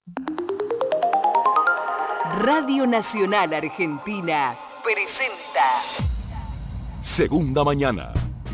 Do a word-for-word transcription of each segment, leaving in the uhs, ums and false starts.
Radio Nacional Argentina presenta Segunda Mañana.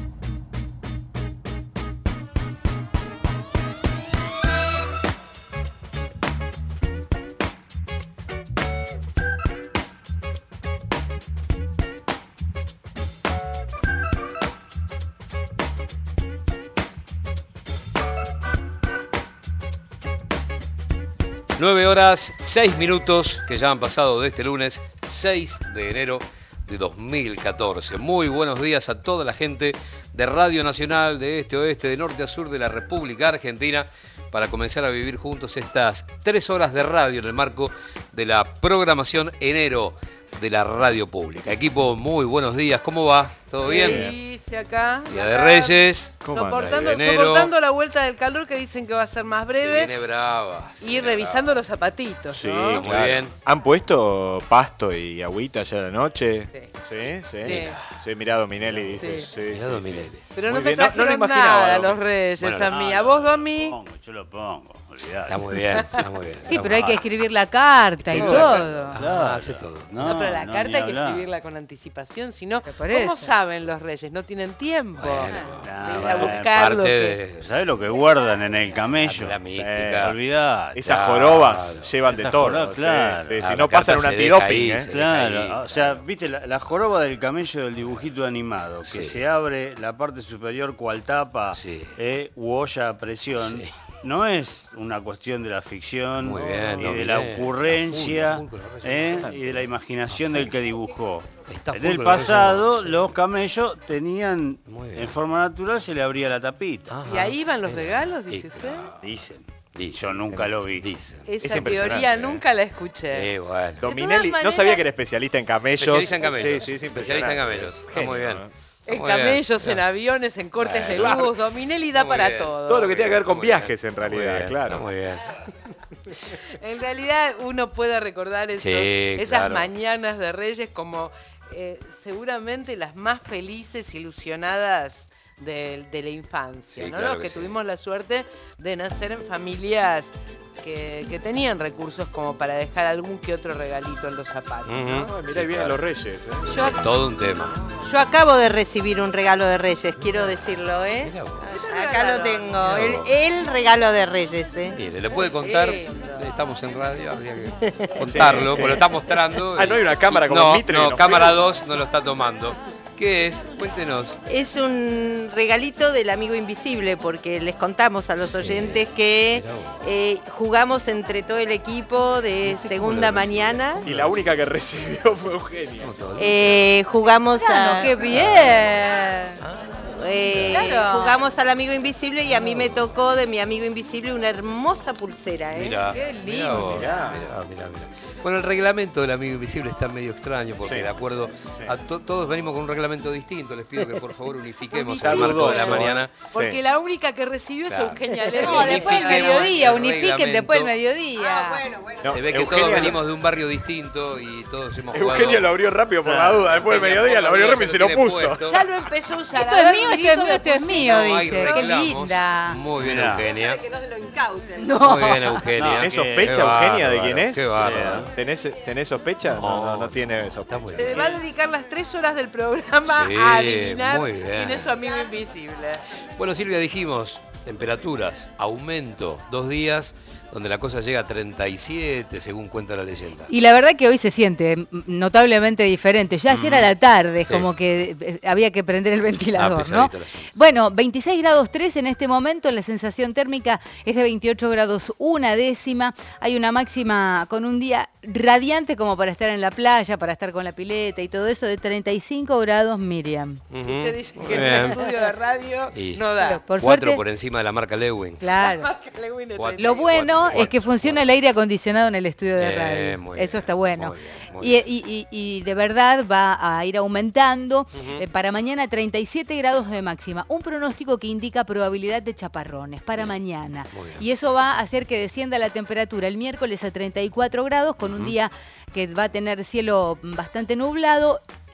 nueve horas, seis minutos que ya han pasado de este lunes seis de enero de dos mil catorce. Muy buenos días a toda la gente de Radio Nacional, de este a oeste, de norte a sur de la República Argentina, para comenzar a vivir juntos estas tres horas de radio en el marco de la programación enero de la radio pública. Equipo, muy buenos días, ¿cómo va? ¿Todo bien? Sí, sí, acá. Día de Reyes. Soportando, soportando la vuelta del calor que dicen que va a ser más breve. Se viene brava. Se y viene revisando brava. Los zapatitos, Sí, ¿no? Muy claro. bien. ¿Han puesto pasto y agüita ya a la noche? Sí. ¿Sí? ¿Sí? Sí. Sí, mirá, Dominelli dice. Sí. Sí, Mirá, sí, Dominelli. sí. Pero Muy no me bien. No- no lo trajeron imaginaba, nada Domi. los Reyes Bueno, a no, mí. no, ¿A vos, lo Domi? pongo, yo lo pongo, olvidate. Está muy bien, está muy bien. Sí, pero hay que escribir la carta y todo. Ah, hace todo. No, pero la no, carta ni hay que hablar. escribirla con anticipación, si no, Por ¿cómo eso. saben los Reyes? No tienen tiempo Bueno, de nah, ir a bueno, buscar lo parte que... de ¿Sabés lo que guardan en el camello? la mística. Eh, olvidate. Esas Claro. jorobas llevan de Esas todo. jorobas, sí, claro. sí, Ah, si la no carta pasan un se deja antidoping, ahí, ¿eh? se- Claro, ahí. o sea, viste, la, la joroba del camello del dibujito animado, que Sí. se abre la parte superior cual tapa Sí. eh, u olla a presión, Sí. no es una cuestión de la ficción Muy bien, y no, de la bien. ocurrencia A full, a full con los Reyes. eh, y de la imaginación del que dibujó. Está En full el con los Reyes. pasado, los camellos tenían, Muy bien. en forma natural, se le abría la tapita. Ajá. ¿Y ahí van los regalos, Y dice usted? claro. Dicen. Dicen, Yo nunca lo vi. Dicen. Esa Es impresionante, teoría ¿eh? nunca la escuché. Sí, bueno. Dominelli, maneras- no sabía que era especialista en camellos. Especialista en camellos. Sí, sí, sí, Especialista en impresionante. camellos. Está Genio, muy bien. ¿no? En Muy bien. camellos, en Claro. aviones, en cortes de Claro. luz. Dominelli da Está muy para bien. todo. Todo lo que tenga que ver con Muy bien. viajes, en Muy realidad, bien, claro. está muy bien. En realidad uno puede recordar esos- Sí, esas claro. mañanas de Reyes como eh, seguramente las más felices, ilusionadas de, de la infancia, Sí, ¿no? claro Los que que sí. tuvimos la suerte de nacer en familias que, que tenían recursos como para dejar algún que otro regalito en los zapatos, ¿no? Ujú. Ah, mirá, Sí, ahí vienen claro. los reyes. ¿eh? Yo, Todo un tema. yo acabo de recibir un regalo de Reyes, quiero decirlo, ¿eh? Mirá vos. Acá lo tengo, Mirá el, vos. el regalo de Reyes, ¿eh? Mire, le puede contar, lindo. estamos en radio, habría que contarlo, sí. porque lo está mostrando. Ah, ¿no hay una cámara como no, en Mitre? No, ¿No? cámara dos no lo está tomando. ¿Qué es? Cuéntenos. Es un regalito del amigo invisible, porque les contamos a los oyentes que Mirá vos. eh, jugamos entre todo el equipo de segunda mañana. Y la única que recibió fue Eugenia. Eh, jugamos a... ¡Qué bien! eh, Claro. Jugamos al amigo invisible y a mí me tocó de mi amigo invisible una hermosa pulsera, ¿eh? Mirá, Qué mirá lindo. vos, Mirá. mirá, mirá, mirá. Bueno, el reglamento del amigo invisible está medio extraño porque Sí. de acuerdo a to- todos venimos con un reglamento distinto. Les pido que por favor unifiquemos Está al marco de la dudoso, mañana. Porque Sí. la única que recibió Claro. es Eugenia Levy. No, después del Unifiquemos mediodía, el unifiquen después del reglamento. mediodía. Ah, bueno, bueno. No, Se ve que Eugenia- todos venimos de un barrio distinto y todos hemos jugado. Eugenio lo abrió rápido por la duda. Después del Eugenia mediodía lo abrió por rápido y se lo tiene puso. puesto. Ya lo empezó a usar. Esto A es ver, mío, esto es grito mío, de esto es pulsera. mío, No hay dice. Qué reclamos. linda. Muy bien, Mirá. Eugenia. Que no se lo incauten. No. Muy bien, Eugenia. ¿Tenés Qué sospecha, bárbaro, Eugenia, de quién es? Qué bárbaro. ¿Tenés, ¿Tenés sospecha? No, no, no tiene Está muy sospecha. bien. Se va a dedicar las tres horas del programa Sí, a adivinar muy bien. quién es su amigo invisible. Bueno, Silvia, dijimos, temperaturas, aumento, dos días, donde la cosa llega a treinta y siete, según cuenta la leyenda. Y la verdad que hoy se siente mm, notablemente diferente. Ya ayer a la tarde, es Sí. como que eh, había que prender el Ah, ventilador, ¿no? pesadito el asunto. Bueno, veintiséis grados tres en este momento, la sensación térmica es de veintiocho grados una décima. Hay una máxima con un día radiante como para estar en la playa, para estar con la pileta y todo eso, de treinta y cinco grados, Miriam. Ujú. Usted dice Muy que en bien. el estudio de radio Y- no da. Pero por Cuatro suerte, por encima de la marca Lewin. claro. Lewin de Cuatro. treinta y Lo cuatro. bueno Cuatro, es que cuatro, funciona cuatro. el aire acondicionado en el estudio de Bien, radio. muy Eso bien, está bueno. muy bien, muy Y, bien. y- y- y de verdad va a ir aumentando. Eh, para mañana treinta y siete grados de máxima. Un pronóstico que indica probabilidad de chaparrones para mañana. Muy bien. Y eso va a hacer que descienda la temperatura el miércoles a treinta y cuatro grados con un día que va a tener cielo bastante nublado.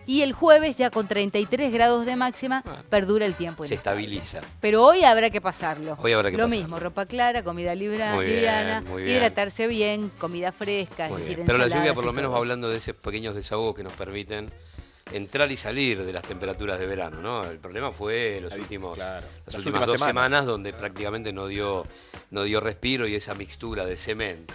Y el jueves, ya con treinta y tres grados de máxima, Ah. perdura el tiempo. Se inestable. estabiliza. Pero hoy habrá que pasarlo. Hoy habrá que Lo pasarlo. mismo, ropa clara, comida libra, Muy bien, liviana, muy bien. hidratarse bien, comida fresca, Muy es bien. decir, Pero la lluvia ensaladas por y lo menos todo va eso. hablando de esos pequeños desahogos que nos permiten entrar y salir de las temperaturas de verano, ¿no? El problema fue los Ahí, últimos, claro. las, Las últimas, últimas dos semanas. semanas. donde prácticamente no dio, no dio respiro y esa mixtura de cemento.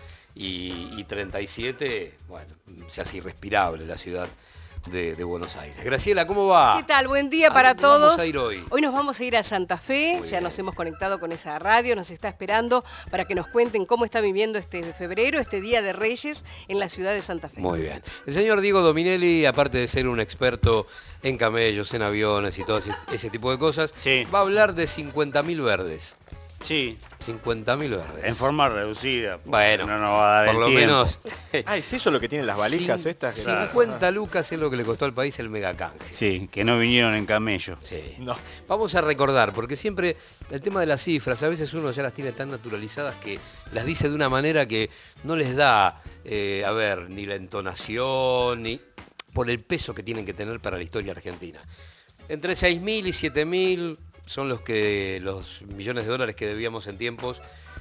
Y, y treinta y siete, bueno, se hace irrespirable la ciudad de, de Buenos Aires. Graciela, ¿cómo va? ¿Qué tal? Buen día ¿A para dónde vamos todos. a ir hoy? Hoy nos vamos a ir a Santa Fe, Muy ya bien. nos hemos conectado con esa radio, nos está esperando para que nos cuenten cómo está viviendo este febrero, este Día de Reyes en la ciudad de Santa Fe. Muy bien. El señor Diego Dominelli, aparte de ser un experto en camellos, en aviones y todo ese, ese tipo de cosas, Sí. va a hablar de cincuenta mil verdes. Sí, cincuenta mil verdes. en forma reducida. porque Bueno, no nos va a dar por el lo tiempo. menos Ah, ¿es eso lo que tienen las valijas cin- estas? que- cincuenta lucas es lo que le costó al país el megacanje. Sí, que no vinieron en camello. Sí. No. Vamos a recordar, porque siempre el tema de las cifras, a veces uno ya las tiene tan naturalizadas que las dice de una manera que no les da, eh, a ver, ni la entonación, ni por el peso que tienen que tener para la historia argentina. Entre seis mil y siete mil son los, que, los millones de dólares que debíamos en tiempos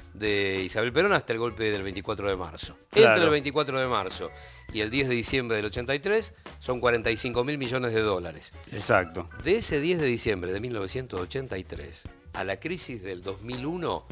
de Isabel Perón hasta el golpe del veinticuatro de marzo. Claro. Entre el veinticuatro de marzo y el diez de diciembre del ochenta y tres son cuarenta y cinco mil millones de dólares. Exacto. De ese diez de diciembre de mil novecientos ochenta y tres a la crisis del dos mil uno,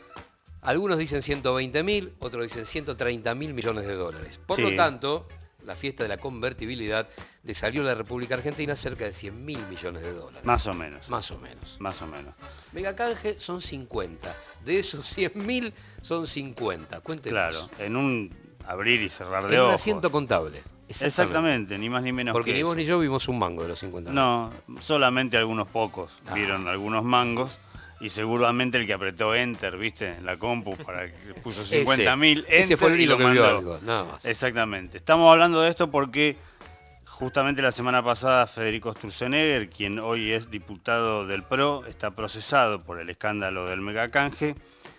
algunos dicen ciento veinte mil, otros dicen ciento treinta mil millones de dólares. Por Sí. lo tanto, la fiesta de la convertibilidad le salió a la República Argentina cerca de cien mil millones de dólares. Más o menos. Más o menos. Más o menos. Megacanje son cincuenta. De esos cien mil son cincuenta. Cuéntenos. Claro, en un abrir y cerrar de En un ojos. asiento contable. Exactamente, ni más ni menos Porque que ni vos eso. ni yo vimos un mango de los cincuenta mil. No, solamente algunos pocos Ah. vieron algunos mangos y seguramente el que apretó Enter, ¿viste? En la compu para que puso cincuenta mil. Ese fue el único que vio algo, nada más. Exactamente. Estamos hablando de esto porque justamente la semana pasada Federico Sturzenegger, quien hoy es diputado del P R O, está procesado por el escándalo del megacanje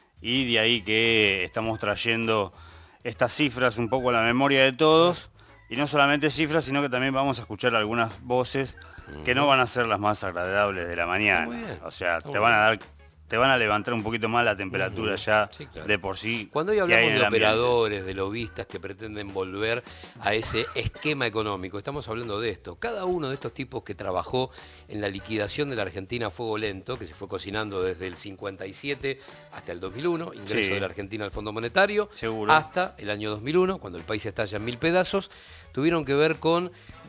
y de ahí que estamos trayendo estas cifras un poco a la memoria de todos. Y no solamente cifras, sino que también vamos a escuchar algunas voces que no van a ser las más agradables de la mañana. Muy bien. O sea, Está te muy van a dar, te van a levantar un poquito más la temperatura ya Sí, claro. de por sí. Cuando hoy que hay hablamos en de el ambiente. operadores, de lobistas que pretenden volver a ese esquema económico, estamos hablando de esto. Cada uno de estos tipos que trabajó en la liquidación de la Argentina a fuego lento, que se fue cocinando desde el cincuenta y siete hasta el dos mil uno, ingreso Sí. de la Argentina al Fondo Monetario, Seguro. hasta el año dos mil uno, cuando el país estalla en mil pedazos, tuvieron que ver con,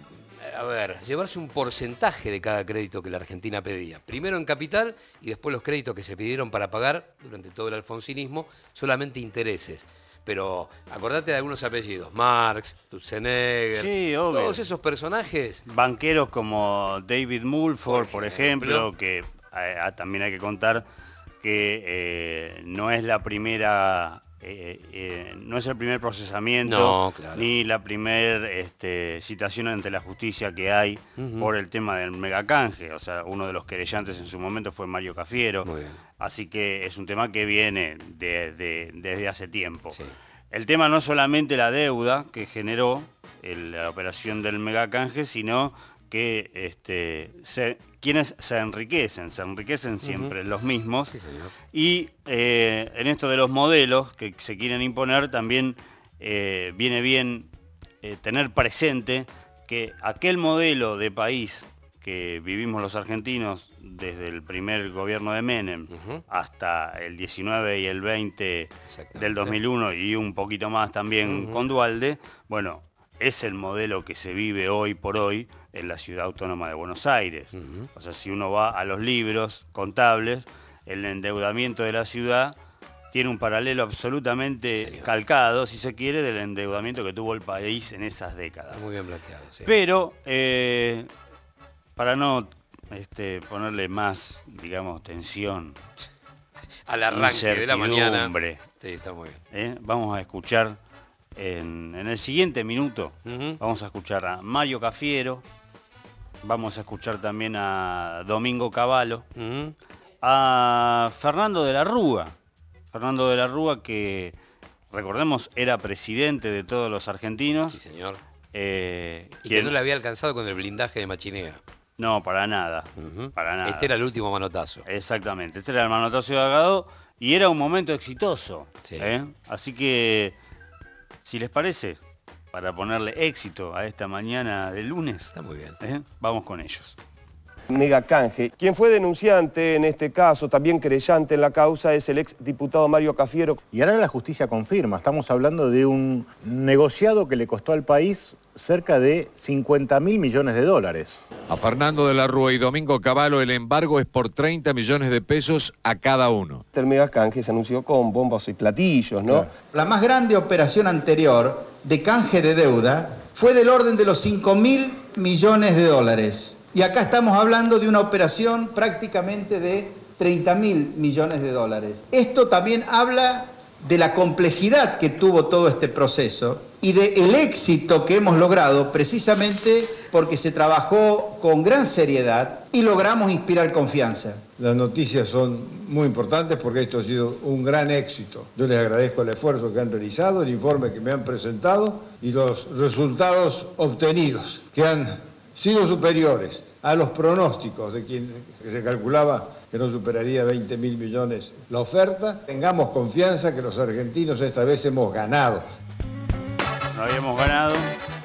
a ver, llevarse un porcentaje de cada crédito que la Argentina pedía. Primero en capital y después los créditos que se pidieron para pagar durante todo el alfonsinismo, solamente intereses. Pero acordate de algunos apellidos, Marx, Sturzenegger, Sí, obvio. todos esos personajes. Banqueros como David Mulford, por, Por ejemplo, ejemplo. que eh, ah, también hay que contar que eh, no es la primera, eh, eh, no es el primer procesamiento, No, claro. ni la primera este, citación ante la justicia que hay Ujú. por el tema del megacanje. O sea, uno de los querellantes en su momento fue Mario Cafiero. Muy bien. Así que es un tema que viene de- de- desde hace tiempo. Sí. El tema no es solamente la deuda que generó el- la operación del megacanje, sino que este, se, quienes se enriquecen, se enriquecen siempre los mismos. Sí, señor. Y eh, en esto de los modelos que se quieren imponer, también eh, viene bien eh, tener presente que aquel modelo de país que vivimos los argentinos desde el primer gobierno de Menem Ujú. hasta el diecinueve y el veinte Exactamente. del dos mil uno y un poquito más también Ujú. con Duhalde, bueno, es el modelo que se vive hoy por hoy en la ciudad autónoma de Buenos Aires. Ujú. O sea, si uno va a los libros contables, el endeudamiento de la ciudad tiene un paralelo absolutamente Señor. calcado, si se quiere, del endeudamiento que tuvo el país en esas décadas. Muy bien planteado. Sí. Pero, eh, para no este, ponerle más, digamos, tensión, Al arranque de la mañana. incertidumbre, Sí, está muy bien. ¿eh? vamos a escuchar en, en el siguiente minuto, Ujú. vamos a escuchar a Mario Cafiero, vamos a escuchar también a Domingo Cavallo, Ujú. a Fernando de la Rúa. Fernando de la Rúa que, recordemos, era presidente de todos los argentinos Sí, señor. Eh, Y quien- que no le había alcanzado con el blindaje de Machinea. No, para nada. Ujú. Para nada. Este era el último manotazo. Exactamente, este era el manotazo de Delgado y era un momento exitoso. Sí. ¿eh? Así que, si les parece, para ponerle éxito a esta mañana de lunes, Está muy bien. ¿eh? vamos con ellos. Megacanje. Quien fue denunciante en este caso, también querellante en la causa, es el ex diputado Mario Cafiero. Y ahora la justicia confirma, estamos hablando de un negociado que le costó al país cerca de cincuenta mil millones de dólares. A Fernando de la Rúa y Domingo Cavallo el embargo es por treinta millones de pesos a cada uno. El Megacanje se anunció con bombos y platillos, ¿no? Claro. La más grande operación anterior de canje de deuda fue del orden de los cinco mil millones de dólares. Y acá estamos hablando de una operación prácticamente de treinta mil millones de dólares. Esto también habla de la complejidad que tuvo todo este proceso y del éxito que hemos logrado precisamente porque se trabajó con gran seriedad y logramos inspirar confianza. Las noticias son muy importantes porque esto ha sido un gran éxito. Yo les agradezco el esfuerzo que han realizado, el informe que me han presentado y los resultados obtenidos, que han sido superiores a los pronósticos de quien que se calculaba que no superaría veinte mil millones la oferta. Tengamos confianza que los argentinos esta vez hemos ganado. No habíamos ganado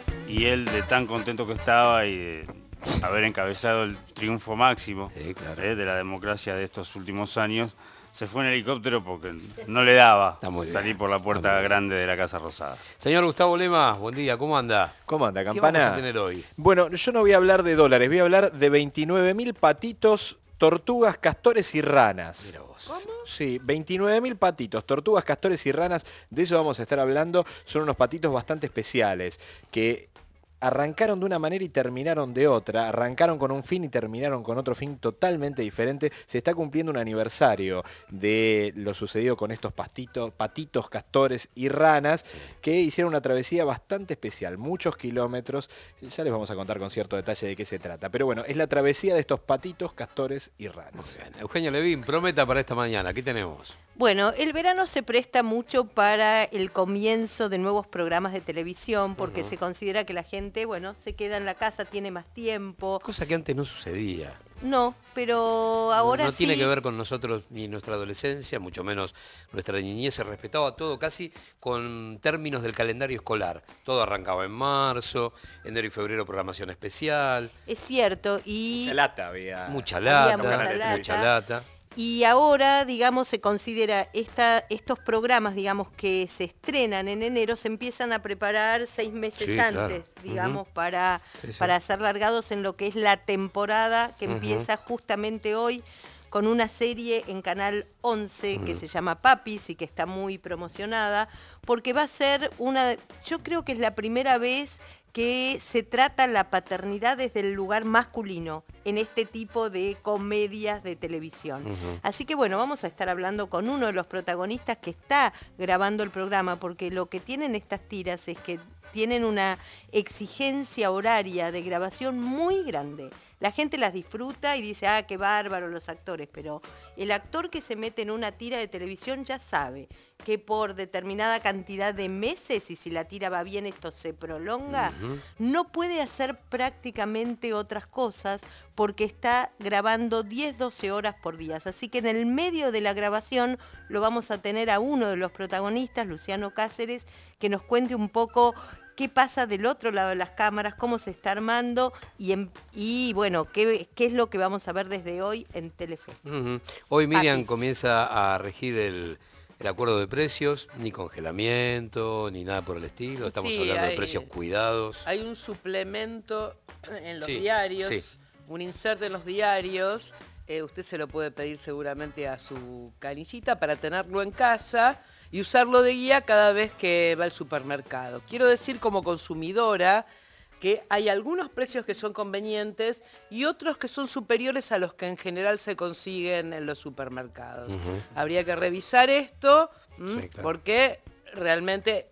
y él, de tan contento que estaba y de haber encabezado el triunfo máximo Sí, claro. ¿eh? de la democracia de estos últimos años, se fue en helicóptero porque no le daba Está muy bien. salir por la Está puerta muy bien. grande de la Casa Rosada. Señor Gustavo Lema, buen día, ¿cómo anda? ¿Cómo anda, ¿Qué vamos Campana? a tener hoy? Bueno, yo no voy a hablar de dólares, voy a hablar de veintinueve mil patitos, tortugas, castores y ranas. Mira vos. Sí, veintinueve mil patitos, tortugas, castores y ranas, de eso vamos a estar hablando. Son unos patitos bastante especiales que arrancaron de una manera y terminaron de otra, arrancaron con un fin y terminaron con otro fin totalmente diferente. Se está cumpliendo un aniversario de lo sucedido con estos pastitos, patitos, castores y ranas que hicieron una travesía bastante especial, muchos kilómetros. Ya les vamos a contar con cierto detalle de qué se trata. Pero bueno, es la travesía de estos patitos, castores y ranas. Muy bien. Eugenio Levín, prometa para esta mañana, ¿qué tenemos? Bueno, el verano se presta mucho para el comienzo de nuevos programas de televisión porque Ujú. se considera que la gente, bueno, se queda en la casa, tiene más tiempo. Cosa que antes no sucedía. No, pero ahora no sí. tiene que ver con nosotros ni nuestra adolescencia, mucho menos nuestra niñez. Se respetaba todo casi con términos del calendario escolar. Todo arrancaba en marzo, enero y febrero programación especial, Es cierto, y, Mucha lata había. mucha lata, mucha lata. mucha lata. y ahora, digamos, se considera esta, estos programas, digamos, que se estrenan en enero, se empiezan a preparar seis meses Sí, antes, claro. digamos, Ujú. para, Sí, sí. para ser largados en lo que es la temporada que Ujú. empieza justamente hoy con una serie en Canal once que Ujú. se llama Papis y que está muy promocionada, porque va a ser una, yo creo que es la primera vez que se trata la paternidad desde el lugar masculino en este tipo de comedias de televisión. Ujú. Así que bueno, vamos a estar hablando con uno de los protagonistas que está grabando el programa, porque lo que tienen estas tiras es que tienen una exigencia horaria de grabación muy grande. La gente las disfruta y dice, ah, qué bárbaro los actores, pero el actor que se mete en una tira de televisión ya sabe que por determinada cantidad de meses, y si la tira va bien esto se prolonga, Ujú. no puede hacer prácticamente otras cosas porque está grabando diez, doce horas por día. Así que en el medio de la grabación lo vamos a tener a uno de los protagonistas, Luciano Cáceres, que nos cuente un poco qué pasa del otro lado de las cámaras, cómo se está armando y, en- y bueno, qué, qué es lo que vamos a ver desde hoy en Telefe. Ujú. Hoy Miriam Papis. comienza a regir el, el acuerdo de precios, ni congelamiento, ni nada por el estilo. Estamos Sí, hablando de hay- precios cuidados. Hay un suplemento en los Sí, diarios, sí. un inserto en los diarios. eh, usted se lo puede pedir seguramente a su canillita para tenerlo en casa y usarlo de guía cada vez que va al supermercado. Quiero decir como consumidora que hay algunos precios que son convenientes y otros que son superiores a los que en general se consiguen en los supermercados. Ujú. Habría que revisar esto, ¿m? Sí, claro. porque realmente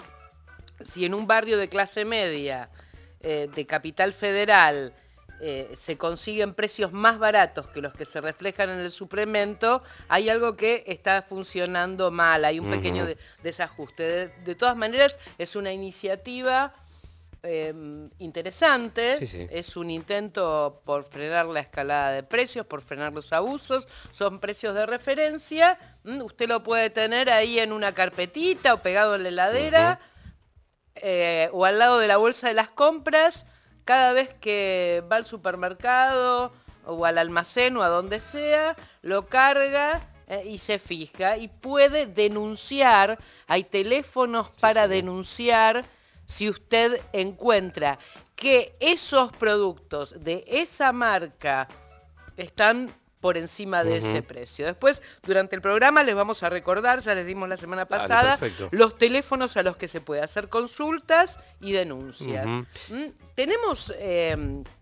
si en un barrio de clase media, eh, de Capital Federal, eh, se consiguen precios más baratos que los que se reflejan en el suplemento, hay algo que está funcionando mal, hay un Ujú. pequeño de- desajuste. De, de todas maneras, es una iniciativa eh, interesante, Sí, sí. es un intento por frenar la escalada de precios, por frenar los abusos, son precios de referencia, ¿m? Usted lo puede tener ahí en una carpetita o pegado en la heladera, uh-huh. eh, o al lado de la bolsa de las compras, cada vez que va al supermercado o al almacén o a donde sea, lo carga eh, y se fija y puede denunciar, hay teléfonos para sí, sí. denunciar si usted encuentra que esos productos de esa marca están por encima de uh-huh. ese precio. Después, durante el programa les vamos a recordar, ya les dimos la semana pasada, Dale, los teléfonos a los que se puede hacer consultas y denuncias. Uh-huh. ¿Mm? Tenemos eh,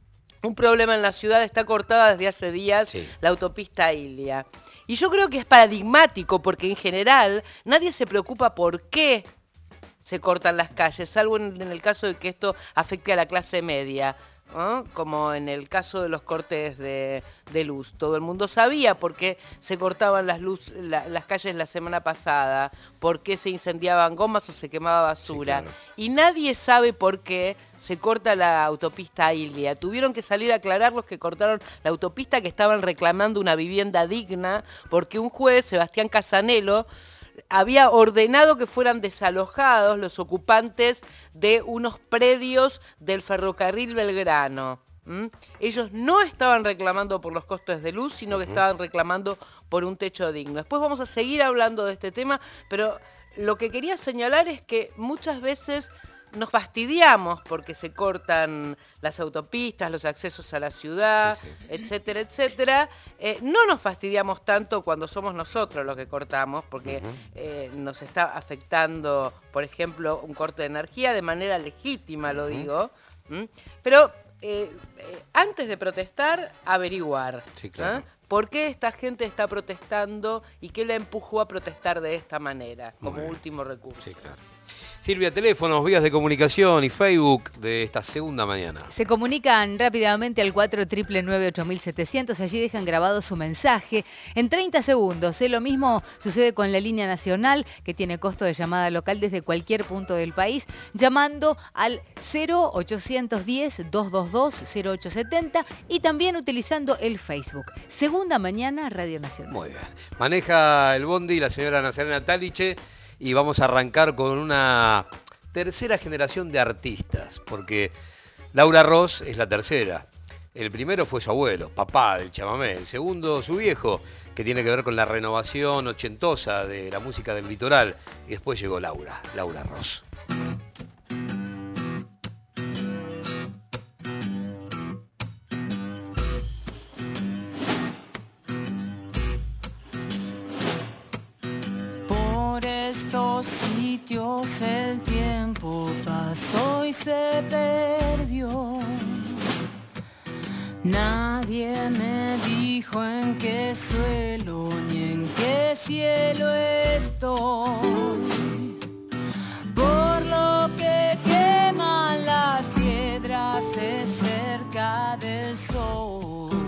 un problema en la ciudad, está cortada desde hace días sí. la autopista Ilia. Y yo creo que es paradigmático porque en general nadie se preocupa por qué se cortan las calles, salvo en, en el caso de que esto afecte a la clase media, ¿no? Como en el caso de los cortes de, de luz. Todo el mundo sabía por qué se cortaban las, luz, la, las calles la semana pasada, por qué se incendiaban gomas o se quemaba basura. Sí, claro. Y nadie sabe por qué se corta la autopista Ilia. Tuvieron que salir a aclarar los que cortaron la autopista, que estaban reclamando una vivienda digna, porque un juez, Sebastián Casanelo, había ordenado que fueran desalojados los ocupantes de unos predios del ferrocarril Belgrano. ¿Mm? Ellos no estaban reclamando por los costos de luz, sino que estaban reclamando por un techo digno. Después vamos a seguir hablando de este tema, pero lo que quería señalar es que muchas veces nos fastidiamos porque se cortan las autopistas, los accesos a la ciudad, sí, sí. etcétera, etcétera. Eh, no nos fastidiamos tanto cuando somos nosotros los que cortamos, porque uh-huh. eh, nos está afectando, por ejemplo, un corte de energía de manera legítima, lo uh-huh. digo. ¿Mm? Pero eh, eh, antes de protestar, averiguar. Sí, claro. ¿eh? ¿Por qué esta gente está protestando y qué la empujó a protestar de esta manera, como último recurso? Sí, claro. Silvia, teléfonos, vías de comunicación y Facebook de esta segunda mañana. Se comunican rápidamente al cuatro nueve nueve ocho mil setecientos, allí dejan grabado su mensaje en treinta segundos. ¿eh? Lo mismo sucede con la línea nacional, que tiene costo de llamada local desde cualquier punto del país, llamando al cero ochocientos diez, doscientos veintidós, cero ocho setenta y también utilizando el Facebook. Segunda mañana, Radio Nacional. Muy bien. Maneja el bondi la señora Nazarena Taliche. Y vamos a arrancar con una tercera generación de artistas, porque Laura Ross es la tercera. El primero fue su abuelo, papá del chamamé. El segundo, su viejo, que tiene que ver con la renovación ochentosa de la música del litoral. Y después llegó Laura, Laura Ross. Estos sitios el tiempo pasó y se perdió. Nadie me dijo en qué suelo ni en qué cielo estoy. Por lo que queman las piedras es cerca del sol.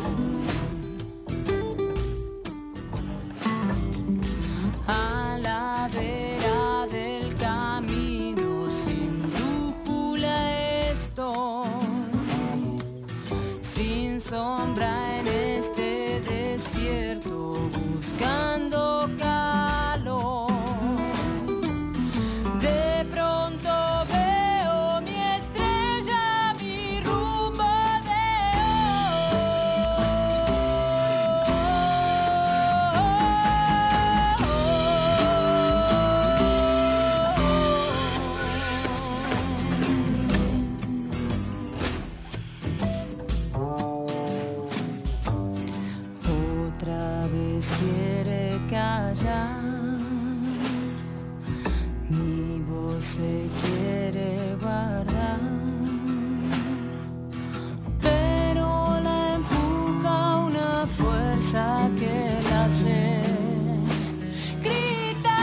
A la vera del camino sin brújula estoy, sin sombra en este desierto buscando calor. De pronto veo mi estrella, mi rumbo de quiere callar, mi voz se quiere guardar, pero la empuja una fuerza que la hace gritar.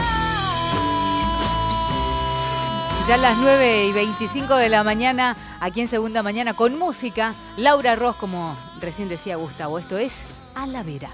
Ya a las nueve y veinticinco de la mañana, aquí en Segunda Mañana, con música, Laura Ross, como recién decía Gustavo, esto es A la Vera.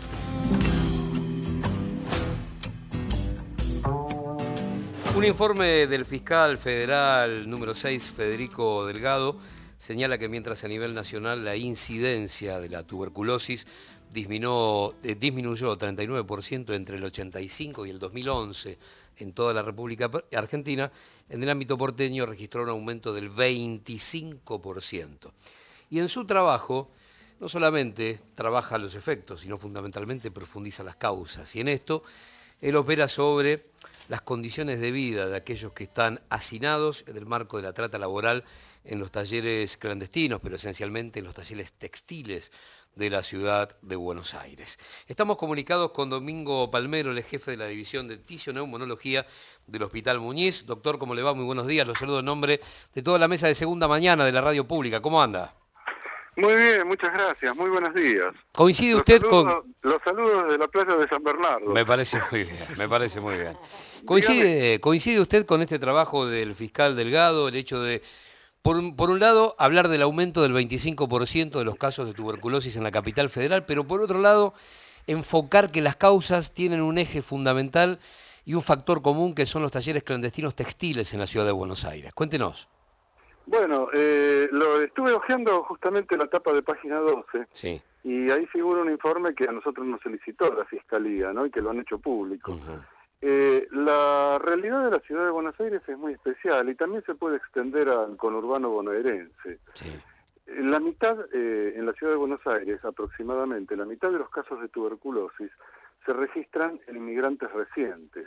Un informe del fiscal federal número seis, Federico Delgado, señala que mientras a nivel nacional la incidencia de la tuberculosis disminuyó, eh, disminuyó treinta y nueve por ciento entre el ochenta y cinco y el dos mil once en toda la República Argentina, en el ámbito porteño registró un aumento del veinticinco por ciento. Y en su trabajo no solamente trabaja los efectos, sino fundamentalmente profundiza las causas. Y en esto él opera sobre las condiciones de vida de aquellos que están hacinados en el marco de la trata laboral en los talleres clandestinos, pero esencialmente en los talleres textiles de la ciudad de Buenos Aires. Estamos comunicados con Domingo Palmero, el jefe de la división de tisioneumonología del Hospital Muñiz. Doctor, ¿cómo le va? Muy buenos días. Los saludo en nombre de toda la mesa de Segunda Mañana de la radio pública. ¿Cómo anda? Muy bien, muchas gracias. Muy buenos días. ¿Coincide los usted saludo, con...? Los saludos desde la playa de San Bernardo. Me parece muy bien, me parece muy bien. ¿Coincide, ¿Coincide usted con este trabajo del fiscal Delgado, el hecho de, por un, por un lado, hablar del aumento del veinticinco por ciento de los casos de tuberculosis en la capital federal, pero por otro lado, enfocar que las causas tienen un eje fundamental y un factor común que son los talleres clandestinos textiles en la ciudad de Buenos Aires? Cuéntenos. Bueno, eh, lo estuve hojeando justamente la tapa de página doce, sí. Y ahí figura un informe que a nosotros nos solicitó la Fiscalía, ¿no? Y que lo han hecho público. Uh-huh. eh, la realidad de la ciudad de Buenos Aires es muy especial y también se puede extender al conurbano bonaerense. Sí. La mitad, eh, en la ciudad de Buenos Aires aproximadamente, la mitad de los casos de tuberculosis se registran en inmigrantes recientes.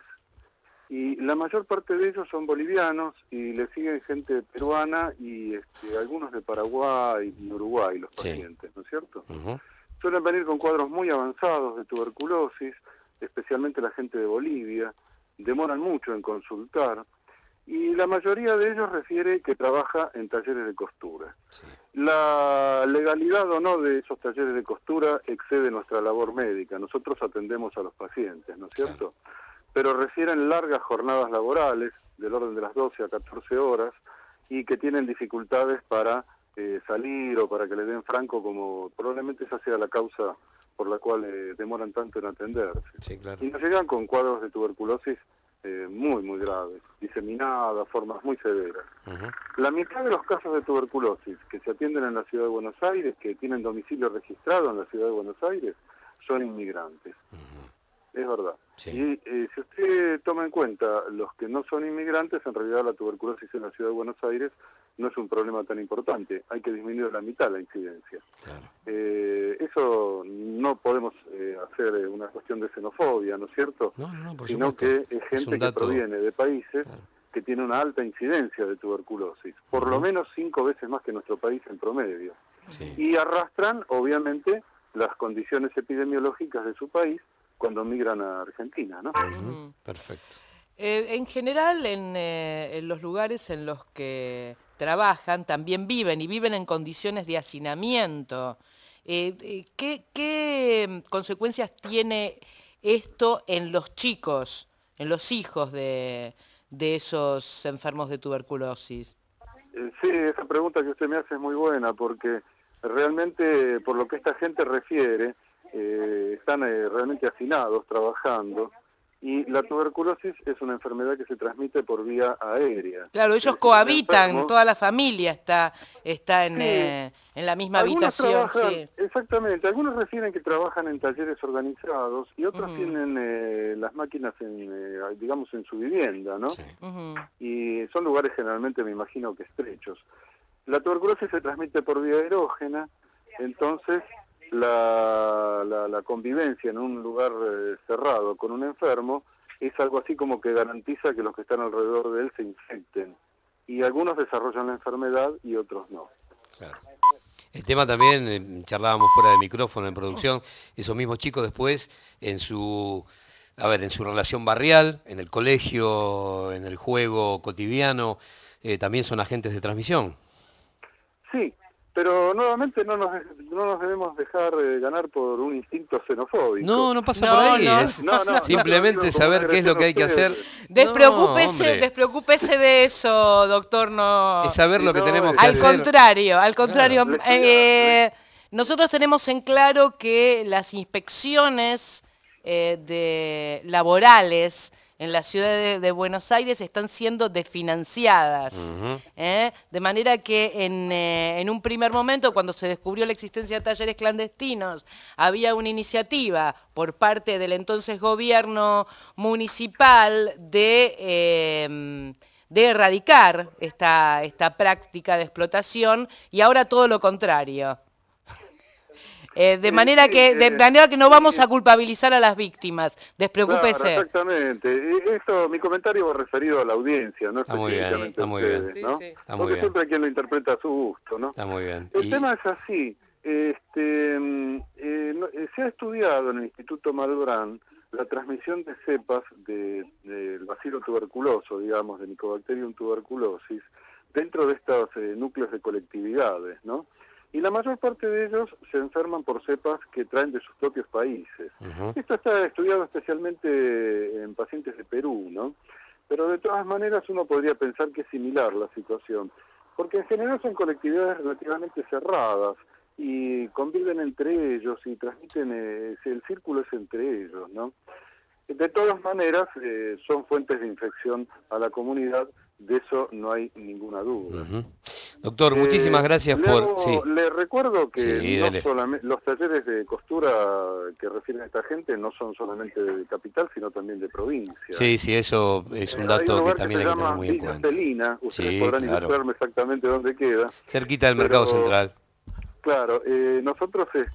Y la mayor parte de ellos son bolivianos y le siguen gente peruana y este, algunos de Paraguay y Uruguay, los pacientes, sí. ¿No es cierto? Uh-huh. Suelen venir con cuadros muy avanzados de tuberculosis, especialmente la gente de Bolivia, demoran mucho en consultar y la mayoría de ellos refiere que trabaja en talleres de costura. Sí. La legalidad o no de esos talleres de costura excede nuestra labor médica. Nosotros atendemos a los pacientes, ¿no es cierto? Claro. Pero refieren largas jornadas laborales, del orden de las doce a catorce horas, y que tienen dificultades para eh, salir o para que le den franco, como probablemente esa sea la causa por la cual eh, demoran tanto en atenderse. Sí, claro. Y nos llegan con cuadros de tuberculosis eh, muy, muy graves, diseminadas, formas muy severas. Uh-huh. La mitad de los casos de tuberculosis que se atienden en la ciudad de Buenos Aires, que tienen domicilio registrado en la ciudad de Buenos Aires, son inmigrantes. Uh-huh. Es verdad. Sí. Y eh, si usted toma en cuenta los que no son inmigrantes, en realidad la tuberculosis en la ciudad de Buenos Aires no es un problema tan importante. Hay que disminuir la mitad la incidencia. Claro. Eh, eso no podemos eh, hacer una cuestión de xenofobia, ¿no es cierto? No, no, por Sino supuesto. que es gente Es un que dato... proviene de países claro. que tienen una alta incidencia de tuberculosis, por uh-huh. lo menos cinco veces más que nuestro país en promedio. Sí. Y arrastran, obviamente, las condiciones epidemiológicas de su país cuando migran a Argentina, ¿no? Uh-huh. Perfecto. Eh, en general, en, eh, en los lugares en los que trabajan, también viven, y viven en condiciones de hacinamiento. Eh, eh, ¿qué, ¿Qué consecuencias tiene esto en los chicos, en los hijos de, de esos enfermos de tuberculosis? Eh, sí, esa pregunta que usted me hace es muy buena, porque realmente, por lo que esta gente refiere, Eh, están eh, realmente hacinados, trabajando, y la tuberculosis es una enfermedad que se transmite por vía aérea. Claro, ellos es cohabitan, enfermo, toda la familia está, está en, sí, eh, en la misma algunos habitación. Trabajan, Sí. Exactamente, algunos refieren que trabajan en talleres organizados y otros Uh-huh. tienen eh, las máquinas, en, eh, digamos, en su vivienda, ¿no? Sí. Uh-huh. Y son lugares generalmente, me imagino, que estrechos. La tuberculosis se transmite por vía aerógena, entonces La, la, la convivencia en un lugar eh, cerrado con un enfermo es algo así como que garantiza que los que están alrededor de él se infecten. Y algunos desarrollan la enfermedad y otros no. Claro. El tema también, eh, charlábamos fuera de micrófono en producción, esos mismos chicos después en su, a ver, en su relación barrial, en el colegio, en el juego cotidiano, eh, también son agentes de transmisión. Sí. Pero nuevamente no nos, no nos debemos dejar eh, ganar por un instinto xenofóbico. No, no pasa no, por ahí. No, es no, no, simplemente no, saber qué es lo que hay que hacer. Despreocúpese, no, despreocúpese de eso, doctor. No. Es saber lo que no, tenemos que al hacer. Contrario, al contrario, Claro. eh, nosotros tenemos en claro que las inspecciones eh, de laborales en la ciudad de, de Buenos Aires están siendo desfinanciadas. Ujú. ¿eh? De manera que en, eh, en un primer momento, cuando se descubrió la existencia de talleres clandestinos, había una iniciativa por parte del entonces gobierno municipal de... Eh, de erradicar esta, esta práctica de explotación, y ahora todo lo contrario. Eh, de, manera que, de manera que no vamos a culpabilizar a las víctimas, despreocúpese. Claro, exactamente. Y Esto, mi comentario va referido a la audiencia, no Está muy bien, específicamente está a muy ustedes, bien. ¿no? Sí, sí. Está muy Porque bien. siempre hay quien lo interpreta a su gusto, ¿no? Está muy bien. El Y- tema es así. Este, mm, eh, no- eh, se ha estudiado en el Instituto Malbrán la transmisión de cepas de- del bacilo tuberculoso, digamos, de Mycobacterium tuberculosis, dentro de estos eh, núcleos de colectividades, ¿no? Y la mayor parte de ellos se enferman por cepas que traen de sus propios países. Ujú. Esto está estudiado especialmente en pacientes de Perú, ¿no? Pero de todas maneras uno podría pensar que es similar la situación, porque en general son colectividades relativamente cerradas y conviven entre ellos y transmiten, eh, el círculo es entre ellos, ¿no? De todas maneras, eh, son fuentes de infección a la comunidad, de eso no hay ninguna duda. Ujú. Doctor, Eh, muchísimas gracias le por... hago- Sí. Le recuerdo que Sí, no dale. solamente, los talleres de costura que refieren a esta gente no son solamente de capital, sino también de provincia. Sí, sí, eso es Eh, un hay dato que lugar también se hay que tener llama muy en Villa cuenta. Celina, ustedes Sí, podrán claro. ilustrarme exactamente dónde queda. Cerquita del pero- Mercado Central. Claro, eh, nosotros este,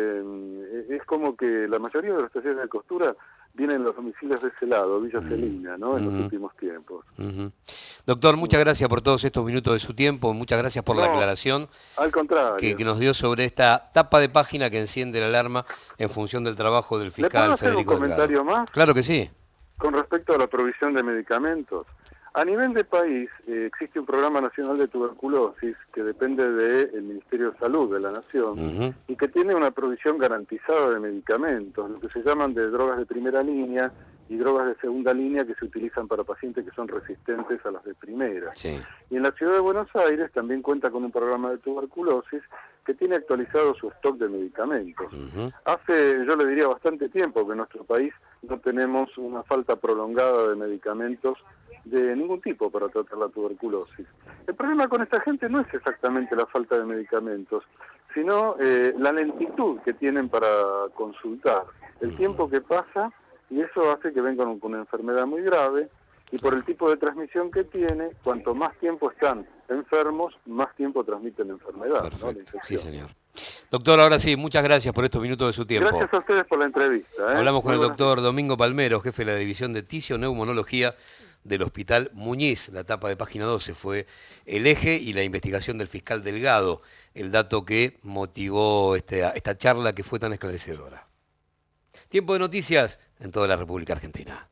eh, es como que la mayoría de los talleres de costura vienen en los domicilios de ese lado, Villa Celina, ¿no? En Ujú. los últimos tiempos. Ujú. Doctor, muchas gracias por todos estos minutos de su tiempo, muchas gracias por la No, aclaración Al contrario. que, que nos dio sobre esta tapa de página que enciende la alarma en función del trabajo del ¿Le puedo fiscal hacer un Federico comentario Delgado. más? Claro que sí. Con respecto a la provisión de medicamentos, a nivel de país eh, existe un programa nacional de tuberculosis que depende del Ministerio de Salud de la Nación Ujú. y que tiene una provisión garantizada de medicamentos, lo que se llaman de drogas de primera línea y drogas de segunda línea que se utilizan para pacientes que son resistentes a las de primera. Sí. Y en la ciudad de Buenos Aires también cuenta con un programa de tuberculosis que tiene actualizado su stock de medicamentos. Ujú. Hace, yo le diría, bastante tiempo que en nuestro país no tenemos una falta prolongada de medicamentos de ningún tipo para tratar la tuberculosis. El problema con esta gente no es exactamente la falta de medicamentos, sino eh, la lentitud que tienen para consultar, el tiempo que pasa, y eso hace que vengan con una enfermedad muy grave, y por el tipo de transmisión que tiene, cuanto más tiempo están enfermos, más tiempo transmiten la enfermedad, ¿no? La Perfecto. Sí, infección. señor. Doctor, ahora sí, muchas gracias por estos minutos de su tiempo. Gracias a ustedes por la entrevista. ¿eh? Hablamos con Muy el buenas doctor Domingo Palmero, jefe de la División de Tisioneumonología del Hospital Muñiz. La tapa de página doce fue el eje y la investigación del fiscal Delgado, el dato que motivó este, esta charla que fue tan esclarecedora. Tiempo de noticias en toda la República Argentina.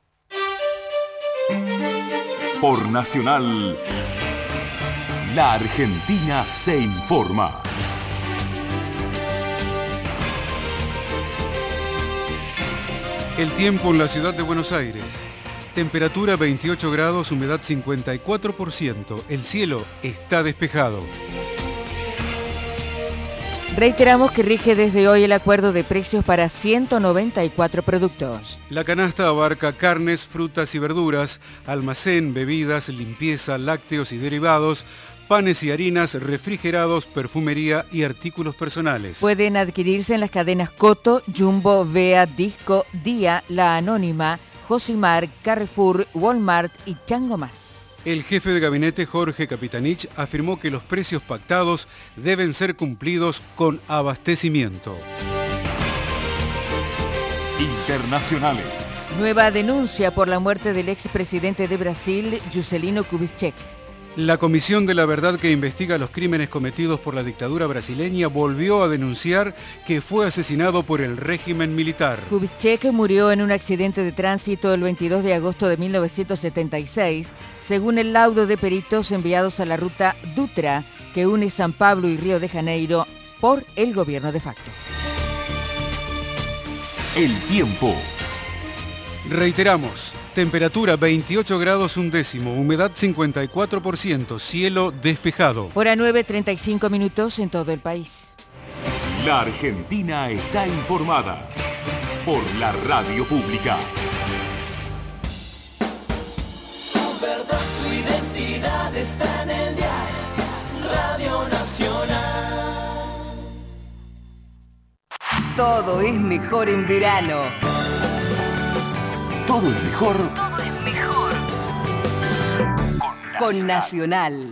Por Nacional, la Argentina se informa. El tiempo en la ciudad de Buenos Aires. Temperatura veintiocho grados, humedad cincuenta y cuatro por ciento. El cielo está despejado. Reiteramos que rige desde hoy el acuerdo de precios para ciento noventa y cuatro productos. La canasta abarca carnes, frutas y verduras, almacén, bebidas, limpieza, lácteos y derivados, panes y harinas, refrigerados, perfumería y artículos personales. Pueden adquirirse en las cadenas Coto, Jumbo, Vea, Disco, Día, La Anónima, Josimar, Carrefour, Walmart y Chango Más. El jefe de gabinete Jorge Capitanich afirmó que los precios pactados deben ser cumplidos con abastecimiento. Internacionales. Nueva denuncia por la muerte del expresidente de Brasil, Juscelino Kubitschek. La Comisión de la Verdad que investiga los crímenes cometidos por la dictadura brasileña volvió a denunciar que fue asesinado por el régimen militar. Kubitschek murió en un accidente de tránsito el veintidós de agosto de mil novecientos setenta y seis, según el laudo de peritos enviados a la ruta Dutra, que une San Pablo y Río de Janeiro por el gobierno de facto. El tiempo. Reiteramos, temperatura veintiocho grados un décimo, humedad cincuenta y cuatro por ciento, cielo despejado. Hora nueve, treinta y cinco minutos en todo el país. La Argentina está informada por la radio pública. Todo es mejor en verano. Todo es mejor Todo es mejor con Nacional.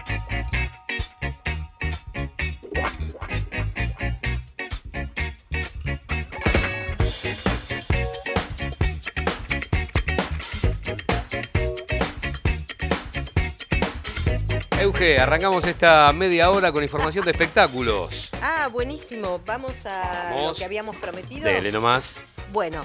Euge, arrancamos esta media hora con información de espectáculos. Ah, buenísimo. Vamos a Vamos. lo que habíamos prometido. Dele nomás. Bueno,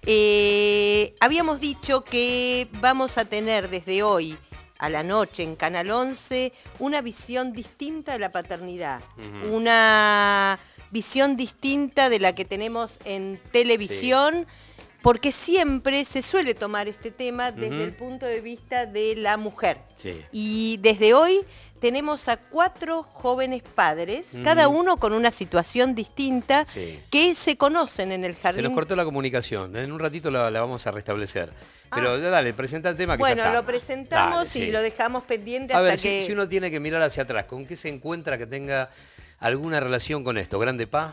eh, habíamos dicho que vamos a tener desde hoy a la noche en Canal once una visión distinta de la paternidad. Ujú. Una visión distinta de la que tenemos en televisión. Porque siempre se suele tomar este tema desde Ujú. el punto de vista de la mujer. Sí. Y desde hoy tenemos a cuatro jóvenes padres, Ujú. cada uno con una situación distinta, Sí. que se conocen en el Se jardín. nos cortó la comunicación. En un ratito la, la vamos a restablecer. Pero dale, presenta el tema que ya Bueno, está. lo presentamos Dale, y sí. lo dejamos pendiente A hasta ver, si, que... si uno tiene que mirar hacia atrás, ¿con qué se encuentra que tenga alguna relación con esto? ¿Grande Pa?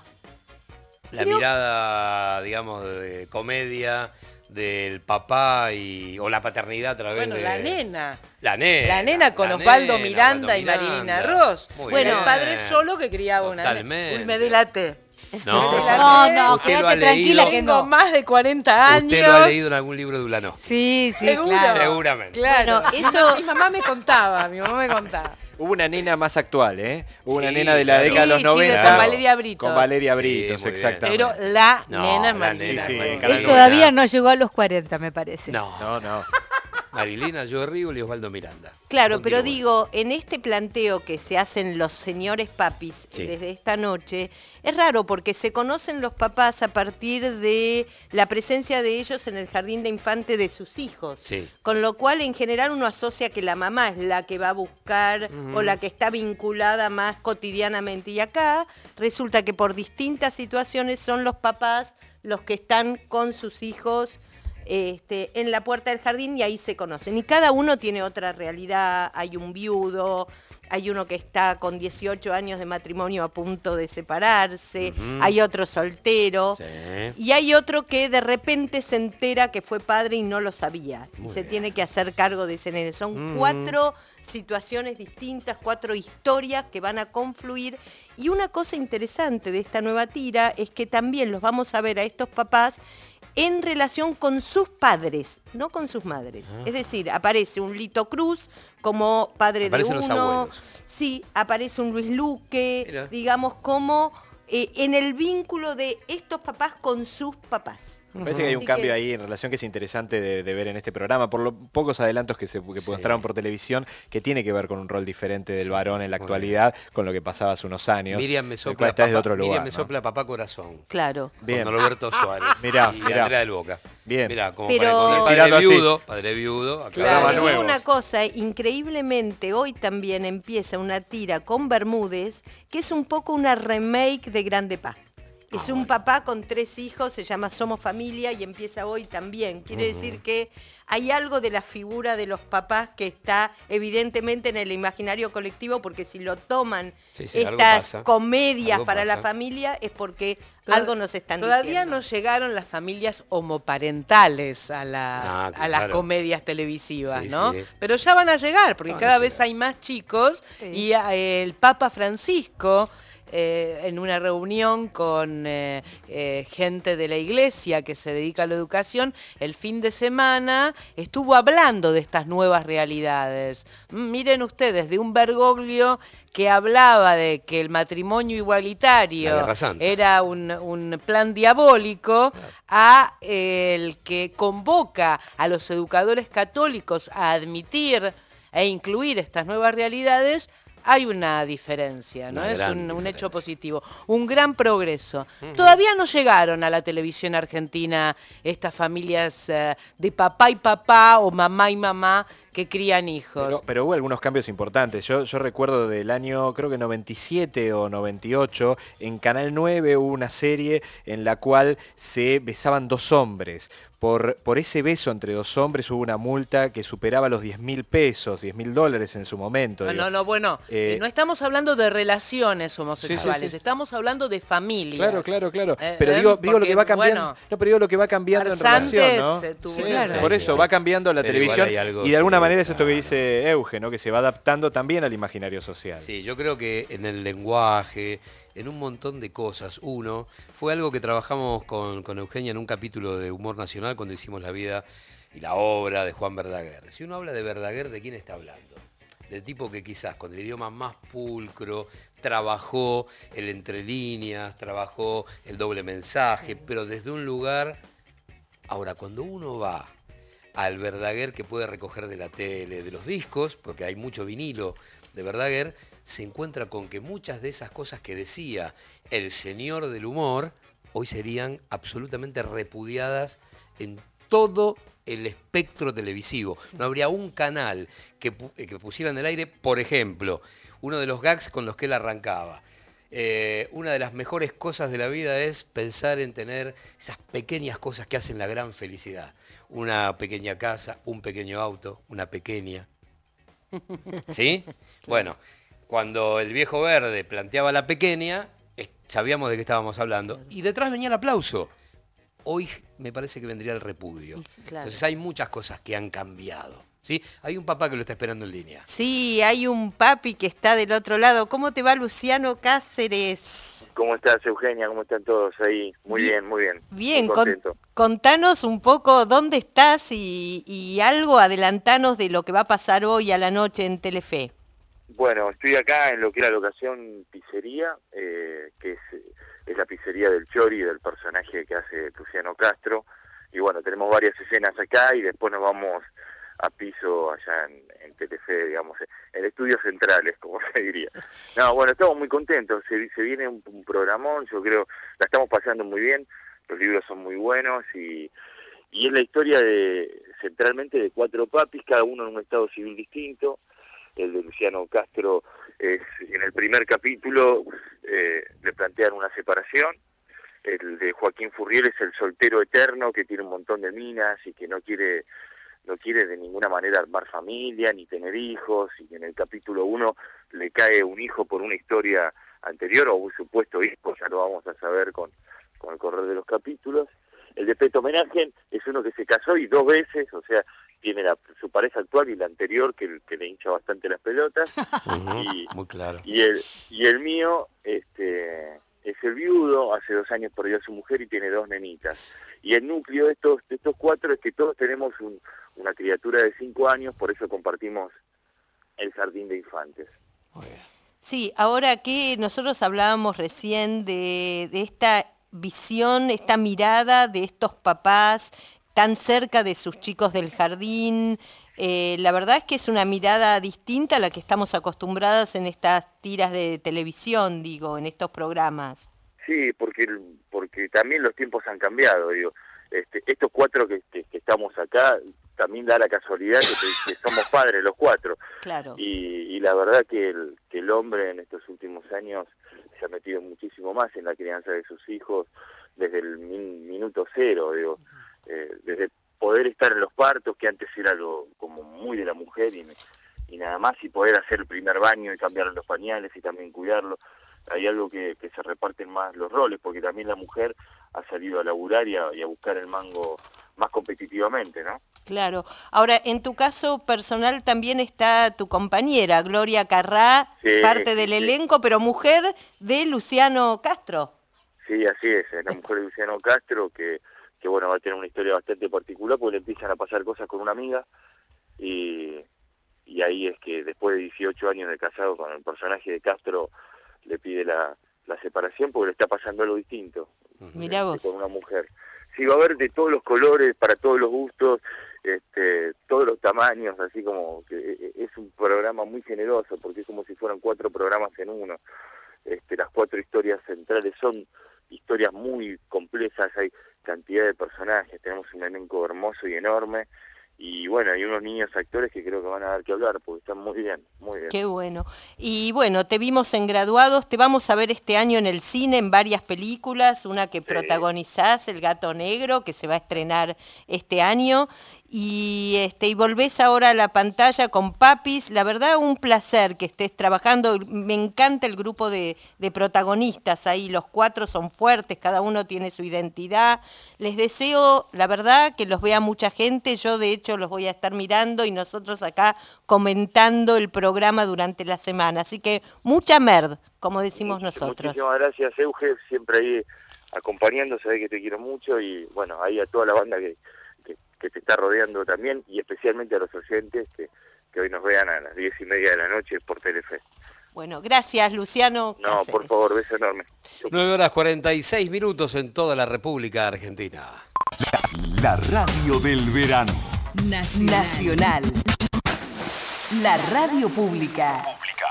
La Creo- mirada, digamos, de comedia del papá y, o la paternidad a través Bueno, de... la nena. La nena. La nena con la Osvaldo nena, Miranda y Osvaldo Marilina Miranda. Ross. Muy Bueno, bien. el padre solo que criaba una nena. Totalmente. Uy, me delaté. No, No, no, usted lo ha quédate tranquila leído. que Tengo no. más de cuarenta años. Usted lo ha leído en algún libro de Ulanó. Sí, sí, ¿Seguro? claro. Seguramente. Claro, Bueno, eso eso- mi mamá me contaba, mi mamá me contaba. Hubo una nena más actual, ¿eh? Hubo una Sí, nena de la claro. década de los Sí, sí, de- noventa. con Valeria Brito. Con Valeria Sí, Britos, muy bien. exactamente. Pero la No, nena la Marilina. nena, Sí, sí, Marilina. Canal Él todavía no llegó a los cuarenta, me parece. No, No, no. Marilina, yo Rigo y Osvaldo Miranda. Claro, pero Continúe. digo, en este planteo que se hacen los señores papis Sí. desde esta noche, es raro porque se conocen los papás a partir de la presencia de ellos en el jardín de infante de sus hijos. Sí. Con lo cual, en general, uno asocia que la mamá es la que va a buscar Ujú. o la que está vinculada más cotidianamente. Y acá resulta que por distintas situaciones son los papás los que están con sus hijos este, en la puerta del jardín y ahí se conocen. Y cada uno tiene otra realidad. Hay un viudo, hay uno que está con dieciocho años de matrimonio a punto de separarse, Ujú. hay otro soltero. Sí. Y hay otro que de repente se entera que fue padre y no lo sabía. Y Muy se bien. tiene que hacer cargo de ese nene. Son Mm. cuatro situaciones distintas, cuatro historias que van a confluir. Y una cosa interesante de esta nueva tira es que también los vamos a ver a estos papás en relación con sus padres, no con sus madres. Ah. Es decir, aparece un Lito Cruz como padre Aparecen de los uno. abuelos. Sí, aparece un Luis Luque, Mira. digamos, como eh, en el vínculo de estos papás con sus papás. Me parece que hay un Así cambio que- ahí en relación que es interesante de, de ver en este programa, por los pocos adelantos que se que mostraron por televisión, que tiene que ver con un rol diferente del varón en la muy actualidad, con lo que pasaba hace unos años. Miriam me el cual sopla, está desde papá, otro lugar. Miriam me ¿no? sopla papá corazón. Claro. Bien. Con Roberto Suárez. Mirá, y mirá. Andrea del Boca. Bien. Mirá, como Pero- para- con el Tirando padre así. viudo, padre viudo, acá Claro. Pero nuevos. una cosa, increíblemente hoy también empieza una tira con Bermúdez, que es un poco una remake de Grande Pa. Es un papá con tres hijos, se llama Somos Familia y empieza hoy también. Quiere Ujú. decir que hay algo de la figura de los papás que está evidentemente en el imaginario colectivo, porque si lo toman Sí, sí, algo estas pasa. comedias Algo para la pasa. familia es porque Toda- algo nos están Todavía diciendo. no llegaron las familias homoparentales a las, Ah, a las claro. comedias televisivas, Sí, ¿no? sí. Pero ya van a llegar, porque Van a cada llegar. vez hay más chicos Sí. y eh, el Papa Francisco, eh, en una reunión con eh, eh, gente de la iglesia que se dedica a la educación, el fin de semana estuvo hablando de estas nuevas realidades. Mm, Miren ustedes, de un Bergoglio que hablaba de que el matrimonio La igualitario Guerra Santa. era un, un plan diabólico, a el que convoca a los educadores católicos a admitir e incluir estas nuevas realidades, hay una diferencia, ¿no? Una Es gran un, un diferencia. hecho positivo, un gran progreso. Todavía no llegaron a la televisión argentina estas familias eh, de papá y papá o mamá y mamá que crían hijos. Pero, pero hubo algunos cambios importantes. Yo, yo recuerdo del año, creo que noventa y siete o noventa y ocho, en Canal nueve hubo una serie en la cual se besaban dos hombres. Por, por ese beso entre dos hombres hubo una multa que superaba los diez mil pesos, diez mil dólares en su momento. No, digo. no, no, bueno, Eh, eh, no estamos hablando de relaciones homosexuales, Sí, sí, sí. estamos hablando de familias. Claro, claro, claro. Eh, Pero eh, digo, digo lo porque, que va cambiando. bueno, no, pero digo lo que va cambiando en relación, ¿no? Arsantes, eh, tuvo Sí, una- por eso, va cambiando la Pero igual televisión hay algo y de alguna sobre- manera es esto que dice Euge, ¿no? Que se va adaptando también al imaginario social. Sí, yo creo que en el lenguaje, en un montón de cosas. Uno, fue algo que trabajamos con, con Eugenia en un capítulo de Humor Nacional cuando hicimos la vida y la obra de Juan Verdaguer. Si uno habla de Verdaguer, ¿de quién está hablando? Del tipo que quizás con el idioma más pulcro trabajó el entre líneas, trabajó el doble mensaje, pero desde un lugar... Ahora, cuando uno va al Verdaguer que puede recoger de la tele, de los discos, porque hay mucho vinilo de Verdaguer, se encuentra con que muchas de esas cosas que decía el señor del humor, hoy serían absolutamente repudiadas en todo el espectro televisivo. No habría un canal que, pu- que pusiera en el aire, por ejemplo, uno de los gags con los que él arrancaba. Eh, una de las mejores cosas de la vida es pensar en tener esas pequeñas cosas que hacen la gran felicidad. Una pequeña casa, un pequeño auto, una pequeña. ¿Sí? Bueno, cuando el viejo verde planteaba la pequeña, es- sabíamos de qué estábamos hablando. Y detrás venía el aplauso. Hoy me parece que vendría el repudio. Claro. Entonces hay muchas cosas que han cambiado. ¿Sí? Hay un papá que lo está esperando en línea. Sí, hay un papi que está del otro lado. ¿Cómo te va, Luciano Cáceres? ¿Cómo estás, Eugenia? ¿Cómo están todos ahí? Muy bien, muy bien. Bien, Muy con- contento. contanos un poco dónde estás y, y algo, adelantanos de lo que va a pasar hoy a la noche en Telefe. Bueno, estoy acá en lo que es la locación pizzería, eh, que es, es la pizzería del Chori, del personaje que hace Luciano Castro. Y bueno, tenemos varias escenas acá y después nos vamos a piso allá en, en Telefe, digamos, en estudios centrales, como se diría. No, bueno, estamos muy contentos, se, se viene un, un programón, yo creo, la estamos pasando muy bien, los libros son muy buenos y, y es la historia de centralmente de cuatro papis, cada uno en un estado civil distinto. El de Luciano Castro es, en el primer capítulo eh, le plantean una separación. El de Joaquín Furriel es el soltero eterno que tiene un montón de minas y que no quiere no quiere de ninguna manera armar familia ni tener hijos, y en el capítulo uno le cae un hijo por una historia anterior o un supuesto hijo, ya lo vamos a saber con, con el correr de los capítulos. El de Peto Homenaje es uno que se casó y dos veces, o sea, tiene la, su pareja actual y la anterior que, que le hincha bastante las pelotas. y, Muy claro. y el y el mío este es el viudo, hace dos años perdió a su mujer y tiene dos nenitas. Y el núcleo de estos de estos cuatro es que todos tenemos un, una criatura de cinco años, por eso compartimos el jardín de infantes. Sí, ahora que nosotros hablábamos recién de, de esta visión, esta mirada de estos papás tan cerca de sus chicos del jardín, eh, la verdad es que es una mirada distinta a la que estamos acostumbradas en estas tiras de televisión, digo, en estos programas. Sí, porque porque también los tiempos han cambiado, digo. Este, estos cuatro que, que, que estamos acá, también da la casualidad que, que somos padres los cuatro. Claro. Y, y la verdad que el, que el hombre en estos últimos años se ha metido muchísimo más en la crianza de sus hijos desde el min, minuto cero, digo. Eh, desde poder estar en los partos, que antes era algo como muy de la mujer y, y nada más, y poder hacer el primer baño y cambiar los pañales y también cuidarlo. Hay algo que, que se reparten más los roles, porque también la mujer ha salido a laburar y a, y a buscar el mango más competitivamente, ¿no? Claro. Ahora, en tu caso personal también está tu compañera, Gloria Carrá, Sí, parte sí, del sí. elenco, pero mujer de Luciano Castro. Sí, así es, es la mujer de Luciano Castro, que, que bueno, va a tener una historia bastante particular, porque le empiezan a pasar cosas con una amiga, y, y ahí es que después de dieciocho años de casado con el personaje de Castro, le pide la, la separación porque le está pasando algo distinto. Mirá vos. Este, con una mujer. Sí, va a haber de todos los colores, para todos los gustos, este, todos los tamaños, así como que es un programa muy generoso, porque es como si fueran cuatro programas en uno. Este, las cuatro historias centrales son historias muy complejas, hay cantidad de personajes, tenemos un elenco hermoso y enorme, y bueno, hay unos niños actores que creo que van a dar que hablar, porque están muy bien, muy bien. Qué bueno. Y bueno, te vimos en Graduados, te vamos a ver este año en el cine en varias películas, una que sí. protagonizás, El Gato Negro, que se va a estrenar este año, y, este, y volvés ahora a la pantalla con Papis. La verdad, un placer que estés trabajando, me encanta el grupo de, de protagonistas ahí, los cuatro son fuertes, cada uno tiene su identidad. Les deseo, la verdad, que los vea mucha gente, yo de hecho los voy a estar mirando y nosotros acá comentando el programa durante la semana, así que mucha merd, como decimos nosotros. Muchísimas gracias, Euge, siempre ahí acompañando, sabés que te quiero mucho, y bueno, ahí a toda la banda que, que, que te está rodeando también, y especialmente a los oyentes que, que hoy nos vean a las diez y media de la noche por Telefe. Bueno, gracias, Luciano. No, Cáceres. Por favor, beso enorme. nueve horas cuarenta y seis minutos en toda la República Argentina. La radio del verano. Nacional. Nacional. La radio pública.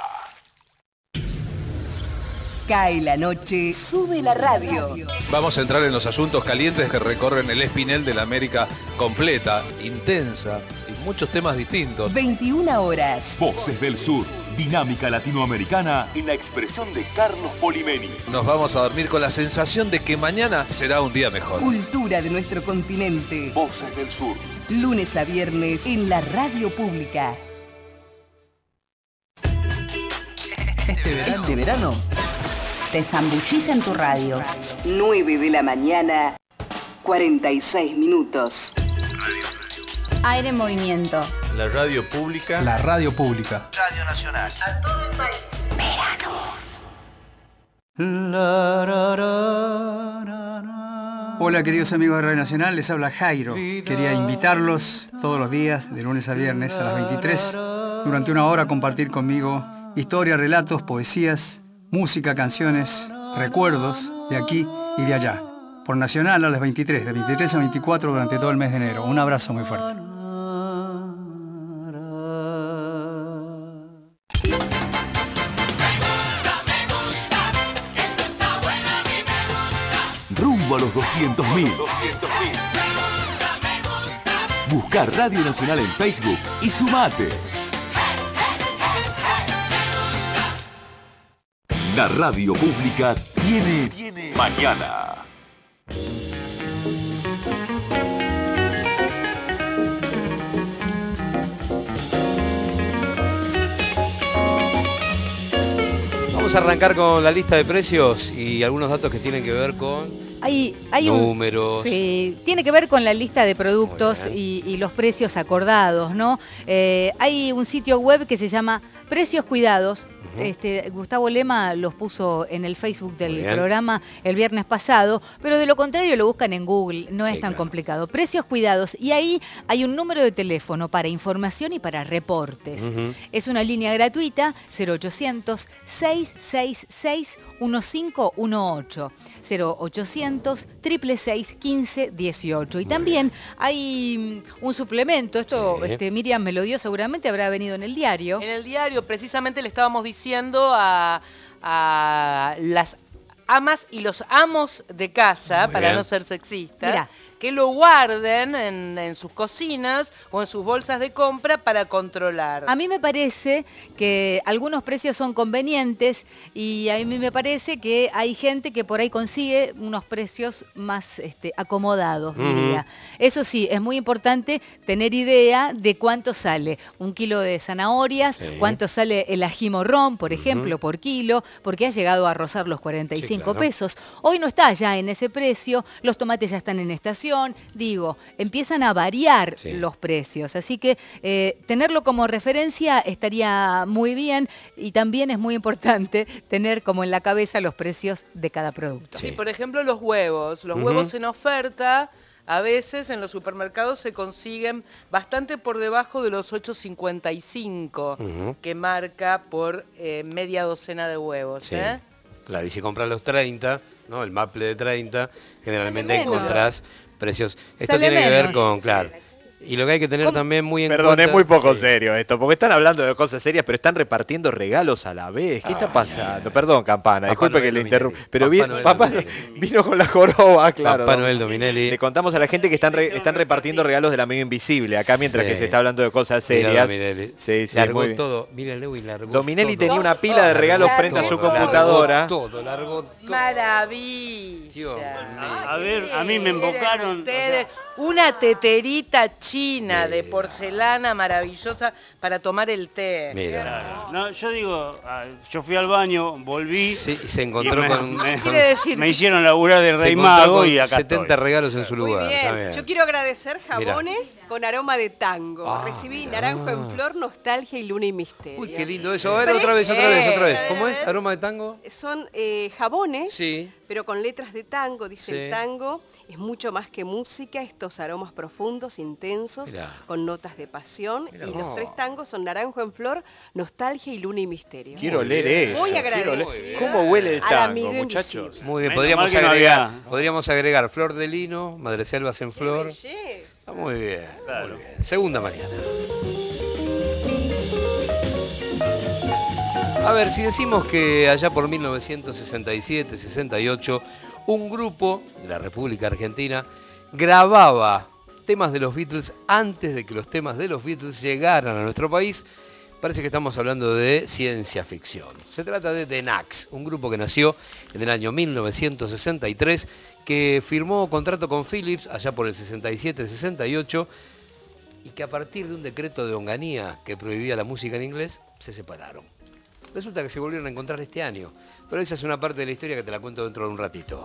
Cae la noche, sube la radio. Vamos a entrar en los asuntos calientes que recorren el espinel de la América completa, intensa y muchos temas distintos. veintiuna horas. Voces del Sur. Dinámica latinoamericana en la expresión de Carlos Polimeni. Nos vamos a dormir con la sensación de que mañana será un día mejor. Cultura de nuestro continente. Voces del Sur. Lunes a viernes en la radio pública. Este verano, este verano te zambullís en tu radio. nueve de la mañana, cuarenta y seis minutos. Aire en movimiento. La radio pública. La radio pública. Radio Nacional. A todo el país. Verano. Hola queridos amigos de Radio Nacional, les habla Jairo. Quería invitarlos todos los días, de lunes a viernes a las veintitrés, durante una hora a compartir conmigo historias, relatos, poesías, música, canciones, recuerdos de aquí y de allá. Por Nacional a las veintitrés, de veintitrés a veinticuatro durante todo el mes de enero. Un abrazo muy fuerte. Rumbo a los doscientos mil. Busca Radio Nacional en Facebook y sumate. La radio pública tiene, tiene mañana. Vamos a arrancar con la lista de precios y algunos datos que tienen que ver con hay, hay números. Un, sí, tiene que ver con la lista de productos y, y los precios acordados, ¿no? Eh, hay un sitio web que se llama Precios Cuidados. Este, Gustavo Lema los puso en el Facebook del programa el viernes pasado, pero de lo contrario lo buscan en Google, no es sí, tan claro. complicado. Precios Cuidados, y ahí hay un número de teléfono para información y para reportes. Uh-huh. Es una línea gratuita, cero ochocientos, seiscientos sesenta y seis, quince dieciocho, cero ochocientos, seiscientos sesenta y seis, quince dieciocho. Y también hay un suplemento, esto sí. este, Miriam me lo dio, seguramente habrá venido en el diario. En el diario precisamente le estábamos diciendo a, a las amas y los amos de casa, muy para bien. No ser sexista, Mirá. Que lo guarden en, en sus cocinas o en sus bolsas de compra para controlar. A mí me parece que algunos precios son convenientes y a mí me parece que hay gente que por ahí consigue unos precios más este, acomodados, uh-huh. diría. Eso sí, es muy importante tener idea de cuánto sale un kilo de zanahorias, sí. cuánto sale el ají morrón, por ejemplo, uh-huh. por kilo, porque ha llegado a rozar los cuarenta y cinco sí, claro. pesos. Hoy no está ya en ese precio, los tomates ya están en estación. Digo, empiezan a variar sí. los precios, así que eh, tenerlo como referencia estaría muy bien y también es muy importante tener como en la cabeza los precios de cada producto. Sí, por ejemplo los huevos, los uh-huh. huevos en oferta a veces en los supermercados se consiguen bastante por debajo de los ocho cincuenta y cinco uh-huh. que marca por eh, media docena de huevos. Sí. ¿eh? Claro, y si compras los treinta, ¿no? El maple de treinta, generalmente encontrás precios. Esto Sale tiene menos. Que ver con, claro, Y lo que hay que tener también muy en Perdón, cuenta... es muy poco serio esto, porque están hablando de cosas serias, pero están repartiendo regalos a la vez. ¿Qué está pasando? Perdón, Campana, Papá disculpe Noel que le Dominelli. interrumpa. Pero Papá bien, Noel papá Dominelli. vino con la joroba, claro. Papá Noel Dominelli. Le contamos a la gente que están, re- están repartiendo regalos del amigo invisible, acá mientras Sí. que se está hablando de cosas Mirá serias. Dominelli. Sí, sí, Largó muy bien. todo. Mira, Lewin largó Dominelli todo. tenía una pila de regalos Largó frente a su todo, computadora. Largó todo, largó todo. Maravilla. A ver, a mí me invocaron... Ustedes, una teterita china de porcelana maravillosa para tomar el té. Claro. No, yo digo, ah, yo fui al baño, volví... Sí, y se encontró y me, con... me- Quiere decir me que- hicieron laburar de se rey encontró mago con y acá setenta estoy. regalos en su lugar. Muy Está bien. bien. Yo quiero agradecer Mirá. jabones con aroma de tango. Ah, Recibí mirá. naranjo en flor, nostalgia y luna y misterio. Uy, qué lindo eso. A ver, otra vez, otra vez, otra vez. ¿Cómo es? ¿Aroma de tango? Son eh, jabones, Sí. pero con letras de tango. Dice Sí. el tango es mucho más que música, estos aromas profundos, intensos, Mirá. con notas de pasión. Mirá y vos. los tres tangos son naranjo en flor, nostalgia y luna y misterio. Quiero leer eso. Muy quiero leer- agradecida. ¿Cómo huele el al tango, amigo muchachos? invisible. Muy bien, Menos podríamos mal que no agregar, había- podríamos agregar flor de lino, madreselvas en flor. Belleza. Está muy bien, muy bien. Segunda mañana. A ver, si decimos que allá por mil novecientos sesenta y siete, sesenta y ocho, un grupo de la República Argentina grababa temas de los Beatles antes de que los temas de los Beatles llegaran a nuestro país, parece que estamos hablando de ciencia ficción. Se trata de The Knacks, un grupo que nació en el año mil novecientos sesenta y tres, que firmó contrato con Philips allá por el sesenta y siete, sesenta y ocho, y que a partir de un decreto de Onganía que prohibía la música en inglés, se separaron. Resulta que se volvieron a encontrar este año, pero esa es una parte de la historia que te la cuento dentro de un ratito.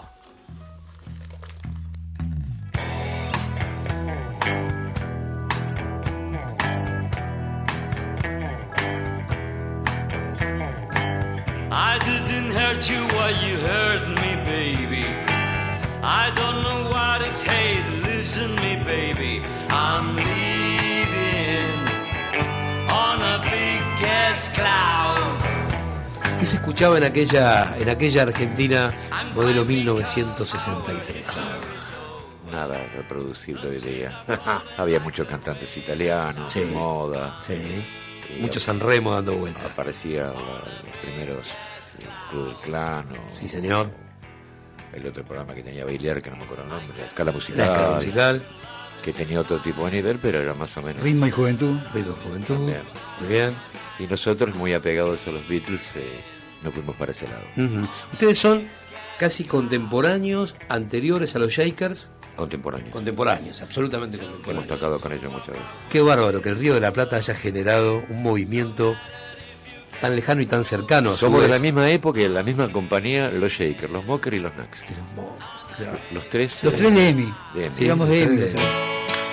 I didn't hurt you while you hurt me, baby. I don't know what it's hate. Listen me, baby. I'm leaving on a big gas cloud. ¿Qué se escuchaba en aquella, en aquella Argentina modelo mil novecientos sesenta y tres? Nada reproducible hoy día. Había muchos cantantes italianos, Sí. de moda. Sí. Y Mucho ap- Sanremo dando vueltas. Aparecía la- los primeros eh, Club del Clan. o- Sí, señor. El otro programa que tenía Bailar, que no me acuerdo el nombre. La Escala La Musical. Escala Musical. Que tenía otro tipo de nivel, pero era más o menos. Ritmo y juventud. Ritmo y juventud. También. Muy bien. Y nosotros, muy apegados a los Beatles, eh, nos fuimos para ese lado. Ujú. Ustedes son casi contemporáneos, anteriores a los Shakers. Contemporáneos. Contemporáneos, absolutamente Hemos contemporáneos. tocado con ellos muchas veces. Qué bárbaro que el Río de la Plata haya generado un movimiento tan lejano y tan cercano. a su Somos de vez. la misma época y de la misma compañía, los Shakers, los Mocker y los Knacks. Claro. Los tres. Los eh, tres de Emi. de Emi. Sí, digamos de los Emi. tres de los Emi. tres.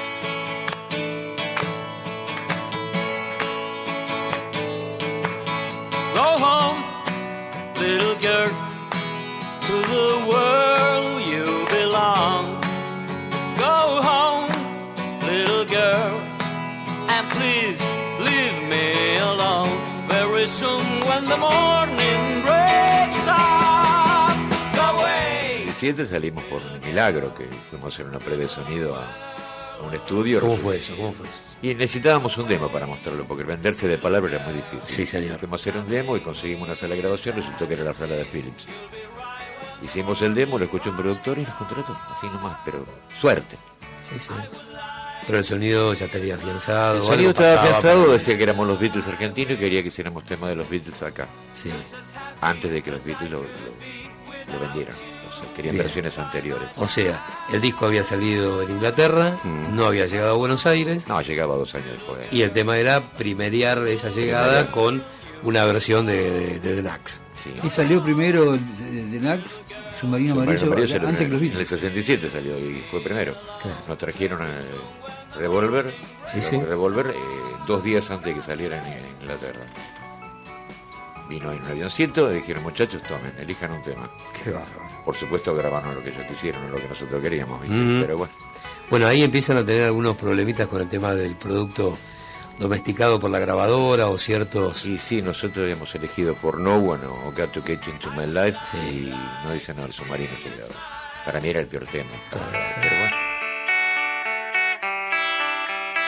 Go home, little girl, to the world you belong. Go home, little girl, and please leave me alone. Very soon when the morning breaks up, go away. En el siete salimos por un milagro, que fuimos a hacer una prueba de sonido a, a un estudio. ¿Cómo fue eso? ¿Cómo fue eso? Y necesitábamos un demo para mostrarlo, porque venderse de palabra era muy difícil. Sí, señor. Fuimos a hacer un demo y conseguimos una sala de grabación, resultó que era la sala de Philips. Hicimos el demo, lo escuchó un productor y nos contrató, así nomás, pero suerte. Sí, sí. Pero el sonido ya te había afianzado. El sonido algo estaba pasaba, pensado, pero- decía que éramos los Beatles argentinos y quería que hiciéramos tema de los Beatles acá. Sí. Antes de que los Beatles lo, lo- lo vendieran. O sea, querían Bien. versiones anteriores. O sea, el disco había salido en Inglaterra, Mm. no había llegado a Buenos Aires. No, llegaba dos años después. Y el tema era primeriar esa llegada Primeriar. con una versión de, de, de The Knacks. Sí. Y salió primero de, de Nax, Submarino Amarillo, Submarino Amarillo salió antes que los en el Beatles. sesenta y siete salió y fue primero. Claro. Nos trajeron eh, Revolver, Sí, sí. Revolver eh, dos días antes de que salieran en Inglaterra. Vino en un avioncito y dijeron, muchachos, tomen, elijan un tema. Qué bárbaro. Por supuesto grabaron lo que ellos quisieron, no lo que nosotros queríamos, ¿viste? Mm. Pero bueno. Bueno, ahí empiezan a tener algunos problemitas con el tema del producto domesticado por la grabadora o ciertos... Y sí, nosotros habíamos elegido For No One o Got to Get You Into My Life y no dicen no, el submarino se graba. Para mí era el peor tema. Pero bueno.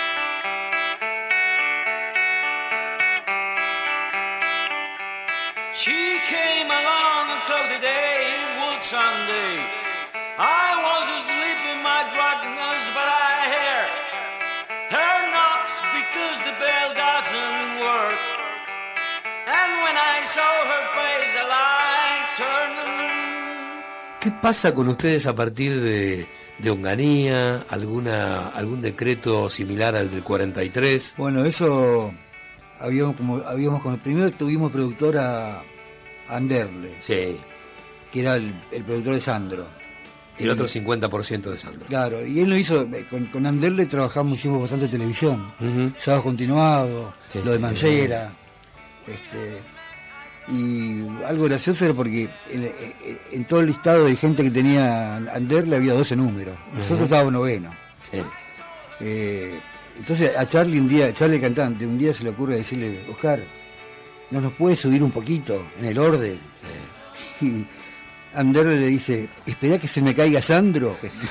She came along and told the day it was Sunday. I was asleep in my darkness, but I hear her knocks because the bell doesn't work. And when I saw her face, the light turned. ¿Qué pasa con ustedes a partir de, de Onganía? ¿Alguna, algún decreto similar al del cuarenta y tres? Bueno, eso habíamos como habíamos como primero tuvimos productor a Anderle, sí, que era el, el productor de Sandro. El otro cincuenta por ciento de Sandro. Claro, y él lo hizo, con, con Anderle trabajamos, hicimos bastante televisión, Uh-huh. Sábado Continuado, Sí, lo de sí, Mancera, este, y algo gracioso era porque en, en- en todo el listado de gente que tenía Anderle había doce números, nosotros Ujú. estábamos noveno. Sí. Eh, entonces a Charlie un día, Charlie cantante, un día se le ocurre decirle, Oscar, ¿no nos puedes subir un poquito en el orden? Y Anderle le dice, esperá que se me caiga Sandro.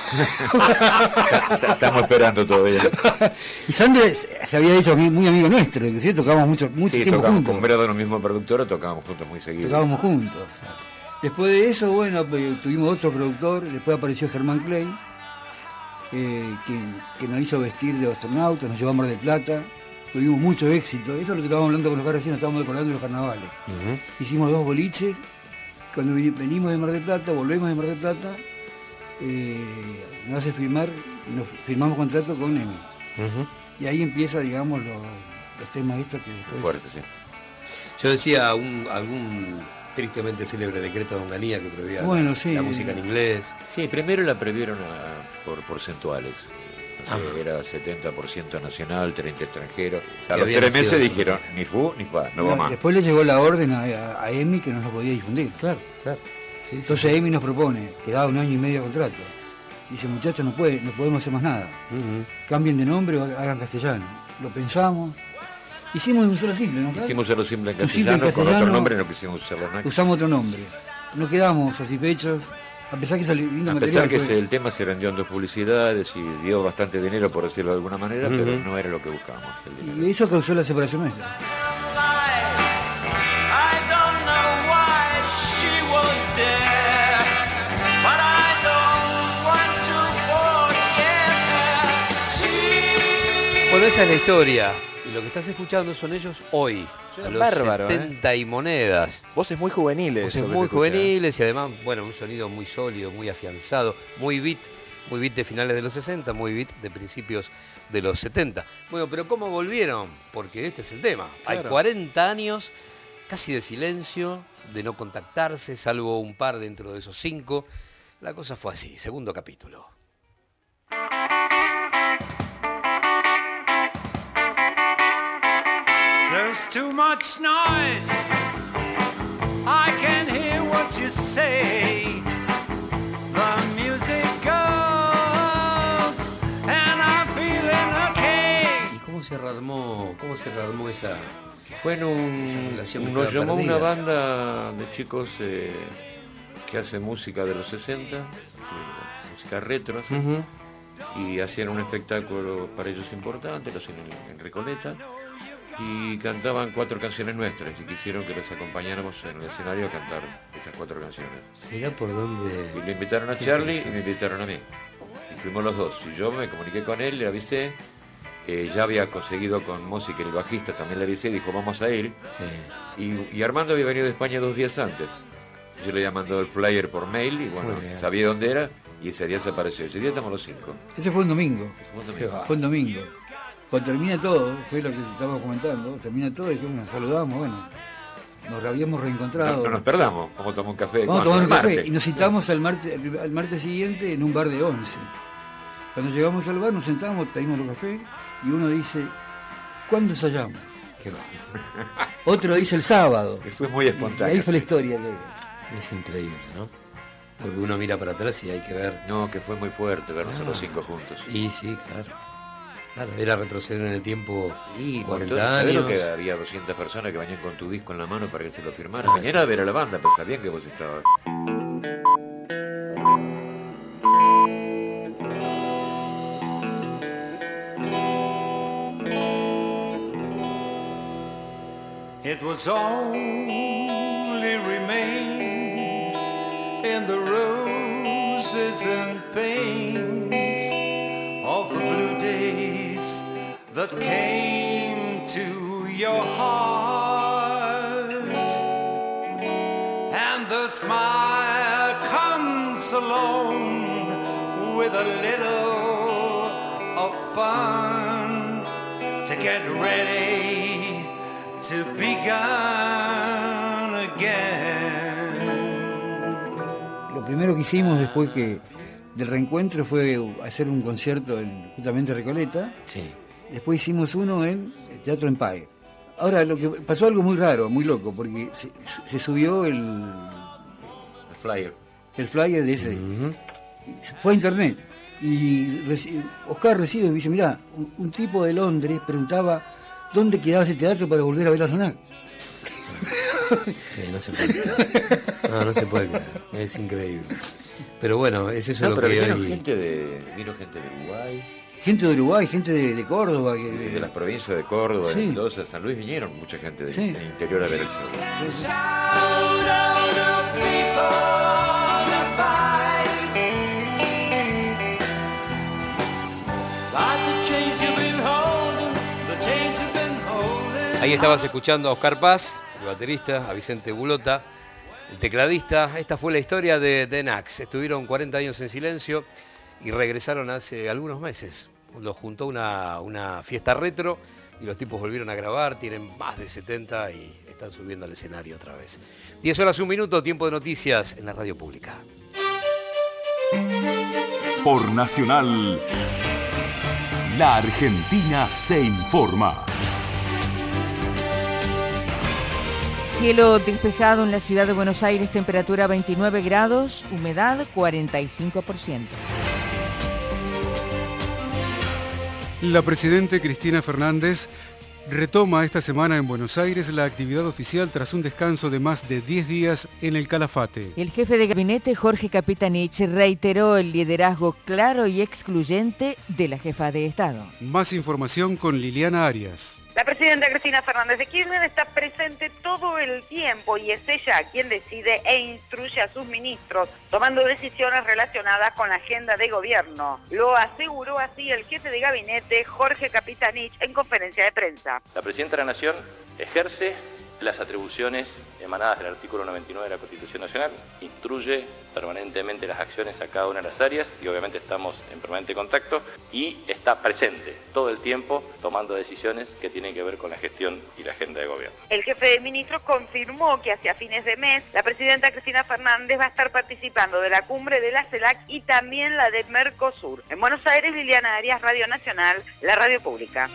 Estamos esperando todavía. Y Sandro se se había hecho muy, muy amigo nuestro, inclusive tocábamos mucho, mucho Sí, tiempo tocamos, juntos. como era de los mismos productores, tocábamos juntos muy seguido. Tocábamos juntos. Después de eso, bueno, pues, tuvimos otro productor, después apareció Germán Klein, eh, que, que nos hizo vestir de astronautas, nos llevó a Mar del Plata, tuvimos mucho éxito, eso es lo que estábamos hablando con los recién, nos estábamos decorando los carnavales. Uh-huh. Hicimos dos boliches, cuando vini- venimos de Mar del Plata, volvemos de Mar del Plata, eh, nos hace firmar, nos firmamos contrato con EMI. Uh-huh. Y ahí empieza, digamos, los, los temas estos que después... Fuerte, sí. Yo decía un, algún tristemente célebre decreto de Onganía que prohibía Bueno, la, sí. la música en inglés. Sí, primero la previeron a- por porcentuales. No sé, Ajá. era setenta por ciento nacional, treinta por ciento extranjero. A Y los había tres meses nacido- dijeron, ni fu, ni fa, no va No, más. después le llegó la orden a, a, a EMI que no nos podía difundir. Claro, claro. Sí, Entonces EMI nos propone, que da un año y medio de contrato. Dice, muchachos, no, puede, no podemos hacer más nada. Uh-huh. Cambien de nombre o hagan castellano. Lo pensamos. Hicimos un solo simple, ¿no? Claro? Hicimos solo simple en Un simple en castellano, con otro castellano, nombre no quisimos usarlo nada. Usamos otro nombre. No quedamos satisfechos, a pesar que salió lindo A material. pesar que pues, se- el tema se vendió en dos publicidades y dio bastante dinero, por decirlo de alguna manera, Ujú. pero no era lo que buscábamos. el dinero. y eso causó la separación nuestra. I don't know why she was there, but I don't want to forget her. She... Bueno, esa es la historia. Y lo que estás escuchando son ellos hoy. Suena A los bárbaro, setenta y monedas. Voces muy juveniles. Voces eso que muy se escucha. juveniles y además, bueno, un sonido muy sólido, muy afianzado, muy beat, muy beat de finales de los sesenta, muy beat de principios de los setenta. Bueno, pero ¿cómo volvieron? Porque este es el tema. Hay Claro. cuarenta años casi de silencio, de no contactarse, salvo un par dentro de esos cinco. La cosa fue así, segundo capítulo. There's too much noise. I can hear what you say. The music goes and I'm feeling okay. ¿Y cómo se rearmó, cómo se rearmó esa, Bueno, un- esa relación que nos estaba llamó perdida? una banda de chicos eh, que hace música de los sesenta, sí, música retro, así, Ujú. y hacían un espectáculo para ellos importante, lo hacían en, en Recoleta, y cantaban cuatro canciones nuestras, y quisieron que los acompañáramos en el escenario a cantar esas cuatro canciones. Mirá por dónde... Y le invitaron a Qué Charlie y interesante. me invitaron a mí. Y fuimos los dos. Y yo me comuniqué con él, le avisé, que ya había conseguido con Música, el bajista, también le avisé, dijo dijo, vamos a ir. Y, y Armando había venido de España dos días antes. Yo le había mandado el flyer por mail y bueno, Muy bien. sabía dónde era y ese día se apareció. Ese día estamos los cinco. Ese fue un domingo. Fue un domingo. Fue un domingo. Cuando termina todo, fue lo que estábamos comentando, termina todo y dijimos, nos saludamos, bueno, nos habíamos reencontrado. No, no nos perdamos, vamos a tomar un café. Vamos a ¿cuándo? tomar un El café martes. y nos citamos al martes, al martes siguiente en un bar de once. Cuando llegamos al bar nos sentamos, pedimos los cafés y uno dice, ¿cuándo ensayamos? Otro dice el sábado. Fue muy Y espontáneo. ahí fue la historia. Es increíble, ¿no? Porque uno mira para atrás y hay que ver... No, que fue muy fuerte vernos a los Ah. cinco juntos. Y sí, claro. Claro, era retroceder en el tiempo Y cuarenta ¿sabés años. lo que había doscientas personas que venían con tu disco en la mano para que se lo firmaran? Mañana a ver a la banda, pues sabían que vos estabas. It was only we remain in the roses and pains of the blue days that came to your heart, and the smile comes along with a little of fun to get ready to begin again. Lo primero que hicimos después que del reencuentro fue hacer un concierto en justamente Recoleta. Sí. Después hicimos uno en el Teatro Empire. Ahora, lo que pasó algo muy raro, muy loco, porque se, se subió el... El flyer. El flyer de ese. Uh-huh. Fue a internet. Y reci- Oscar recibe y me dice, mirá, un, un tipo de Londres preguntaba dónde quedaba ese teatro para volver a ver a Sonac. Sí, no se puede creer. No, no se puede creer. Es increíble. Pero bueno, es eso No, lo pero que vino hay. gente de, vino gente de Uruguay. Gente de Uruguay, gente de, de Córdoba. Que, De, de las provincias de Córdoba, Sí. de Mendoza, San Luis, vinieron mucha gente de- Sí. del interior a ver el show. Ahí estabas escuchando a Oscar Paz, el baterista, a Vicente Bulota, el tecladista. Esta fue la historia de The Knacks. Estuvieron cuarenta años en silencio y regresaron hace algunos meses. Los juntó una, una fiesta retro y los tipos volvieron a grabar. Tienen más de setenta y están subiendo al escenario otra vez. diez horas, un minuto, tiempo de noticias en la radio pública. Por Nacional, la Argentina se informa. Cielo despejado en la ciudad de Buenos Aires, temperatura veintinueve grados, humedad cuarenta y cinco por ciento. La presidenta Cristina Fernández retoma esta semana en Buenos Aires la actividad oficial tras un descanso de más de diez días en el Calafate. El jefe de gabinete, Jorge Capitanich, reiteró el liderazgo claro y excluyente de la jefa de Estado. Más información con Liliana Arias. La presidenta Cristina Fernández de Kirchner está presente todo el tiempo y es ella quien decide e instruye a sus ministros, tomando decisiones relacionadas con la agenda de gobierno. Lo aseguró así el jefe de gabinete, Jorge Capitanich, en conferencia de prensa. La presidenta de la Nación ejerce las atribuciones emanadas del artículo noventa y nueve de la Constitución Nacional, instruye permanentemente las acciones a cada una de las áreas y obviamente estamos en permanente contacto y está presente todo el tiempo tomando decisiones que tienen que ver con la gestión y la agenda de gobierno. El jefe de ministros confirmó que hacia fines de mes la presidenta Cristina Fernández va a estar participando de la cumbre de la CELAC y también la de Mercosur. En Buenos Aires, Liliana Arias, Radio Nacional, la radio pública.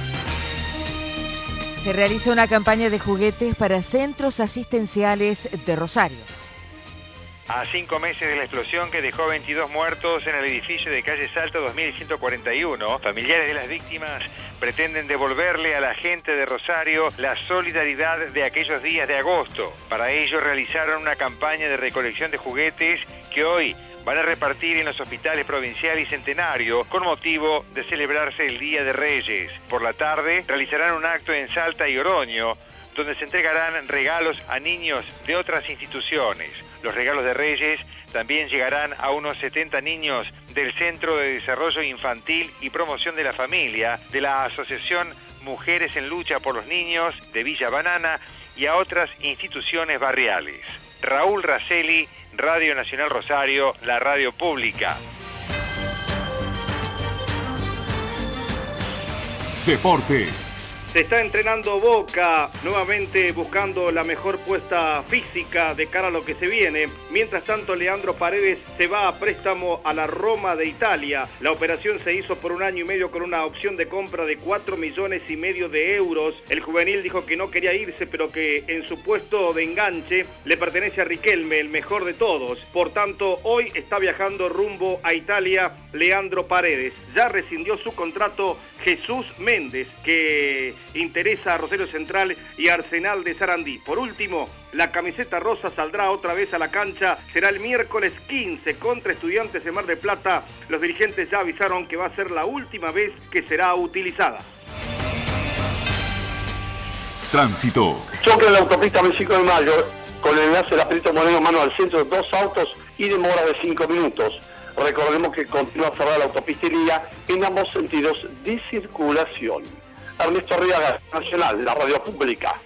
Se realiza una campaña de juguetes para centros asistenciales de Rosario. A cinco meses de la explosión que dejó veintidós muertos en el edificio de calle Salto dos mil ciento cuarenta y uno, familiares de las víctimas pretenden devolverle a la gente de Rosario la solidaridad de aquellos días de agosto. Para ello realizaron una campaña de recolección de juguetes que hoy van a repartir en los hospitales Provincial y Centenario con motivo de celebrarse el Día de Reyes. Por la tarde realizarán un acto en Salta y Oroño, donde se entregarán regalos a niños de otras instituciones. Los regalos de Reyes también llegarán a unos setenta niños del Centro de Desarrollo Infantil y Promoción de la Familia, de la Asociación Mujeres en Lucha por los Niños de Villa Banana y a otras instituciones barriales. Raúl Racelli, Radio Nacional Rosario, la radio pública. Deportes. Se está entrenando Boca, nuevamente buscando la mejor puesta física de cara a lo que se viene. Mientras tanto, Leandro Paredes se va a préstamo a la Roma de Italia. La operación se hizo por un año y medio con una opción de compra de cuatro millones y medio de euros. El juvenil dijo que no quería irse, pero que en su puesto de enganche le pertenece a Riquelme, el mejor de todos. Por tanto, hoy está viajando rumbo a Italia Leandro Paredes. Ya rescindió su contrato Jesús Méndez, que interesa a Rosario Central y Arsenal de Sarandí. Por último, la camiseta rosa saldrá otra vez a la cancha. Será el miércoles quince contra Estudiantes de Mar del Plata. Los dirigentes ya avisaron que va a ser la última vez que será utilizada. Tránsito. Choque de la autopista veinticinco de mayo, con el enlace de la Perito Moreno Mano al centro, dos autos y demora de cinco minutos. Recordemos que continúa cerrada la autopista Ilía en ambos sentidos de circulación. Ernesto Arriaga, Nacional, la radio pública.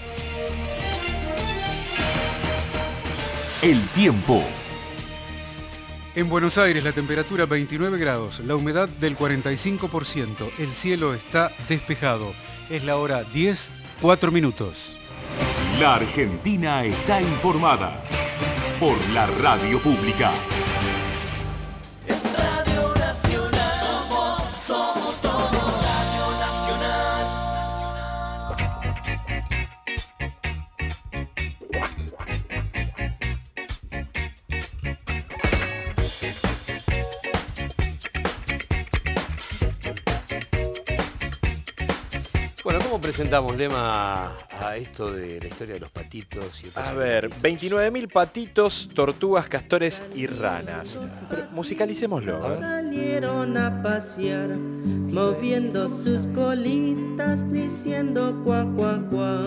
El tiempo. En Buenos Aires la temperatura veintinueve grados, la humedad del cuarenta y cinco por ciento, el cielo está despejado. Es la hora diez, cuatro minutos. La Argentina está informada por la radio pública. Bueno, ¿cómo presentamos, Lema, a esto de la historia de los patitos? Y a ver, veintinueve mil patitos, tortugas, castores y ranas. Pero musicalicémoslo. ¿eh? Salieron a pasear, moviendo sus colitas, diciendo cuá, cuá, cuá.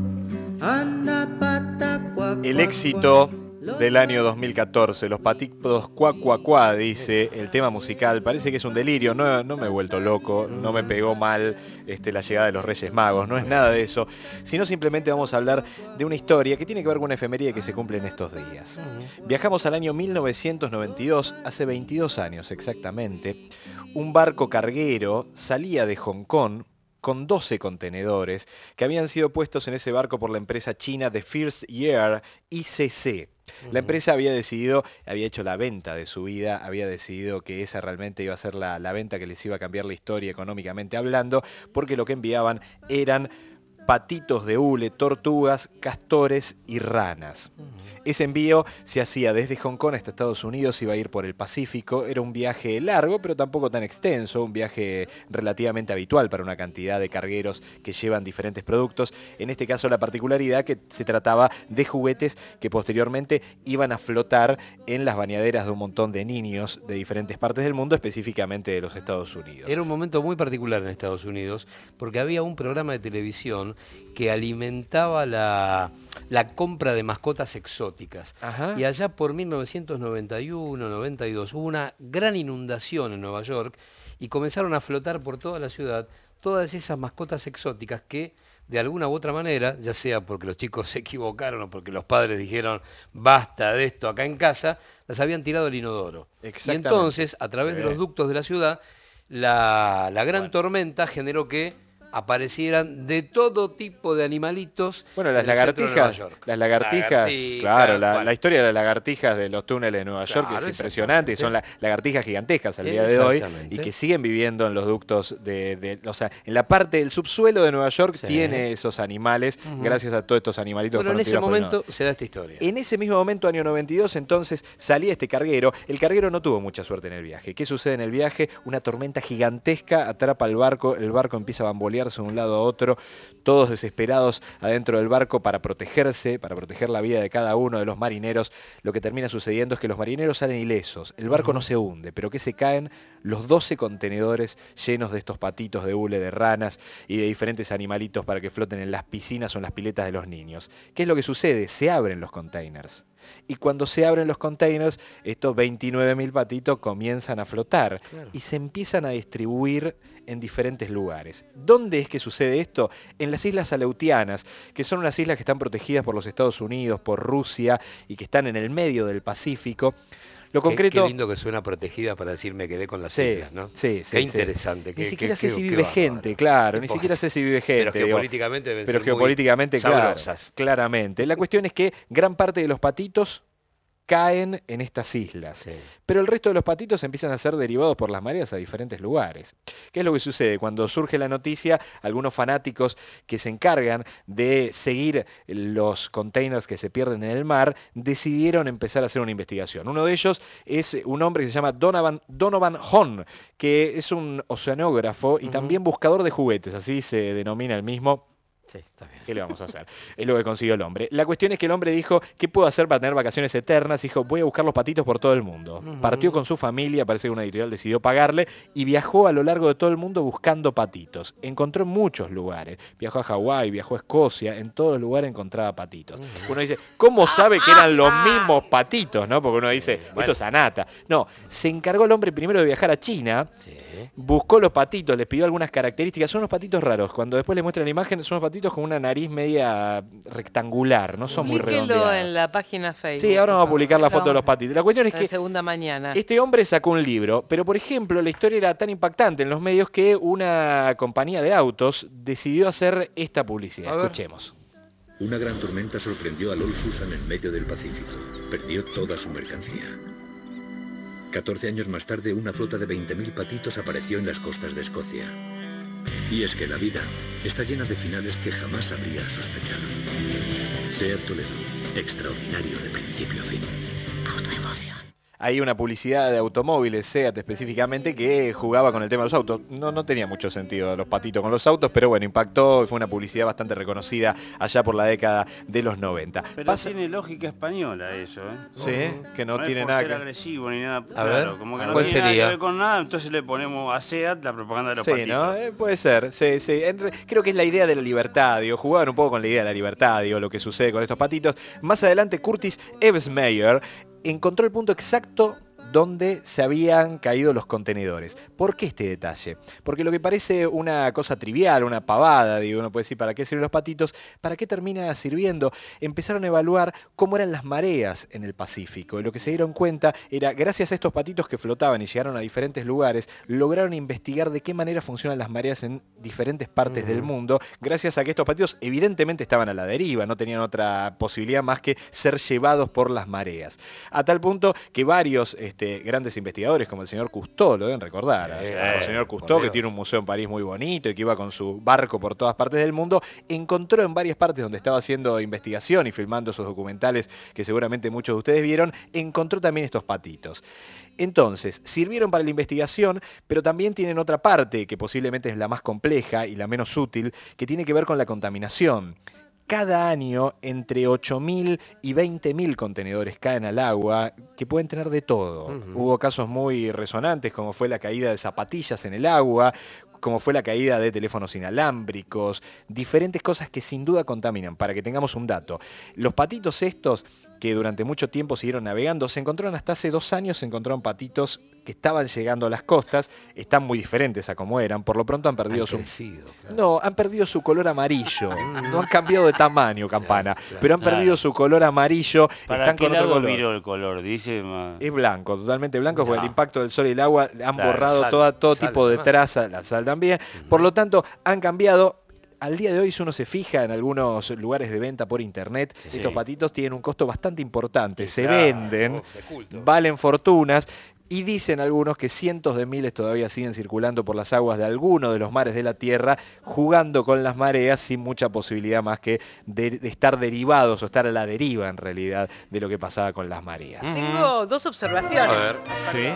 Anda, pata, cuá, El cuá, éxito del año dos mil catorce, los patitos cuá, cuá, cuá, dice el tema musical. Parece que es un delirio, no, no me he vuelto loco, no me pegó mal este, la llegada de los Reyes Magos, no es nada de eso, sino simplemente vamos a hablar de una historia que tiene que ver con una efeméride que se cumple en estos días. Viajamos al año mil novecientos noventa y dos, hace veintidós años exactamente. Un barco carguero salía de Hong Kong con doce contenedores que habían sido puestos en ese barco por la empresa china The First Year I C C. La empresa había decidido, había hecho la venta de su vida, había decidido que esa realmente iba a ser la, la venta que les iba a cambiar la historia económicamente hablando, porque lo que enviaban eran patitos de hule, tortugas, castores y ranas. Ese envío se hacía desde Hong Kong hasta Estados Unidos, iba a ir por el Pacífico, era un viaje largo pero tampoco tan extenso, un viaje relativamente habitual para una cantidad de cargueros que llevan diferentes productos. En este caso la particularidad que se trataba de juguetes que posteriormente iban a flotar en las bañaderas de un montón de niños de diferentes partes del mundo, específicamente de los Estados Unidos. Era un momento muy particular en Estados Unidos porque había un programa de televisión que alimentaba la, la compra de mascotas exóticas. Ajá. Y allá por mil novecientos noventa y uno, noventa y dos hubo una gran inundación en Nueva York y comenzaron a flotar por toda la ciudad todas esas mascotas exóticas que de alguna u otra manera, ya sea porque los chicos se equivocaron o porque los padres dijeron basta de esto acá en casa, las habían tirado al inodoro. Y entonces, a través de los ductos de la ciudad, la, la gran bueno. tormenta generó que aparecieran de todo tipo de animalitos. Bueno, las lagartijas, las lagartijas, Lagartija, claro, la, la historia de las lagartijas de los túneles de Nueva York claro, es impresionante, y son las lagartijas gigantescas al día de hoy y que siguen viviendo en los ductos de, de, o sea, en la parte del subsuelo de Nueva York sí. tiene esos animales, uh-huh. gracias a todos estos animalitos. Bueno, en ese momento se da esta historia. En ese mismo momento, año noventa y dos, entonces salía este carguero. El carguero no tuvo mucha suerte en el viaje. ¿Qué sucede en el viaje? Una tormenta gigantesca atrapa al barco, el barco empieza a bambolear de un lado a otro, todos desesperados adentro del barco para protegerse, para proteger la vida de cada uno de los marineros. Lo que termina sucediendo es que los marineros salen ilesos, el barco uh-huh. no se hunde, pero que se caen los doce contenedores llenos de estos patitos de hule, de ranas y de diferentes animalitos para que floten en las piscinas o en las piletas de los niños. ¿Qué es lo que sucede? Se abren los containers. Y cuando se abren los containers, estos veintinueve mil patitos comienzan a flotar claro. y se empiezan a distribuir en diferentes lugares. ¿Dónde es que sucede esto? En las Islas Aleutianas, que son unas islas que están protegidas por los Estados Unidos, por Rusia y que están en el medio del Pacífico. Lo concreto... Qué, qué lindo que suena protegida para decir me quedé con las sí, islas, ¿no? Sí, sí. Qué interesante. Sí. Qué, ni siquiera qué, sé qué, si qué vive qué gente, qué claro, qué ni siquiera sé si vive gente. Pero geopolíticamente deben pero ser geopolíticamente, muy claro, sabrosas. Claramente. La cuestión es que gran parte de los patitos caen en estas islas. Sí. Pero el resto de los patitos empiezan a ser derivados por las mareas a diferentes lugares. ¿Qué es lo que sucede? Cuando surge la noticia, algunos fanáticos que se encargan de seguir los containers que se pierden en el mar, decidieron empezar a hacer una investigación. Uno de ellos es un hombre que se llama Donovan, Donovan Hon, que es un oceanógrafo y uh-huh. también buscador de juguetes, así se denomina el mismo. Sí, está bien. ¿Qué le vamos a hacer? Es lo que consiguió el hombre. La cuestión es que el hombre dijo, ¿qué puedo hacer para tener vacaciones eternas? Dijo, voy a buscar los patitos por todo el mundo. Uh-huh. Partió con su familia, parece que una editorial decidió pagarle, y viajó a lo largo de todo el mundo buscando patitos. Encontró en muchos lugares. Viajó a Hawái, viajó a Escocia, en todos los lugares encontraba patitos. Uh-huh. Uno dice, ¿cómo sabe que eran los mismos patitos? ¿No? Porque uno dice, bueno, esto es anata. No, se encargó el hombre primero de viajar a China, sí. Buscó los patitos, les pidió algunas características. Son unos patitos raros. Cuando después le muestran la imagen, son unos patitos con una nariz media rectangular, no son muy redondeados. en la página Facebook. Sí, ahora vamos a publicar la foto de los patitos. La cuestión es que segunda mañana. Este hombre sacó un libro, pero por ejemplo la historia era tan impactante en los medios que una compañía de autos decidió hacer esta publicidad. Escuchemos. Una gran tormenta sorprendió a Lol Susan en medio del Pacífico. Perdió toda su mercancía. catorce años más tarde, una flota de veinte mil patitos apareció en las costas de Escocia. Y es que la vida está llena de finales que jamás habría sospechado. Seat Toledo, extraordinario de principio a fin. Autoemoción. Hay una publicidad de automóviles, Seat específicamente, que jugaba con el tema de los autos. No, no tenía mucho sentido los patitos con los autos, pero bueno, impactó, fue una publicidad bastante reconocida allá por la década de los noventa. Pero Pasa... tiene lógica española eso, ¿eh? Sí, que no, no tiene es por nada ser que... agresivo ni nada. A claro, ver, como que no ¿cuál tiene sería? nada que ver con nada, entonces le ponemos a Seat la propaganda de los sí, patitos. ¿no? Eh, puede ser, sí, sí. En re... Creo que es la idea de la libertad, digo, jugaban un poco con la idea de la libertad, digo, lo que sucede con estos patitos. Más adelante, Curtis Evesmeyer encontró el punto exacto donde se habían caído los contenedores. ¿Por qué este detalle? Porque lo que parece una cosa trivial, una pavada, digo, uno puede decir, ¿para qué sirven los patitos? ¿Para qué termina sirviendo? Empezaron a evaluar cómo eran las mareas en el Pacífico. Y lo que se dieron cuenta era, gracias a estos patitos que flotaban y llegaron a diferentes lugares, lograron investigar de qué manera funcionan las mareas en diferentes partes uh-huh. del mundo, gracias a que estos patitos evidentemente estaban a la deriva, no tenían otra posibilidad más que ser llevados por las mareas. A tal punto que varios... Este, grandes investigadores como el señor Cousteau, lo deben recordar, sí, ¿eh? El señor Cousteau, que tiene un museo en París muy bonito y que iba con su barco por todas partes del mundo, encontró en varias partes donde estaba haciendo investigación y filmando esos documentales que seguramente muchos de ustedes vieron, encontró también estos patitos. Entonces, sirvieron para la investigación, pero también tienen otra parte que posiblemente es la más compleja y la menos útil, que tiene que ver con la contaminación. Cada año entre ocho mil y veinte mil contenedores caen al agua, que pueden tener de todo. Uh-huh. Hubo casos muy resonantes, como fue la caída de zapatillas en el agua, como fue la caída de teléfonos inalámbricos, diferentes cosas que sin duda contaminan. Para que tengamos un dato, los patitos estos, que durante mucho tiempo siguieron navegando, se encontraron hasta hace dos años, se encontraron patitos que estaban llegando a las costas, están muy diferentes a como eran, por lo pronto han perdido han su... Crecido, claro. No, han perdido su color amarillo, no han cambiado de tamaño, Campana, claro, claro. pero han claro. perdido su color amarillo, ¿Para están qué con lado otro color. Viró el color? Dice, ma... Es blanco, totalmente blanco, no. porque el impacto del sol y el agua han claro, borrado sal, toda, todo sal, tipo de además. traza, la sal también, uh-huh. por lo tanto han cambiado. Al día de hoy, si uno se fija en algunos lugares de venta por internet, sí. estos patitos tienen un costo bastante importante, sí, se claro, venden, valen fortunas. Y dicen algunos que cientos de miles todavía siguen circulando por las aguas de alguno de los mares de la Tierra, jugando con las mareas sin mucha posibilidad más que de, de estar derivados o estar a la deriva en realidad de lo que pasaba con las mareas. Tengo dos observaciones. A ver, sí.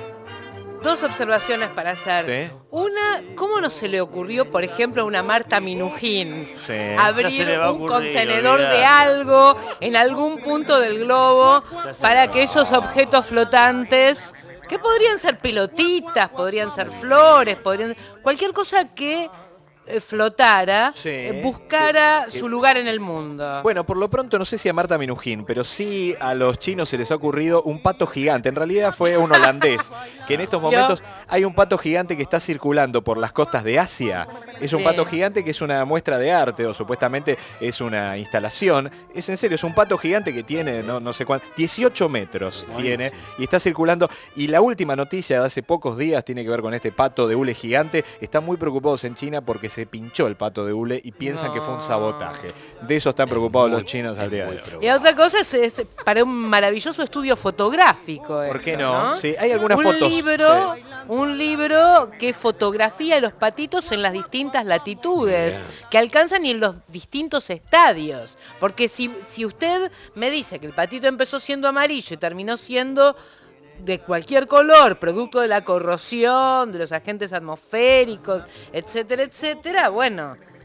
Dos observaciones para hacer. ¿Sí? Una, ¿cómo no se le ocurrió, por ejemplo, a una Marta Minujín sí. abrir un contenedor olvidar. de algo en algún punto del globo para que esos objetos flotantes, que podrían ser pelotitas, podrían ser flores, podrían cualquier cosa que eh, flotara, sí. eh, buscara sí. su lugar en el mundo? Bueno, por lo pronto no sé si a Marta Minujín, pero sí a los chinos se les ha ocurrido un pato gigante. En realidad fue un holandés, que en estos momentos ¿Yo? hay un pato gigante que está circulando por las costas de Asia. Es un sí. pato gigante que es una muestra de arte, o supuestamente es una instalación. Es en serio, es un pato gigante que tiene, no, no sé cuánto, dieciocho metros bueno, tiene, sí. y está circulando. Y la última noticia de hace pocos días tiene que ver con este pato de hule gigante. Están muy preocupados en China porque se pinchó el pato de hule y piensan no. que fue un sabotaje. De eso están preocupados muy, los chinos al día de hoy. Y otra cosa es, es para un maravilloso estudio fotográfico. ¿Por esto, qué no? ¿no? Sí, hay algunas un fotos. Libro, sí. Un libro que fotografía los patitos en las distintas latitudes, Bien. que alcanzan y en los distintos estadios. Porque si, si usted me dice que el patito empezó siendo amarillo y terminó siendo de cualquier color, producto de la corrosión, de los agentes atmosféricos, etcétera, etcétera, bueno,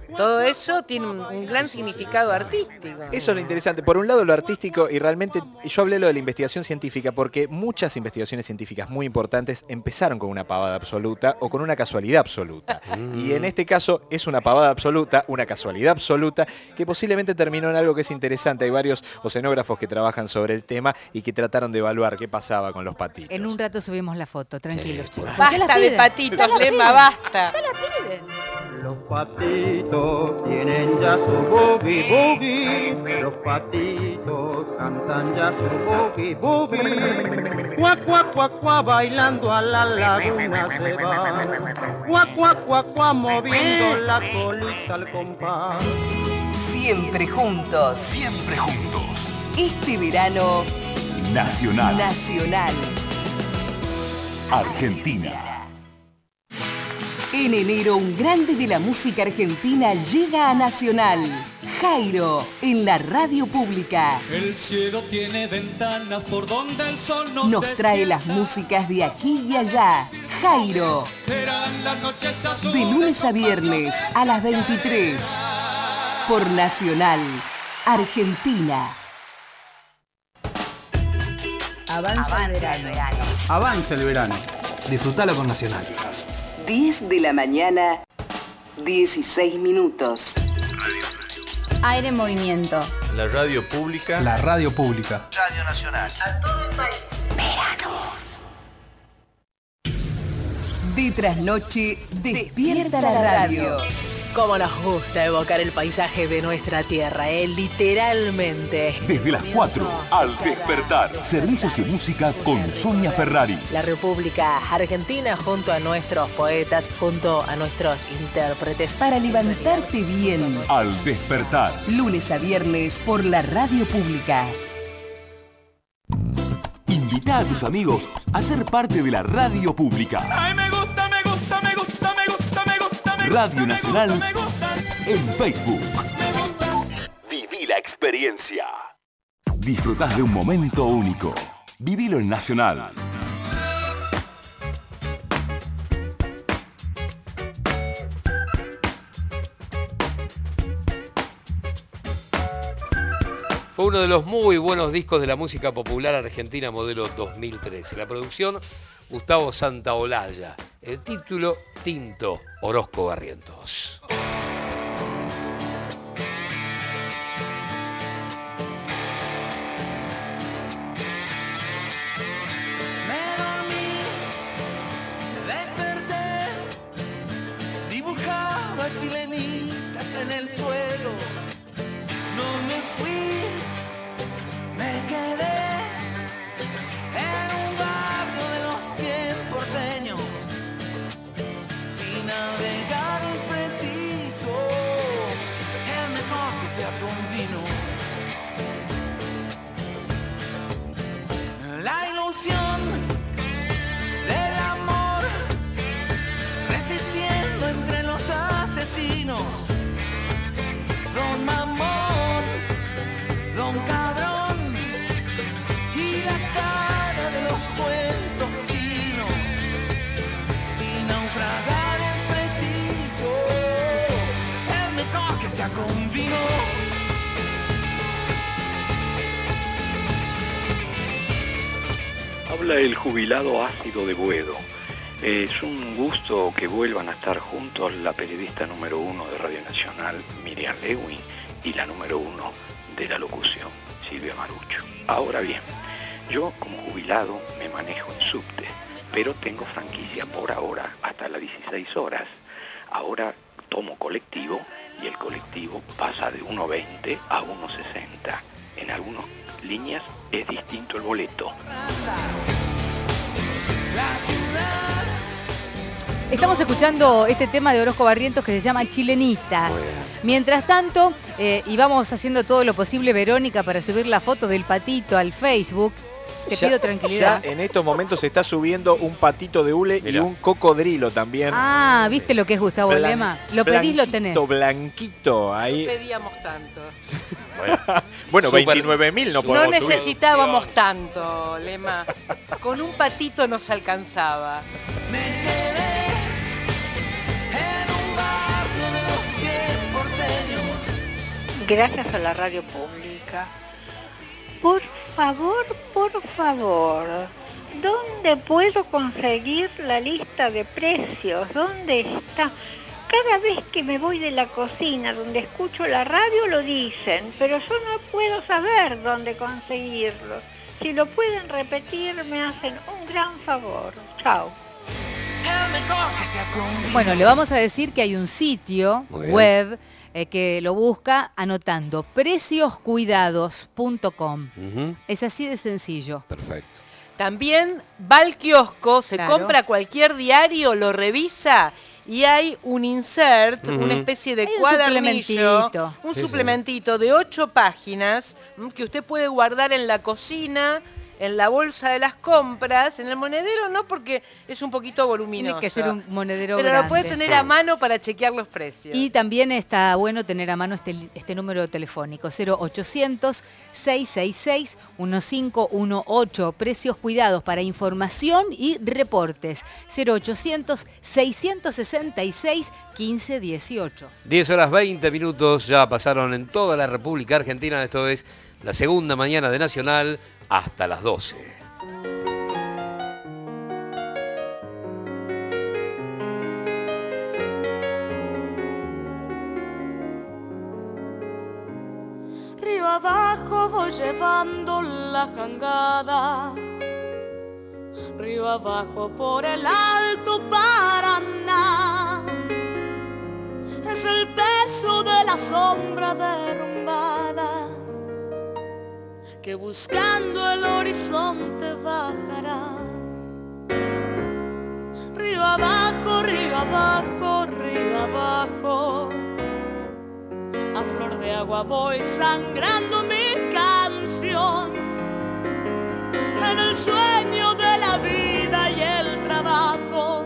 Todo eso tiene un, un gran significado artístico. Eso es lo interesante. Por un lado lo artístico, y realmente yo hablé lo de la investigación científica porque muchas investigaciones científicas muy importantes empezaron con una pavada absoluta o con una casualidad absoluta. Y en este caso es una pavada absoluta, una casualidad absoluta, que posiblemente terminó en algo que es interesante. Hay varios oceanógrafos que trabajan sobre el tema y que trataron de evaluar qué pasaba con los patitos. En un rato subimos la foto, tranquilos, Sí, chicos. Basta ¿Ya la de piden? patitos, ¿Ya la Lema, piden? basta. Ya la piden. Los patitos tienen ya su boogie boogie, los patitos cantan ya su boogie boogie. Cuac, cuac, cuac, cuac, bailando a la laguna se va. Cuac, cuac, cuac, cuac, moviendo la colita al compás. Siempre juntos. Siempre juntos. Este verano Nacional. Nacional. Argentina. En enero, un grande de la música argentina llega a Nacional. Jairo, en la radio pública. El cielo tiene ventanas por donde el sol nos, Nos trae las músicas de aquí y allá. Jairo, serán las noches azules. de lunes a viernes a las veintitrés. Por Nacional, Argentina. Avanza, el verano. Avanza el verano. Disfrutalo con Nacional. diez de la mañana, dieciséis minutos. Aire en movimiento. La radio pública. La radio pública. Radio Nacional. A todo el país. De trasnoche, despierta la radio. Cómo nos gusta evocar el paisaje de nuestra tierra, eh, literalmente. Desde las cuatro, al despertar. Servicios y música con Sonia Ferrari. La República Argentina junto a nuestros poetas, junto a nuestros intérpretes. Para levantarte bien. Al despertar. Lunes a viernes por la radio pública. Invita a tus amigos a ser parte de la radio pública. Ay, me gusta, me gusta, me gusta, me gusta, me gusta, me Radio gusta, Nacional me gusta, me gusta. en Facebook. Viví la experiencia. Disfrutás de un momento único. Vivilo en Nacional. Fue uno de los muy buenos discos de la música popular argentina modelo dos mil trece. La producción, Gustavo Santaolalla. El título, Tinto, Orozco Barrientos. Me dormí, desperté, dibujaba chilenitas en el suelo. No me fui, me quedé en un barrio de los cien porteños. Si navegar es preciso, es mejor que sea con vino. La ilusión del amor, resistiendo entre los asesinos. Don Mamón, Don Cabrón y la cara de los cuentos chinos. Si naufragar es preciso, es mejor que sea con vino. Habla el jubilado Ácido de Buedo. Es un gusto que vuelvan a estar juntos la periodista número uno de Radio Nacional, Miriam Lewin, y la número uno de la locución, Silvia Marucho. Ahora bien, yo como jubilado me manejo en subte, pero tengo franquicia por ahora hasta las dieciséis horas. Ahora tomo colectivo y el colectivo pasa de uno veinte a uno sesenta. En algunas líneas es distinto el boleto. Estamos escuchando este tema de Orozco Barrientos que se llama Chilenitas. Mientras tanto, eh, y vamos haciendo todo lo posible, Verónica, para subir la foto del patito al Facebook. Te Ya- pido tranquilidad. Ya en estos momentos se está subiendo un patito de hule y un cocodrilo también. Ah, ¿viste lo que es Gustavo Blan- Lema? Lo pedís, lo tenés. blanquito, Blanquito, ahí. Pedíamos tanto. Bueno, Super- veintinueve mil no No podemos subir. necesitábamos tanto, Lema. Con un patito nos alcanzaba. En un barrio de los cien gracias a la radio pública. Por favor, por favor, ¿dónde puedo conseguir la lista de precios? ¿Dónde está? Cada vez que me voy de la cocina donde escucho la radio lo dicen, pero yo no puedo saber dónde conseguirlo. Si lo pueden repetir me hacen un gran favor. Chao. Bueno, le vamos a decir que hay un sitio web eh, que lo busca anotando precios cuidados punto com. Uh-huh. Es así de sencillo. Perfecto. También va al kiosco, se Claro. compra cualquier diario, lo revisa y hay un insert, Uh-huh. una especie de Hay un cuadernillo, suplementito. un Sí, suplementito de ocho páginas mm, que usted puede guardar en la cocina, en la bolsa de las compras, en el monedero no, porque es un poquito voluminoso. Tiene que ser un monedero Pero grande. lo puede tener a mano para chequear los precios. Y también está bueno tener a mano este, este número telefónico, cero ochocientos, seiscientos sesenta y seis, quince dieciocho. Precios cuidados para información y reportes. cero ochocientos, seiscientos sesenta y seis, quince dieciocho. diez horas veinte minutos ya pasaron en toda la República Argentina. Esto es la segunda mañana de Nacional hasta las doce. Río abajo voy llevando la jangada, río abajo por el Alto Paraná. Es el peso de la sombra derrumbada que buscando el horizonte bajará. Río abajo, río abajo, río abajo, a flor de agua voy sangrando mi canción. En el sueño de la vida y el trabajo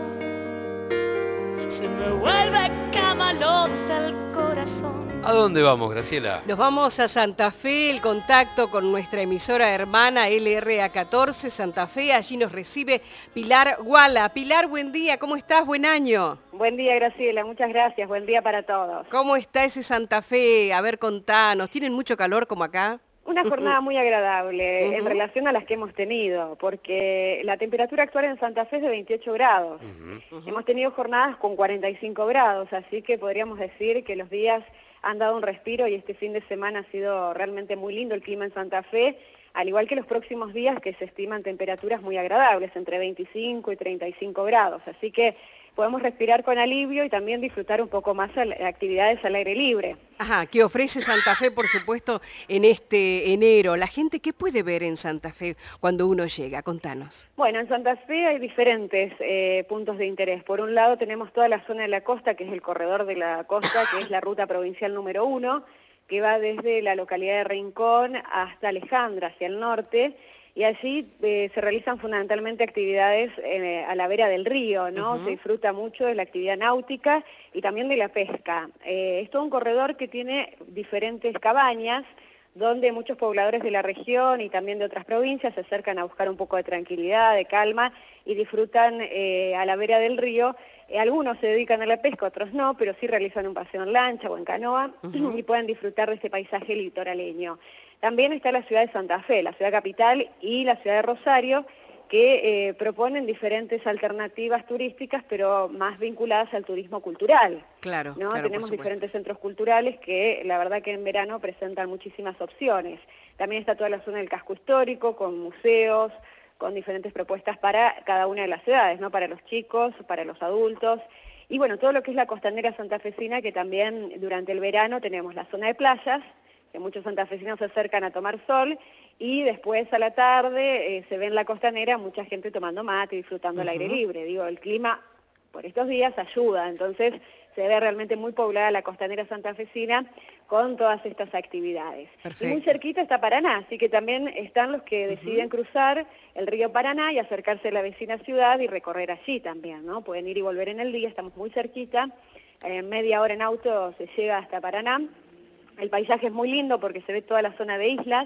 se me vuelve camalote el corazón. ¿A dónde vamos, Graciela? Nos vamos a Santa Fe, el contacto con nuestra emisora hermana L R A catorce Santa Fe. Allí nos recibe Pilar Guala. Pilar, buen día, ¿cómo estás? Buen año. Buen día, Graciela, muchas gracias, buen día para todos. ¿Cómo está ese Santa Fe? A ver, contanos, ¿tienen mucho calor como acá? Una jornada muy agradable Uh-huh. en relación a las que hemos tenido, porque la temperatura actual en Santa Fe es de veintiocho grados. Uh-huh. Hemos tenido jornadas con cuarenta y cinco grados, así que podríamos decir que los días han dado un respiro y este fin de semana ha sido realmente muy lindo el clima en Santa Fe, al igual que los próximos días que se estiman temperaturas muy agradables, entre veinticinco y treinta y cinco grados. Así que podemos respirar con alivio y también disfrutar un poco más de actividades al aire libre. Ajá, que ofrece Santa Fe, por supuesto, en este enero. La gente, ¿qué puede ver en Santa Fe cuando uno llega? Contanos. Bueno, en Santa Fe hay diferentes eh, puntos de interés. Por un lado tenemos toda la zona de la costa, que es el corredor de la costa, que es la ruta provincial número uno, que va desde la localidad de Rincón hasta Alejandra, hacia el norte, y allí eh, se realizan fundamentalmente actividades eh, a la vera del río, ¿no? Uh-huh. Se disfruta mucho de la actividad náutica y también de la pesca. Eh, es todo un corredor que tiene diferentes cabañas, donde muchos pobladores de la región y también de otras provincias se acercan a buscar un poco de tranquilidad, de calma, y disfrutan eh, a la vera del río. Eh, algunos se dedican a la pesca, otros no, pero sí realizan un paseo en lancha o en canoa uh-huh. y pueden disfrutar de ese paisaje litoraleño. También está la ciudad de Santa Fe, la ciudad capital y la ciudad de Rosario, que eh, proponen diferentes alternativas turísticas, pero más vinculadas al turismo cultural. Claro, ¿no? claro, Tenemos diferentes centros culturales que la verdad que en verano presentan muchísimas opciones. También está toda la zona del casco histórico, con museos, con diferentes propuestas para cada una de las ciudades, ¿no? Para los chicos, para los adultos. Y bueno, todo lo que es la costanera santafesina, que también durante el verano tenemos la zona de playas, que muchos santafesinos se acercan a tomar sol, y después a la tarde eh, se ve en la costanera mucha gente tomando mate y disfrutando uh-huh. al aire libre. Digo, el clima por estos días ayuda, entonces se ve realmente muy poblada la costanera santafesina con todas estas actividades. Perfecto. Y muy cerquita está Paraná, así que también están los que deciden uh-huh. cruzar el río Paraná y acercarse a la vecina ciudad y recorrer allí también, ¿no? Pueden ir y volver en el día, estamos muy cerquita, en eh, media hora en auto se llega hasta Paraná. El paisaje es muy lindo porque se ve toda la zona de islas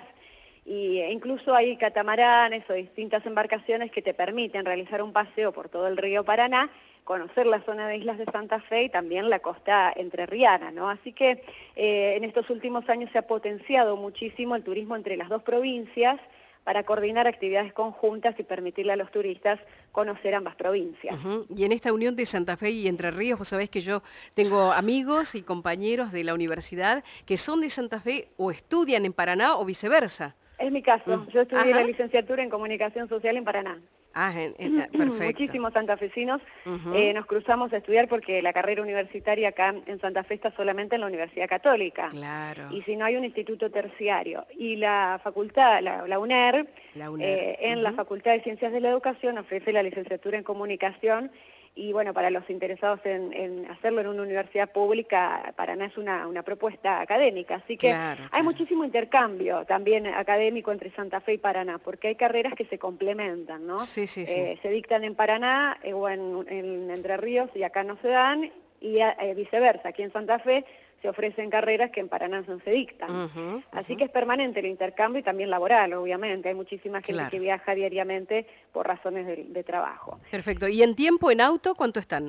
y incluso hay catamaranes o distintas embarcaciones que te permiten realizar un paseo por todo el río Paraná, conocer la zona de Islas de Santa Fe y también la costa entrerriana, ¿no? Así que eh, en estos últimos años se ha potenciado muchísimo el turismo entre las dos provincias para coordinar actividades conjuntas y permitirle a los turistas conocer ambas provincias. Uh-huh. Y en esta unión de Santa Fe y Entre Ríos, vos sabés que yo tengo amigos y compañeros de la universidad que son de Santa Fe o estudian en Paraná o viceversa. Es mi caso, Mm. yo estudié Ajá. la licenciatura en Comunicación Social en Paraná. Ah, en- en- perfecto. Muchísimos santafesinos Ujú. eh, nos cruzamos a estudiar porque la carrera universitaria acá en Santa Fe está solamente en la Universidad Católica. Claro. Y si no hay un instituto terciario. Y la facultad, la, la UNER, La UNER. eh, en la Facultad de Ciencias de la Educación ofrece la licenciatura en Comunicación. Y bueno, para los interesados en, en hacerlo en una universidad pública, Paraná es una, una propuesta académica. Así que Claro, hay muchísimo intercambio también académico entre Santa Fe y Paraná, porque hay carreras que se complementan, ¿no? Sí, sí, sí. Eh, se dictan en Paraná eh, o en, en Entre Ríos y acá no se dan, y eh, viceversa. Aquí en Santa Fe se ofrecen carreras que en Paraná no se dictan. Ujú, Así ujú. que es permanente el intercambio y también laboral, obviamente. Hay muchísima gente Claro. que viaja diariamente por razones de, de trabajo. Perfecto. ¿Y en tiempo, en auto, cuánto están?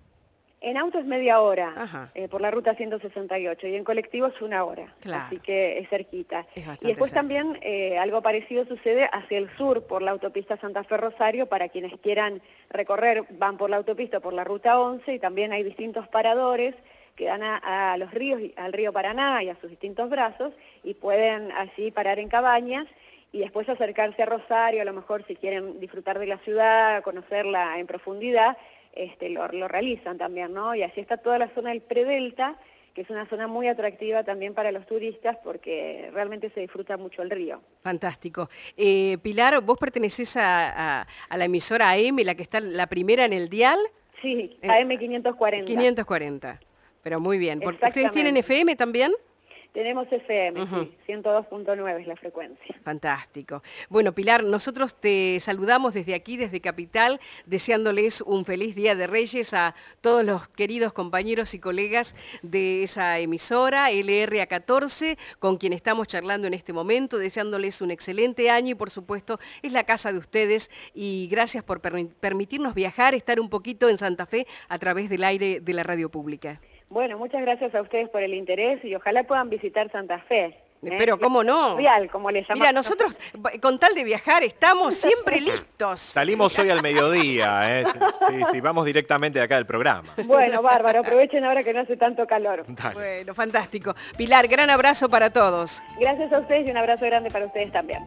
En auto es media hora, Ajá. eh, por la ruta ciento sesenta y ocho, y en colectivo es una hora, Claro. así que es cerquita. Es Y bastante después cerca. también eh, algo parecido sucede hacia el sur, por la autopista Santa Fe-Rosario, para quienes quieran recorrer, van por la autopista, por la ruta once, y también hay distintos paradores que dan a, a los ríos, y- al río Paraná y a sus distintos brazos, y pueden allí parar en cabañas, y después acercarse a Rosario, a lo mejor si quieren disfrutar de la ciudad, conocerla en profundidad, este, lo, lo realizan también, ¿no? Y así está toda la zona del Predelta, que es una zona muy atractiva también para los turistas porque realmente se disfruta mucho el río. Fantástico. Eh, Pilar, ¿vos pertenecés a, a- a la emisora A M, la que está la primera en el dial? Sí, Eh, A M quinientos cuarenta. quinientos cuarenta. Pero muy bien. Porque ¿ustedes Exactamente. tienen F M también? Tenemos F M, Ujú. sí, ciento dos punto nueve es la frecuencia. Fantástico. Bueno, Pilar, nosotros te saludamos desde aquí, desde Capital, deseándoles un feliz Día de Reyes a todos los queridos compañeros y colegas de esa emisora, L R A catorce, con quien estamos charlando en este momento, deseándoles un excelente año y por supuesto es la casa de ustedes y gracias por permi- permitirnos viajar, estar un poquito en Santa Fe a través del aire de la radio pública. Bueno, muchas gracias a ustedes por el interés y ojalá puedan visitar Santa Fe. ¿eh? Pero cómo no. Real, como le llamamos. Mira, nosotros con tal de viajar estamos siempre listos. Salimos hoy al mediodía, ¿eh? Sí, sí, vamos directamente de acá del programa. Bueno, bárbaro, aprovechen ahora que no hace tanto calor. Bueno, fantástico. Pilar, gran abrazo para todos. Gracias a ustedes y un abrazo grande para ustedes también.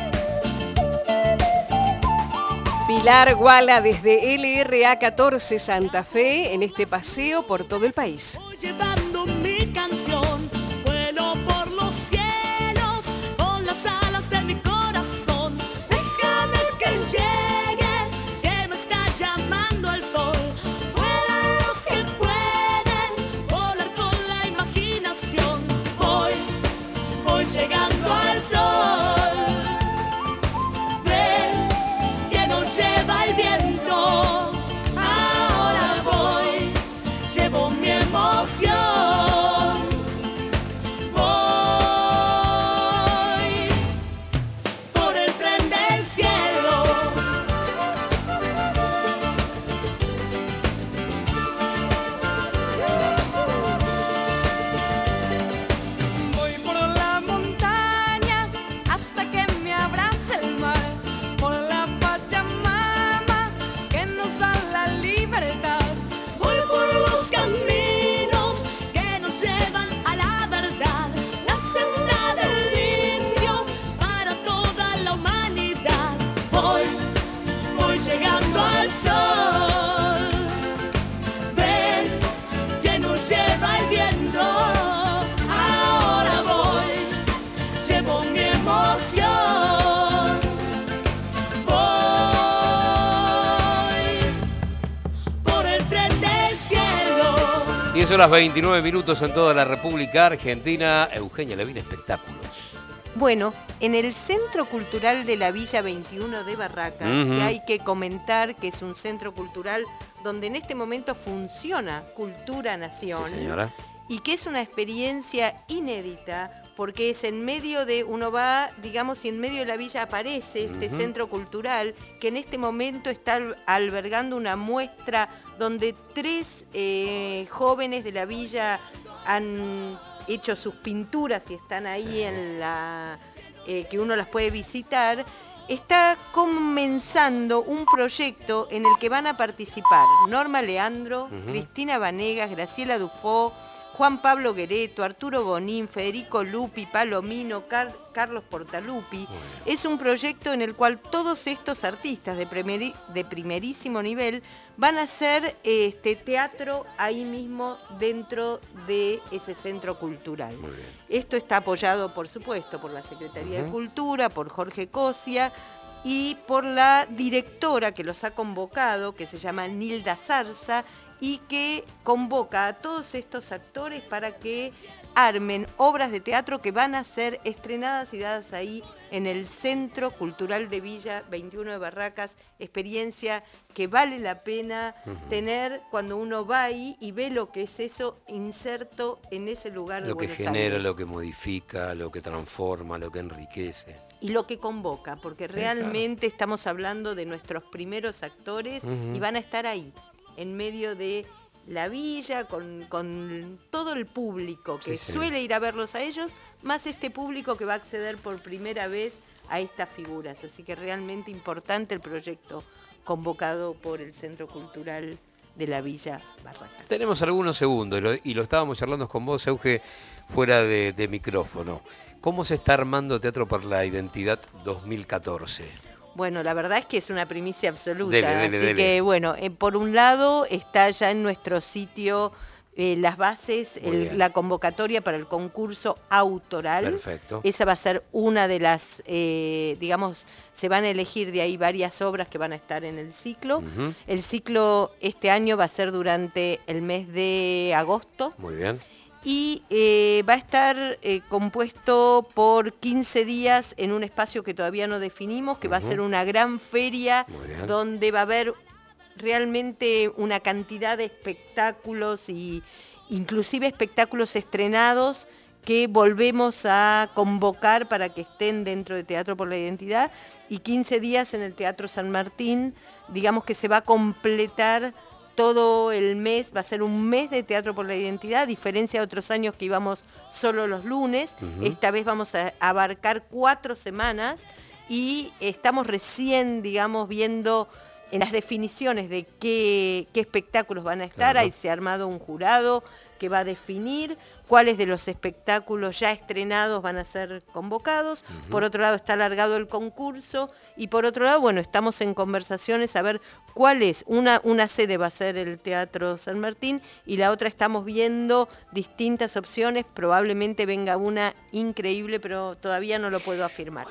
Pilar Guala desde L R A catorce Santa Fe en este paseo por todo el país. Llevando mi canción, vuelo por los cielos con las alas de mi corazón. Déjame que llegue, que me está llamando el sol. Vuelan los que pueden volar con la imaginación. Voy, voy llegando al sol. Ven, que nos lleva el viento. Ahora voy, llevo mi emoción. Voy por el tren del cielo. Voy por la montaña hasta que me abrace el mar. Por la Pachamama que nos da la libertad. Voy por los caminos que nos llevan a la verdad. La senda del indio para toda la humanidad. Voy, voy llegando al sol. Ven, que nos lleva el viento. Ahora voy, llevo mi emoción. Voy por el tren del cielo. Y son las veintinueve minutos en toda la República Argentina. Eugenia Levin, espectáculos. Bueno, en el Centro Cultural de la Villa veintiuno de Barracas, Ujú. que hay que comentar que es un centro cultural donde en este momento funciona Cultura Nación, Sí, señora. y que es una experiencia inédita porque es en medio de, uno va, digamos, y en medio de la villa aparece este Ujú. centro cultural que en este momento está al- albergando una muestra donde tres eh, jóvenes de la villa han hecho sus pinturas y están ahí en la... eh, que uno las puede visitar. Está comenzando un proyecto en el que van a participar Norma Leandro, Ujú. Cristina Vanegas, Graciela Dufó, Juan Pablo Guereto, Arturo Bonín, Federico Lupi, Palomino, Car- Carlos Portalupi. Es un proyecto en el cual todos estos artistas de, primeri- de primerísimo nivel van a hacer este, teatro ahí mismo dentro de ese centro cultural. Esto está apoyado, por supuesto, por la Secretaría de Ujú. Cultura, por Jorge Cosia y por la directora que los ha convocado, que se llama Nilda Zarza, y que convoca a todos estos actores para que armen obras de teatro que van a ser estrenadas y dadas ahí en el Centro Cultural de Villa veintiuno de Barracas, experiencia que vale la pena Ujú. tener cuando uno va ahí y ve lo que es eso inserto en ese lugar de Lo que Buenos genera, Aires. lo que modifica, lo que transforma, lo que enriquece. Y lo que convoca, porque Sí, realmente estamos hablando de nuestros primeros actores Ujú. y van a estar ahí, en medio de la villa, con, con todo el público que Sí, sí. suele ir a verlos a ellos, más este público que va a acceder por primera vez a estas figuras. Así que realmente importante el proyecto convocado por el Centro Cultural de la Villa Barracas. Tenemos algunos segundos y lo, y lo estábamos charlando con vos, Euge, fuera de, de micrófono. ¿Cómo se está armando Teatro por la Identidad dos mil catorce? Bueno, la verdad es que es una primicia absoluta, Dele, dele, así dele. que bueno, eh, por un lado está ya en nuestro sitio eh, las bases, Muy el- bien. la convocatoria para el concurso autoral. Perfecto. Esa va a ser una de las, eh, digamos, se van a elegir de ahí varias obras que van a estar en el ciclo. Ujú. El ciclo este año va a ser durante el mes de agosto. Muy bien. Y eh, va a estar eh, compuesto por quince días en un espacio que todavía no definimos, que va a Ujú. ser una gran feria Muy bien. donde va a haber realmente una cantidad de espectáculos y inclusive espectáculos estrenados que volvemos a convocar para que estén dentro de Teatro por la Identidad, y quince días en el Teatro San Martín, digamos que se va a completar todo el mes, va a ser un mes de Teatro por la Identidad, a diferencia de otros años que íbamos solo los lunes. Ujú. Esta vez vamos a abarcar cuatro semanas y estamos recién, digamos, viendo en las definiciones de qué, qué espectáculos van a estar. Claro. Ahí se ha armado un jurado que va a definir cuáles de los espectáculos ya estrenados van a ser convocados. Ujú. Por otro lado está alargado el concurso y por otro lado, bueno, estamos en conversaciones a ver cuál es. Una, una sede va a ser el Teatro San Martín y la otra estamos viendo distintas opciones. Probablemente venga una increíble, pero todavía no lo puedo afirmar.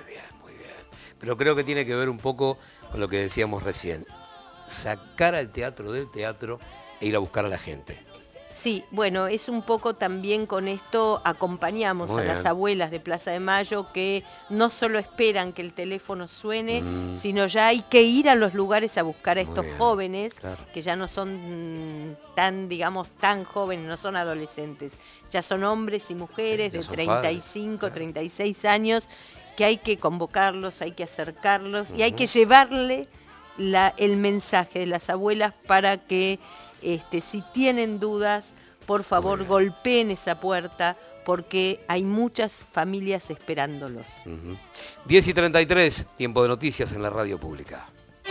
Pero creo que tiene que ver un poco con lo que decíamos recién. Sacar al teatro del teatro e ir a buscar a la gente. Sí, bueno, es un poco también con esto acompañamos Muy a las bien. abuelas de Plaza de Mayo que no solo esperan que el teléfono suene, Mm. sino ya hay que ir a los lugares a buscar a Muy estos bien, jóvenes claro. que ya no son mm, tan, digamos, tan jóvenes, no son adolescentes, ya son hombres y mujeres Sí, ya de son treinta y cinco, treinta y seis años, que hay que convocarlos, hay que acercarlos y hay Ujú. que llevarle la- el mensaje de las abuelas para que este, si tienen dudas, por favor golpeen esa puerta porque hay muchas familias esperándolos. Ujú. diez y treinta y tres, tiempo de noticias en la radio pública.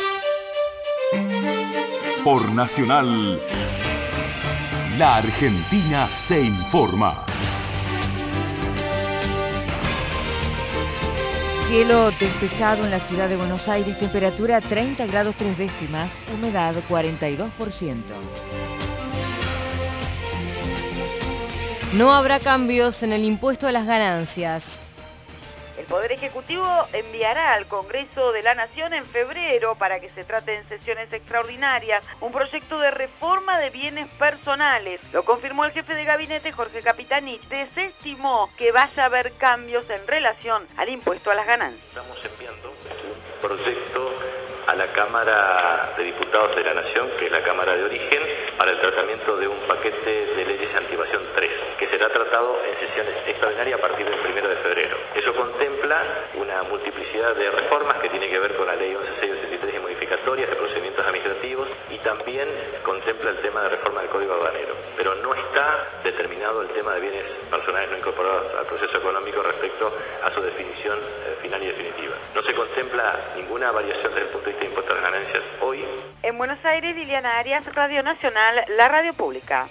Por Nacional, la Argentina se informa. Cielo despejado en la ciudad de Buenos Aires, temperatura treinta grados tres décimas, humedad cuarenta y dos por ciento. No habrá cambios en el impuesto a las ganancias. El Poder Ejecutivo enviará al Congreso de la Nación en febrero, para que se trate en sesiones extraordinarias, un proyecto de reforma de bienes personales. Lo confirmó el jefe de gabinete, Jorge Capitanich. Desestimó que vaya a haber cambios en relación al impuesto a las ganancias. Estamos enviando un proyecto a la Cámara de Diputados de la Nación, que es la Cámara de Origen, para el tratamiento de un paquete de leyes anti-evasión tres, que será tratado en sesiones extraordinarias a partir del primero de febrero. Eso contempla una multiplicidad de reformas que tiene que ver con la ley once mil seiscientos sesenta y tres y modificatorias de procedimientos administrativos, y también contempla el tema de reforma del Código Aduanero. Pero no está determinado el tema de bienes personales no incorporados al proceso económico respecto a su definición eh, final y definitiva. No se contempla ninguna variación desde el punto de vista de impuestos a las ganancias hoy. En Buenos Aires, Liliana Arias, Radio Nacional, la radio pública.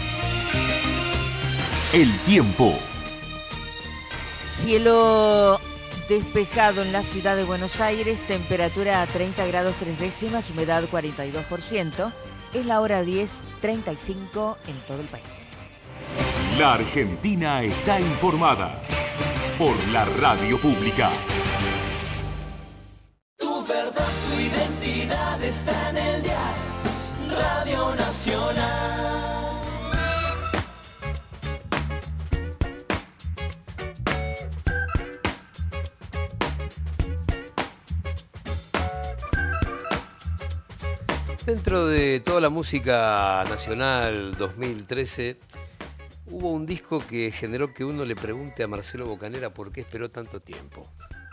El tiempo. Cielo despejado en la ciudad de Buenos Aires, temperatura a treinta grados tres décimas, humedad cuarenta y dos por ciento. Es la hora diez treinta y cinco en todo el país. La Argentina está informada por la radio pública. Tu verdad, tu identidad está en el dial. Radio Nacional. Dentro de toda la música nacional dos mil trece, hubo un disco que generó que uno le pregunte a Marcelo Bocanera por qué esperó tanto tiempo.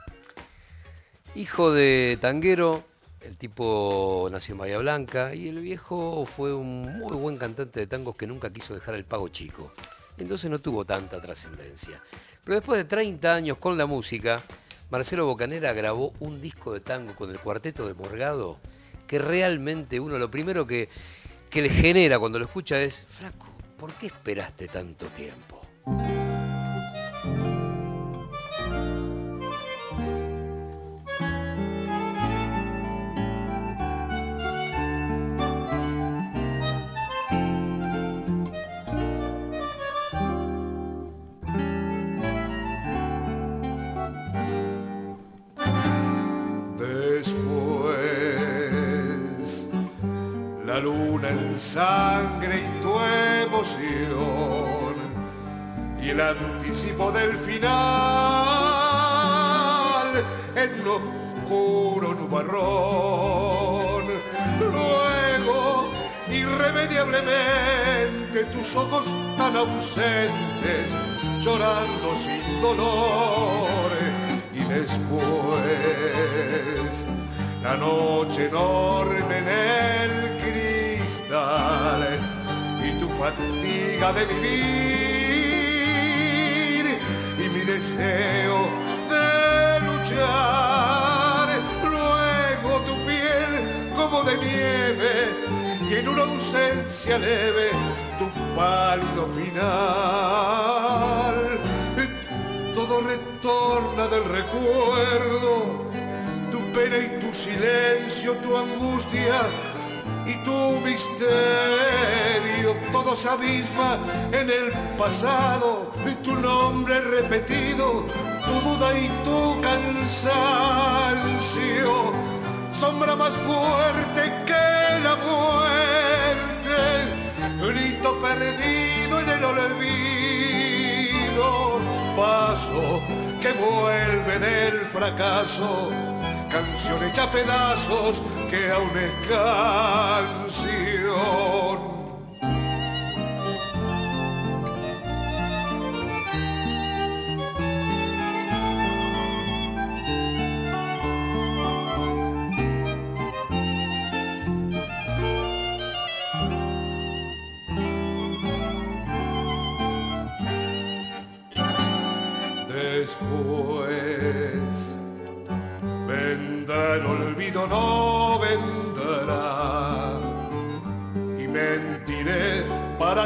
Hijo de tanguero, el tipo nació en Bahía Blanca y el viejo fue un muy buen cantante de tangos que nunca quiso dejar el pago chico. Entonces no tuvo tanta trascendencia. Pero después de treinta años con la música, Marcelo Bocanera grabó un disco de tango con el Cuarteto de Morgado que realmente uno lo primero que, que le genera cuando lo escucha es: flaco, ¿por qué esperaste tanto tiempo? La luna en sangre y tu emoción y el anticipo del final en un oscuro nubarrón. Luego, irremediablemente, tus ojos tan ausentes llorando sin dolor, y después la noche enorme en el cristal y tu fatiga de vivir y mi deseo de luchar. Luego tu piel como de nieve y en una ausencia leve tu pálido final. Todo retorna del recuerdo, tu pena y tu silencio, tu angustia y tu misterio. Todo se abisma en el pasado, y tu nombre repetido, tu duda y tu cansancio. Sombra más fuerte que la muerte, grito perdido en el olvido. Paso que vuelve del fracaso, canción hecha a pedazos que aún es canción. Después vendrá el olvido, no vendrá, y mentiré para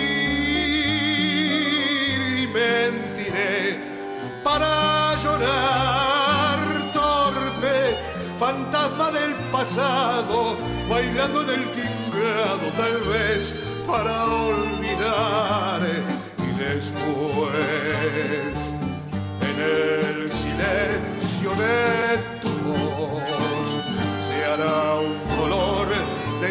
reír, y mentiré para llorar, torpe fantasma del pasado, bailando en el timbrado, tal vez para olvidar, y después en el silencio de tu voz se hará un color de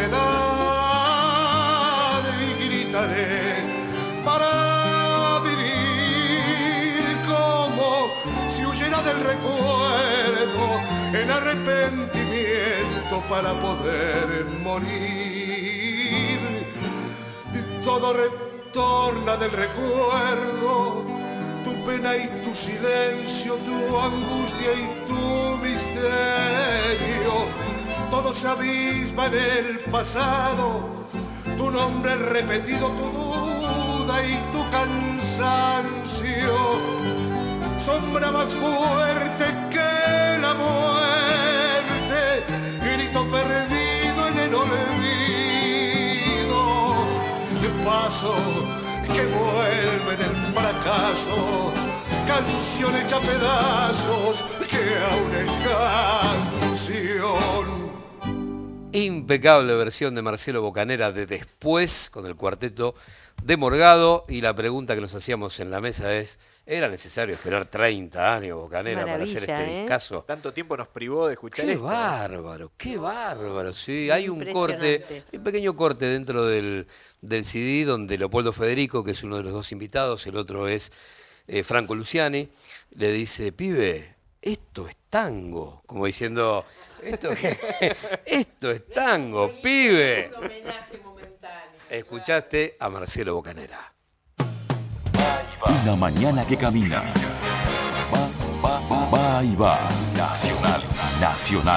soledad y gritaré para vivir como si huyera del recuerdo en arrepentimiento. nato para poder morir. Todo retorna del recuerdo, tu pena y tu silencio, tu angustia y tu misterio. Todo se abisma en el pasado, tu nombre repetido, tu duda y tu cansancio. Sombra más fuerte que la muerte, grito perdido en el olvido. Paso que vuelve del fracaso, canción hecha pedazos que aún es canción. Impecable versión de Marcelo Bocanera de Después con el cuarteto de Morgado, y la pregunta que nos hacíamos en la mesa es: ¿era necesario esperar treinta años, Bocanera, Maravilla, para hacer este ¿eh? discazo? Tanto tiempo nos privó de escuchar Qué esto. bárbaro, qué bárbaro, sí. Hay un Impresionante. corte, un pequeño corte dentro del, del C D donde Leopoldo Federico, que es uno de los dos invitados, el otro es eh, Franco Luciani, le dice: pibe, esto es tango, como diciendo, esto, esto es tango, pibe. Escuchaste a Marcelo Bocanera. Una mañana que camina. Va, va, va, va y va. Nacional, nacional.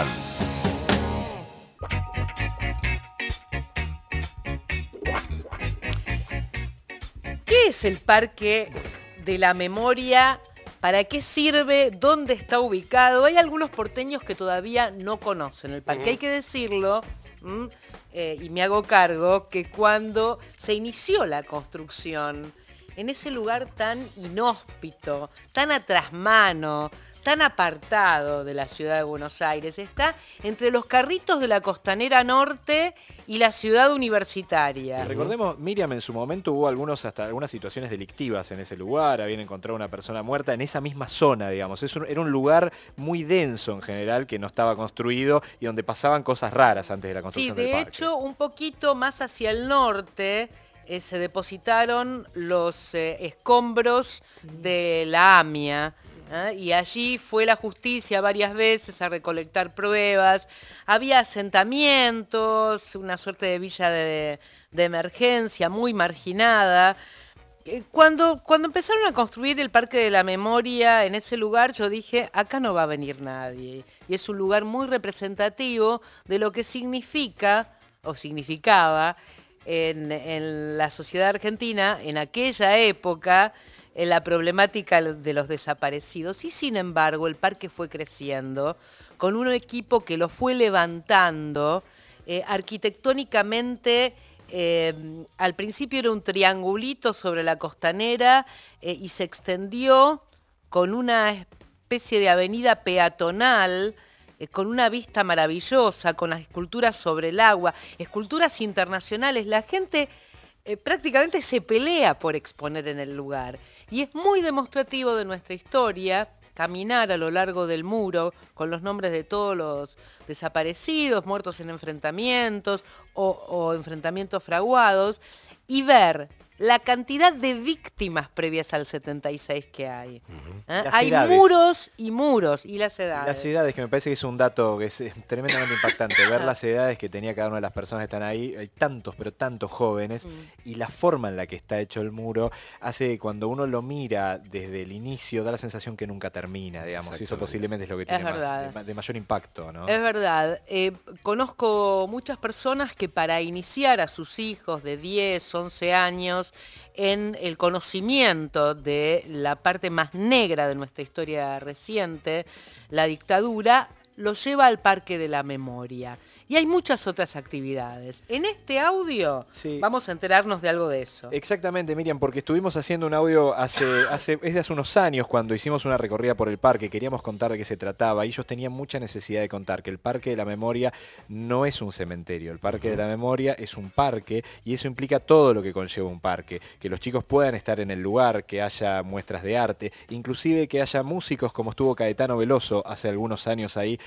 ¿Qué es el Parque de la Memoria? ¿Para qué sirve? ¿Dónde está ubicado? Hay algunos porteños que todavía no conocen el parque. Hay que decirlo, ¿m? Eh, y me hago cargo, que cuando se inició la construcción, en ese lugar tan inhóspito, tan a trasmano, tan apartado de la ciudad de Buenos Aires, está entre los carritos de la Costanera Norte y la ciudad universitaria. Recordemos, Miriam, en su momento hubo algunos, hasta algunas situaciones delictivas en ese lugar, habían encontrado una persona muerta en esa misma zona, digamos. Es un, era un lugar muy denso en general, que no estaba construido y donde pasaban cosas raras antes de la Sí, construcción del de parque. hecho, un poquito más hacia el norte eh, se depositaron los eh, escombros de la AMIA. ¿eh? Y allí fue la justicia varias veces a recolectar pruebas. Había asentamientos, una suerte de villa de, de emergencia muy marginada. Eh, Cuando, cuando empezaron a construir el Parque de la Memoria en ese lugar, yo dije, acá no va a venir nadie. Y es un lugar muy representativo de lo que significa, o significaba, en, en la sociedad argentina, en aquella época, en la problemática de los desaparecidos. Y sin embargo, el parque fue creciendo con un equipo que lo fue levantando eh, arquitectónicamente. Eh, al principio era un triangulito sobre la costanera eh, y se extendió con una especie de avenida peatonal, eh, con una vista maravillosa, con las esculturas sobre el agua, esculturas internacionales. La gente eh, prácticamente se pelea por exponer en el lugar. Y es muy demostrativo de nuestra historia caminar a lo largo del muro con los nombres de todos los desaparecidos, muertos en enfrentamientos o, o enfrentamientos fraguados, y ver la cantidad de víctimas previas al setenta y seis que hay. ¿Eh? Las Hay edades. muros y muros, y las edades. Las edades, que me parece que es un dato que es eh, tremendamente impactante, ver las edades que tenía cada una de las personas que están ahí. Hay tantos, pero tantos jóvenes, Mm. y la forma en la que está hecho el muro hace que cuando uno lo mira desde el inicio da la sensación que nunca termina, digamos, y eso Exactamente. posiblemente es lo que Es tiene más, verdad. de, ma- de mayor impacto, ¿no? Es verdad. Eh, conozco muchas personas que para iniciar a sus hijos de diez, once años en el conocimiento de la parte más negra de nuestra historia reciente, la dictadura, lo lleva al Parque de la Memoria. Y hay muchas otras actividades. En este audio Sí. vamos a enterarnos de algo de eso. Exactamente, Miriam, porque estuvimos haciendo un audio hace, hace, es de hace unos años, cuando hicimos una recorrida por el parque, queríamos contar de qué se trataba, y ellos tenían mucha necesidad de contar que el Parque de la Memoria no es un cementerio, el Parque de la Memoria es un parque, y eso implica todo lo que conlleva un parque, que los chicos puedan estar en el lugar, que haya muestras de arte, inclusive que haya músicos como estuvo Caetano Veloso hace algunos años ahí,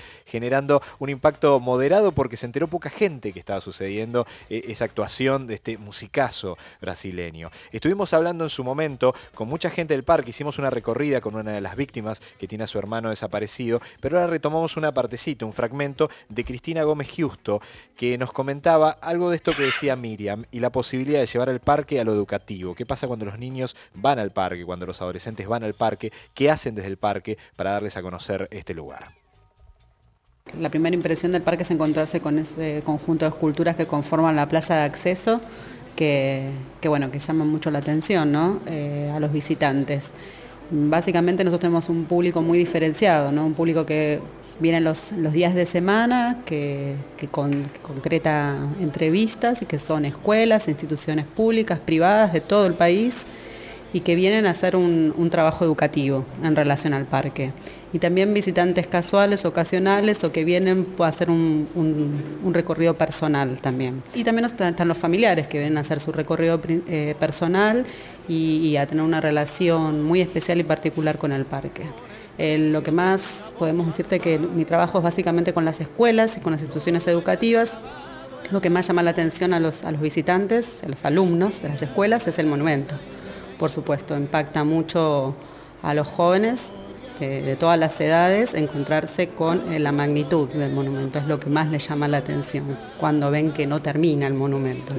generando un impacto moderado porque se enteró poca gente que estaba sucediendo eh, esa actuación de este musicazo brasileño. Estuvimos hablando en su momento con mucha gente del parque, hicimos una recorrida con una de las víctimas que tiene a su hermano desaparecido, pero ahora retomamos una partecita, un fragmento de Cristina Gómez Justo, que nos comentaba algo de esto que decía Miriam y la posibilidad de llevar el parque a lo educativo. ¿Qué pasa cuando los niños van al parque, cuando los adolescentes van al parque? ¿Qué hacen desde el parque para darles a conocer este lugar? La primera impresión del parque es encontrarse con ese conjunto de esculturas que conforman la plaza de acceso, que, que, bueno, que llaman mucho la atención, ¿no? eh, a los visitantes. Básicamente nosotros tenemos un público muy diferenciado, ¿no? Un público que viene los, los días de semana, que, que, con, que concreta entrevistas y que son escuelas, instituciones públicas, privadas de todo el país y que vienen a hacer un, un trabajo educativo en relación al parque. Y también visitantes casuales, ocasionales o que vienen a hacer un, un, un recorrido personal también. Y también están los familiares que vienen a hacer su recorrido eh, personal y, y a tener una relación muy especial y particular con el parque. Eh, lo que más podemos decirte que mi trabajo es básicamente con las escuelas y con las instituciones educativas. Lo que más llama la atención a los, a los visitantes, a los alumnos de las escuelas, es el monumento. Por supuesto, impacta mucho a los jóvenes eh, de todas las edades encontrarse con eh, la magnitud del monumento. Es lo que más les llama la atención cuando ven que no termina el monumento.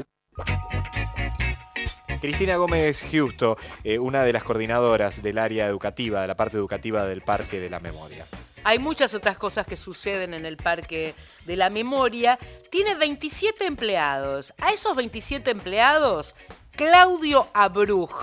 Cristina Gómez Justo, eh, una de las coordinadoras del área educativa, de la parte educativa del Parque de la Memoria. Hay muchas otras cosas que suceden en el Parque de la Memoria. Tiene veintisiete empleados. A esos veintisiete empleados, Claudio Abruj,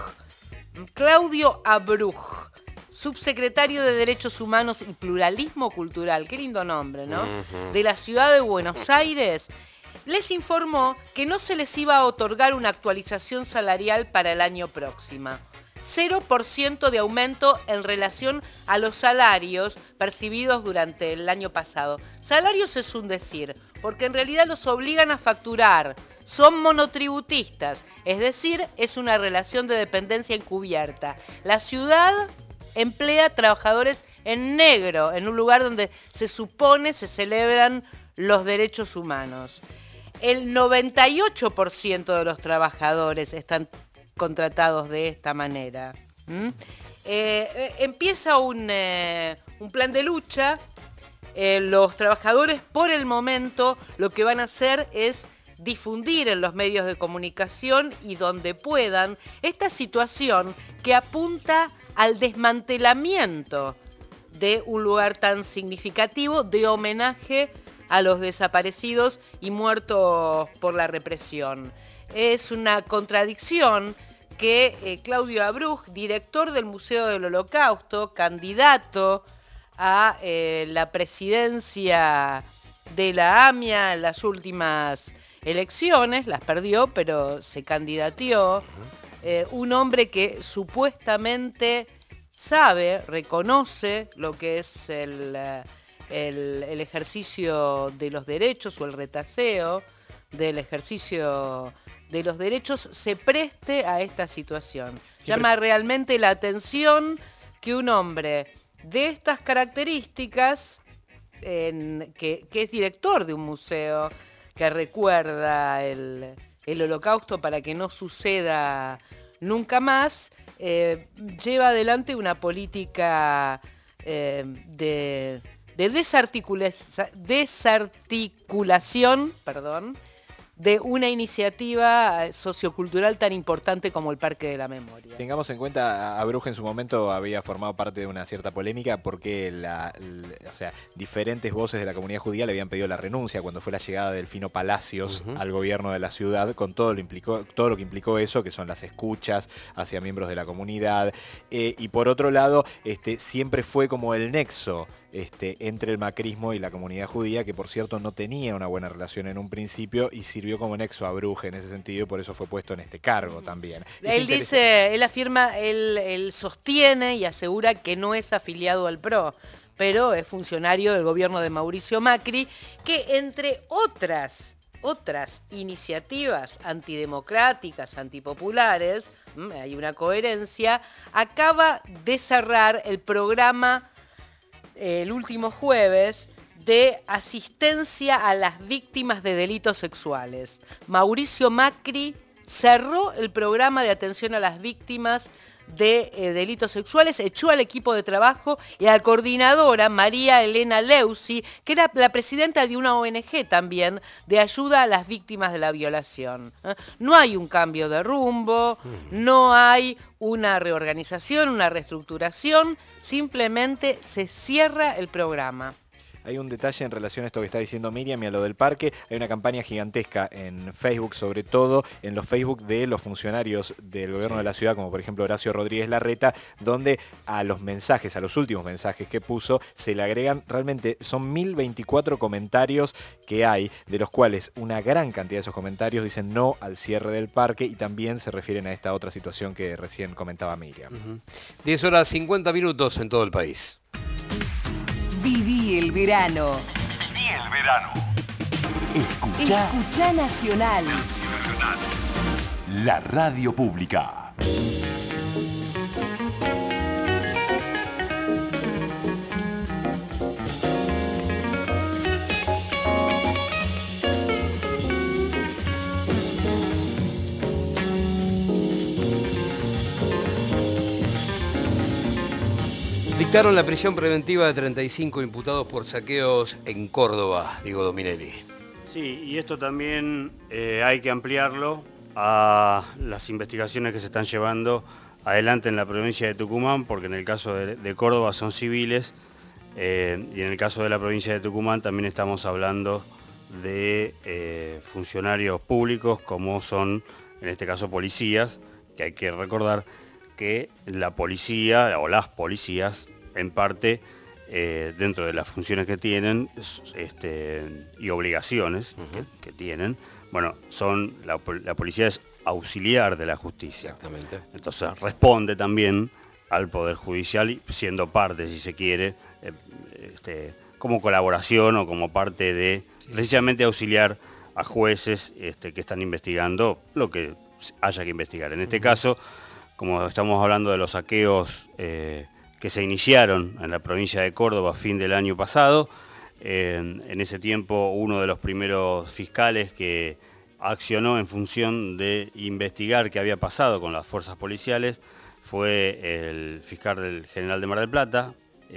Claudio Abruj, subsecretario de Derechos Humanos y Pluralismo Cultural, qué lindo nombre, ¿no? Uh-huh. De la ciudad de Buenos Aires, les informó que no se les iba a otorgar una actualización salarial para el año próximo. cero por ciento de aumento en relación a los salarios percibidos durante el año pasado. Salarios es un decir, porque en realidad los obligan a facturar. Son monotributistas, es decir, es una relación de dependencia encubierta. La ciudad emplea trabajadores en negro, en un lugar donde se supone se celebran los derechos humanos. El noventa y ocho por ciento de los trabajadores están contratados de esta manera. ¿Mm? Eh, empieza un, eh, un plan de lucha. Eh, los trabajadores por el momento lo que van a hacer es difundir en los medios de comunicación y donde puedan esta situación que apunta al desmantelamiento de un lugar tan significativo de homenaje a los desaparecidos y muertos por la represión. Es una contradicción que eh, Claudio Abruj, director del Museo del Holocausto, candidato a eh, la presidencia de la AMIA en las últimas elecciones, las perdió, pero se candidateó, eh, un hombre que supuestamente sabe, reconoce lo que es el, el, el ejercicio de los derechos o el retaseo del ejercicio de los derechos, se preste a esta situación. Siempre llama realmente la atención que un hombre de estas características, en, que, que es director de un museo, que recuerda el, el holocausto para que no suceda nunca más, eh, lleva adelante una política eh, de, de desarticula desarticulación, perdón, de una iniciativa sociocultural tan importante como el Parque de la Memoria. Tengamos en cuenta, Abruj en su momento había formado parte de una cierta polémica porque la, la, o sea, diferentes voces de la comunidad judía le habían pedido la renuncia cuando fue la llegada de Delfino Palacios uh-huh. al gobierno de la ciudad, con todo lo, implicó, todo lo que implicó eso, que son las escuchas hacia miembros de la comunidad. Eh, y por otro lado, este, siempre fue como el nexo Este, entre el macrismo y la comunidad judía, que por cierto no tenía una buena relación en un principio y sirvió como nexo a Abruj en ese sentido, y por eso fue puesto en este cargo también. Él dice, él afirma, él, él sostiene y asegura que no es afiliado al P R O, pero es funcionario del gobierno de Mauricio Macri, que entre otras, otras iniciativas antidemocráticas, antipopulares, hay una coherencia, acaba de cerrar el programa el último jueves de asistencia a las víctimas de delitos sexuales. Mauricio Macri cerró el programa de atención a las víctimas de eh, delitos sexuales, echó al equipo de trabajo y a la coordinadora María Elena Leusi, que era la presidenta de una O N G también, de ayuda a las víctimas de la violación. ¿Eh? No hay un cambio de rumbo, no hay una reorganización, una reestructuración, simplemente se cierra el programa. Hay un detalle en relación a esto que está diciendo Miriam y a lo del parque. Hay una campaña gigantesca en Facebook, sobre todo en los Facebook de los funcionarios del gobierno sí. de la ciudad, como por ejemplo Horacio Rodríguez Larreta, donde a los mensajes, a los últimos mensajes que puso, se le agregan, realmente son mil veinticuatro comentarios que hay, de los cuales una gran cantidad de esos comentarios dicen no al cierre del parque y también se refieren a esta otra situación que recién comentaba Miriam. Uh-huh. diez horas cincuenta minutos en todo el país. Viví el verano. Viví el verano. Escucha. Escucha Nacional. La radio pública. Dictaron la prisión preventiva de treinta y cinco imputados por saqueos en Córdoba, Diego Dominelli. Sí, y esto también eh, hay que ampliarlo a las investigaciones que se están llevando adelante en la provincia de Tucumán, porque en el caso de, de Córdoba son civiles, eh, y en el caso de la provincia de Tucumán también estamos hablando de eh, funcionarios públicos, como son, en este caso, policías, que hay que recordar que la policía, o las policías, en parte, eh, dentro de las funciones que tienen este, y obligaciones uh-huh. que, que tienen, bueno, son la, la policía es auxiliar de la justicia. Exactamente. Entonces responde también al Poder Judicial, siendo parte, si se quiere, eh, este, como colaboración o como parte de, sí. precisamente auxiliar a jueces este, que están investigando lo que haya que investigar. En este uh-huh. caso, como estamos hablando de los saqueos eh, que se iniciaron en la provincia de Córdoba a fin del año pasado, eh, en ese tiempo uno de los primeros fiscales que accionó en función de investigar qué había pasado con las fuerzas policiales fue el fiscal del General de Mar del Plata,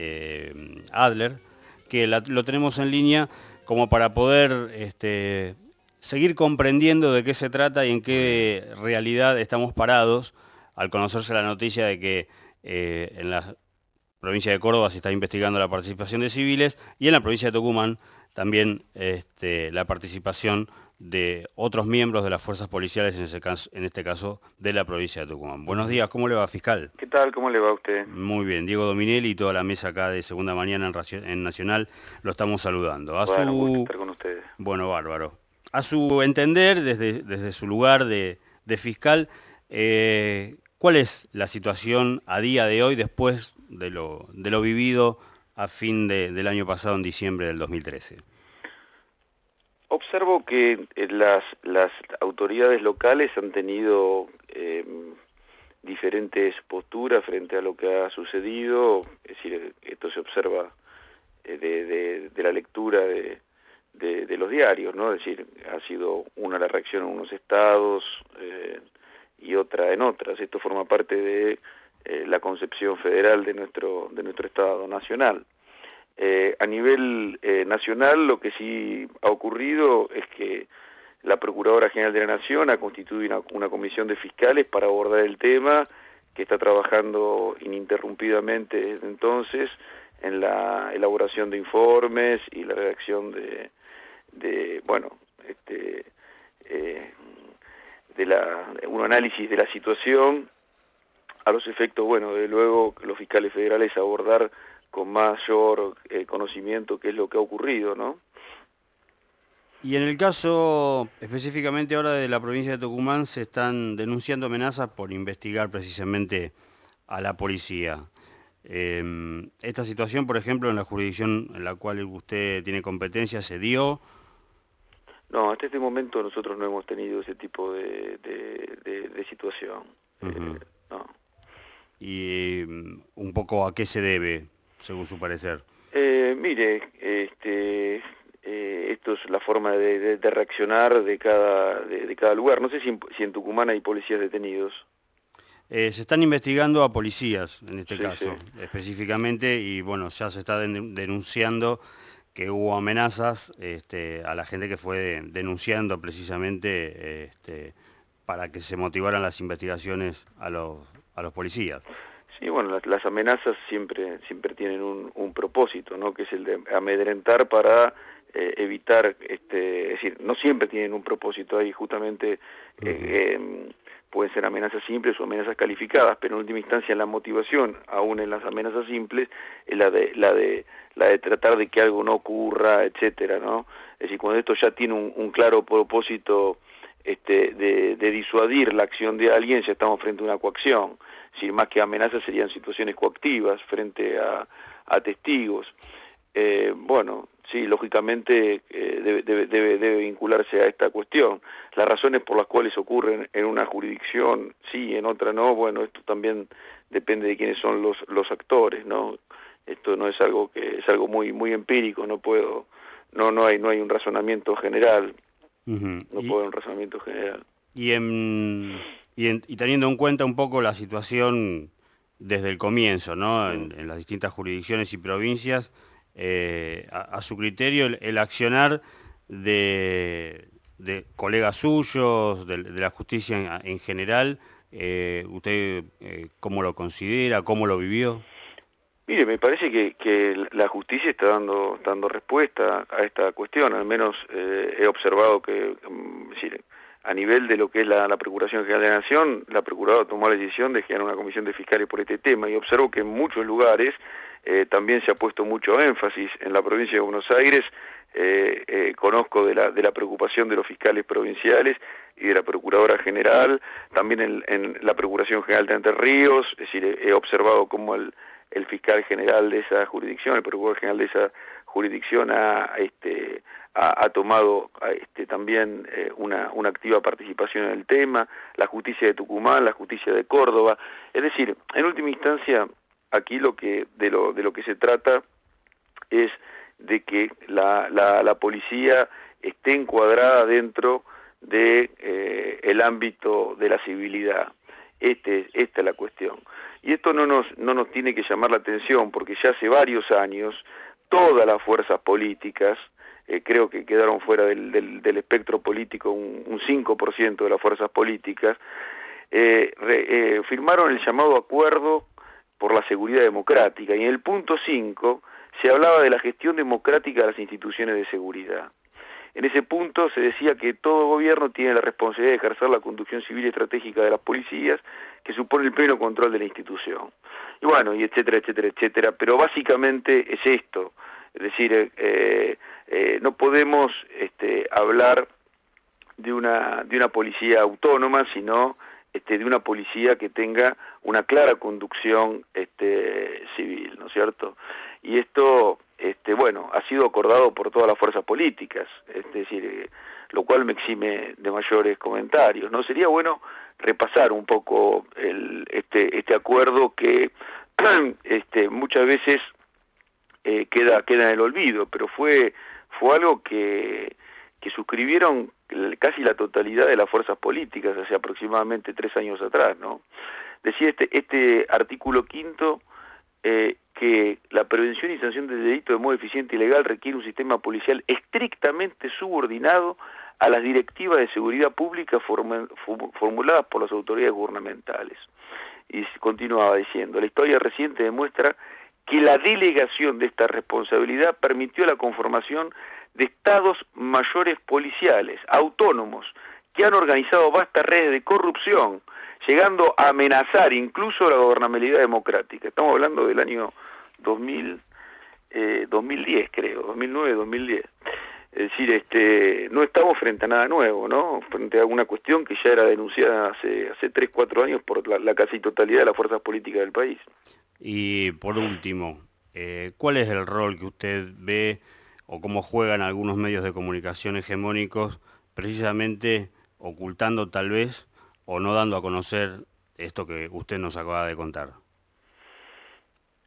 eh, Adler, que la, lo tenemos en línea como para poder este, seguir comprendiendo de qué se trata y en qué realidad estamos parados al conocerse la noticia de que eh, en la provincia de Córdoba se está investigando la participación de civiles y en la provincia de Tucumán también este, la participación de otros miembros de las fuerzas policiales, en, ese caso, en este caso de la provincia de Tucumán. Buenos días, ¿cómo le va, fiscal? ¿Qué tal? ¿Cómo le va a usted? Muy bien, Diego Dominelli y toda la mesa acá de Segunda Mañana en, Racio en Nacional lo estamos saludando. A bueno, su... gusto estar con ustedes. Bueno, bárbaro. A su entender, desde, desde su lugar de, de fiscal, eh, ¿cuál es la situación a día de hoy después de lo, de lo vivido a fin de, del año pasado, en diciembre del dos mil trece? Observo que eh, las, las autoridades locales han tenido eh, diferentes posturas frente a lo que ha sucedido, es decir, esto se observa eh, de, de, de la lectura de, de, de los diarios, ¿no? Es decir, ha sido una la reacción en unos estados eh, y otra en otras. Esto forma parte de eh, la concepción federal de nuestro, de nuestro Estado nacional. Eh, a nivel eh, nacional, lo que sí ha ocurrido es que la Procuradora General de la Nación ha constituido una, una comisión de fiscales para abordar el tema, que está trabajando ininterrumpidamente desde entonces en la elaboración de informes y la redacción de, de bueno, este, eh, de la, un análisis de la situación, a los efectos, bueno, de luego los fiscales federales abordar con mayor eh, conocimiento qué es lo que ha ocurrido, ¿no? Y en el caso específicamente ahora de la provincia de Tucumán se están denunciando amenazas por investigar precisamente a la policía. Eh, esta situación, por ejemplo, en la jurisdicción en la cual usted tiene competencia, ¿se dio? No, hasta este momento nosotros no hemos tenido ese tipo de, de, de, de situación. Uh-huh. eh, no. Y um, un poco a qué se debe, según su parecer. Eh, mire, este, eh, esto es la forma de, de, de reaccionar de cada, de, de cada lugar. No sé si en, si en Tucumán hay policías detenidos. Eh, se están investigando a policías, en este Sí, caso, sí. específicamente, y bueno, ya se está den- denunciando que hubo amenazas este, a la gente que fue de- denunciando precisamente este, para que se motivaran las investigaciones a los, a los policías. Sí, bueno, las, las amenazas siempre siempre tienen un, un propósito, ¿no? Que es el de amedrentar para eh, evitar, este, es decir, no siempre tienen un propósito, ahí justamente eh, eh, pueden ser amenazas simples o amenazas calificadas, pero en última instancia la motivación, aún en las amenazas simples, es la de la de la de tratar de que algo no ocurra, etcétera, ¿no? Es decir, cuando esto ya tiene un, un claro propósito este, de, de disuadir la acción de alguien, ya estamos frente a una coacción. Es decir, más que amenazas serían situaciones coactivas frente a, a testigos. Eh, bueno, sí, lógicamente eh, debe, debe, debe, debe vincularse a esta cuestión. Las razones por las cuales ocurren en una jurisdicción sí, en otra no, bueno, esto también depende de quiénes son los, los actores, ¿no? Esto no es algo que es algo muy muy empírico, no puedo, no no hay no hay un razonamiento general, Uh-huh. no y, puedo haber un razonamiento general. Y, en, y, en, y teniendo en cuenta un poco la situación desde el comienzo, ¿no? En, en las distintas jurisdicciones y provincias, eh, a, a su criterio el, el accionar de, de colegas suyos, de, de la justicia en, en general, eh, ¿usted eh, cómo lo considera, cómo lo vivió? Mire, me parece que, que la justicia está dando, dando respuesta a esta cuestión, al menos eh, he observado que, um, es decir, a nivel de lo que es la, la Procuración General de la Nación, la Procuradora tomó la decisión de generar una comisión de fiscales por este tema y observo que en muchos lugares eh, también se ha puesto mucho énfasis. En la provincia de Buenos Aires eh, eh, conozco de la, de la preocupación de los fiscales provinciales y de la Procuradora General, también en, en la Procuración General de Entre Ríos, es decir, he, he observado cómo el el fiscal general de esa jurisdicción, el procurador general de esa jurisdicción ha, este, ha, ha tomado este, también eh, una, una activa participación en el tema, la justicia de Tucumán, la justicia de Córdoba. Es decir, en última instancia, aquí lo que de lo, de lo que se trata es de que la, la, la policía esté encuadrada dentro de eh, el ámbito de la civilidad. Este, esta es la cuestión. Y esto no nos, no nos tiene que llamar la atención, porque ya hace varios años todas las fuerzas políticas, eh, creo que quedaron fuera del, del, del espectro político un, un cinco por ciento de las fuerzas políticas, eh, re, eh, firmaron el llamado Acuerdo por la Seguridad Democrática, y en el punto cinco se hablaba de la gestión democrática de las instituciones de seguridad. En ese punto se decía que todo gobierno tiene la responsabilidad de ejercer la conducción civil y estratégica de las policías, que supone el pleno control de la institución. Y bueno, y etcétera, etcétera, etcétera. Pero básicamente es esto. Es decir, eh, eh, no podemos este, hablar de una, de una policía autónoma, sino este, de una policía que tenga una clara conducción este, civil, ¿no es cierto? Y esto... Este, bueno, ha sido acordado por todas las fuerzas políticas, es decir, eh, lo cual me exime de mayores comentarios, ¿no? Sería bueno repasar un poco el, este, este acuerdo que este, muchas veces eh, queda, queda en el olvido, pero fue, fue algo que, que suscribieron casi la totalidad de las fuerzas políticas hace aproximadamente tres años atrás, ¿no? Decía este, este artículo quinto, eh, que la prevención y sanción del delito de modo eficiente y legal requiere un sistema policial estrictamente subordinado a las directivas de seguridad pública form formuladas por las autoridades gubernamentales. Y continuaba diciendo, la historia reciente demuestra que la delegación de esta responsabilidad permitió la conformación de estados mayores policiales, autónomos, que han organizado vastas redes de corrupción, llegando a amenazar incluso la gobernabilidad democrática. Estamos hablando del año dos mil, eh, dos mil diez, creo, dos mil nueve, dos mil diez. Es decir, este, no estamos frente a nada nuevo, ¿no? Frente a una cuestión que ya era denunciada hace, hace tres, cuatro años por la, la casi totalidad de las fuerzas políticas del país. Y por último, eh, ¿cuál es el rol que usted ve o cómo juegan algunos medios de comunicación hegemónicos precisamente ocultando tal vez o no dando a conocer esto que usted nos acaba de contar?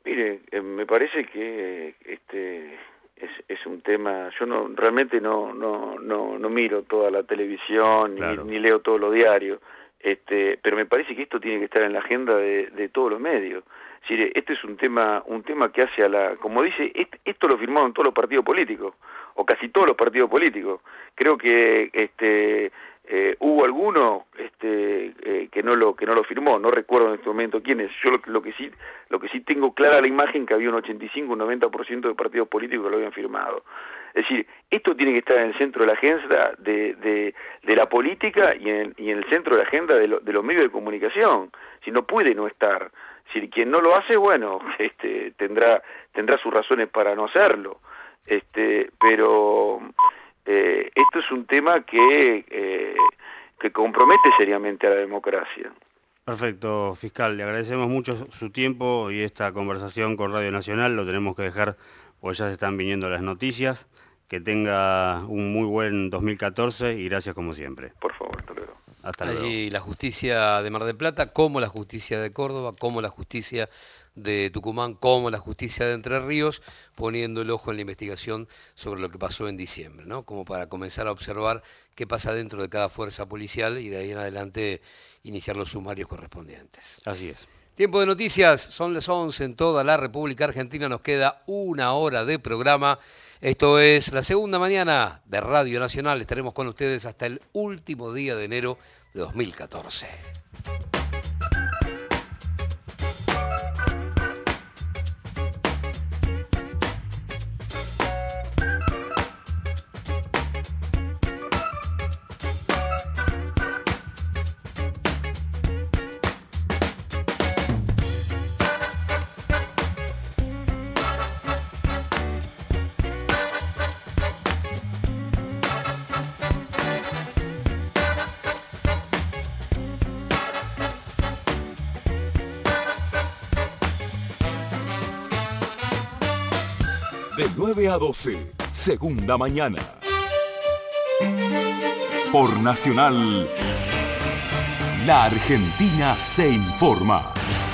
Mire, eh, me parece que este es, es un tema, yo no realmente no no no, no miro toda la televisión, claro, ni, ni leo todos los diarios, este, pero me parece que esto tiene que estar en la agenda de, de todos los medios. Es decir, este es un tema un tema que hace a la, como dice, este, esto lo firmaron todos los partidos políticos, o casi todos los partidos políticos. Creo que este Eh, hubo alguno este, eh, que no lo que no lo firmó, no recuerdo en este momento quién es. Yo lo, lo que sí lo que sí tengo clara la imagen, que había un ochenta y cinco, un noventa por ciento de partidos políticos que lo habían firmado. Es decir, esto tiene que estar en el centro de la agenda de, de, de la política y en, y en el centro de la agenda de, lo, de los medios de comunicación. Si no puede no estar. Si quien no lo hace, bueno, este, tendrá tendrá sus razones para no hacerlo. Este, pero Eh, esto es un tema que, eh, que compromete seriamente a la democracia. Perfecto, fiscal. Le agradecemos mucho su tiempo y esta conversación con Radio Nacional. Lo tenemos que dejar, pues ya se están viniendo las noticias. Que tenga un muy buen dos mil catorce y gracias como siempre. Por favor, hasta luego. Hasta luego. Allí la justicia de Mar del Plata, como la justicia de Córdoba, como la justicia de Tucumán, como la justicia de Entre Ríos, poniendo el ojo en la investigación sobre lo que pasó en diciembre, ¿no? Como para comenzar a observar qué pasa dentro de cada fuerza policial y de ahí en adelante iniciar los sumarios correspondientes. Así es. Tiempo de noticias, son las once en toda la República Argentina, nos queda una hora de programa. Esto es la segunda mañana de Radio Nacional, estaremos con ustedes hasta el último día de enero de dos mil catorce. De nueve a doce, segunda mañana. Por Nacional, la Argentina se informa.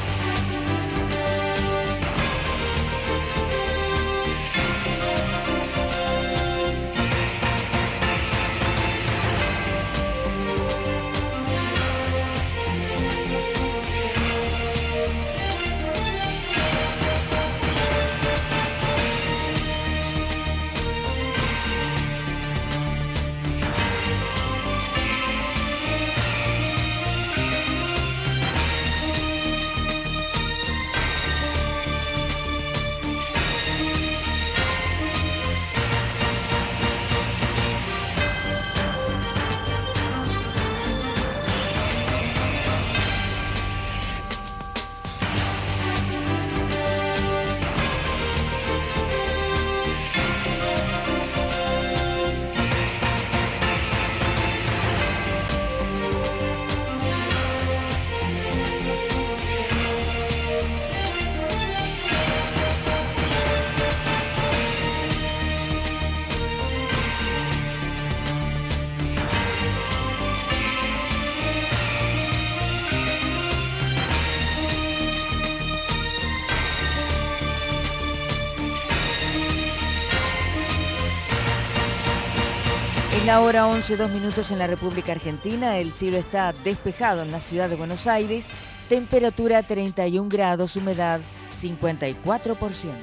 Es la hora once, dos minutos en la República Argentina. El cielo está despejado en la ciudad de Buenos Aires. Temperatura treinta y un grados, humedad cincuenta y cuatro por ciento.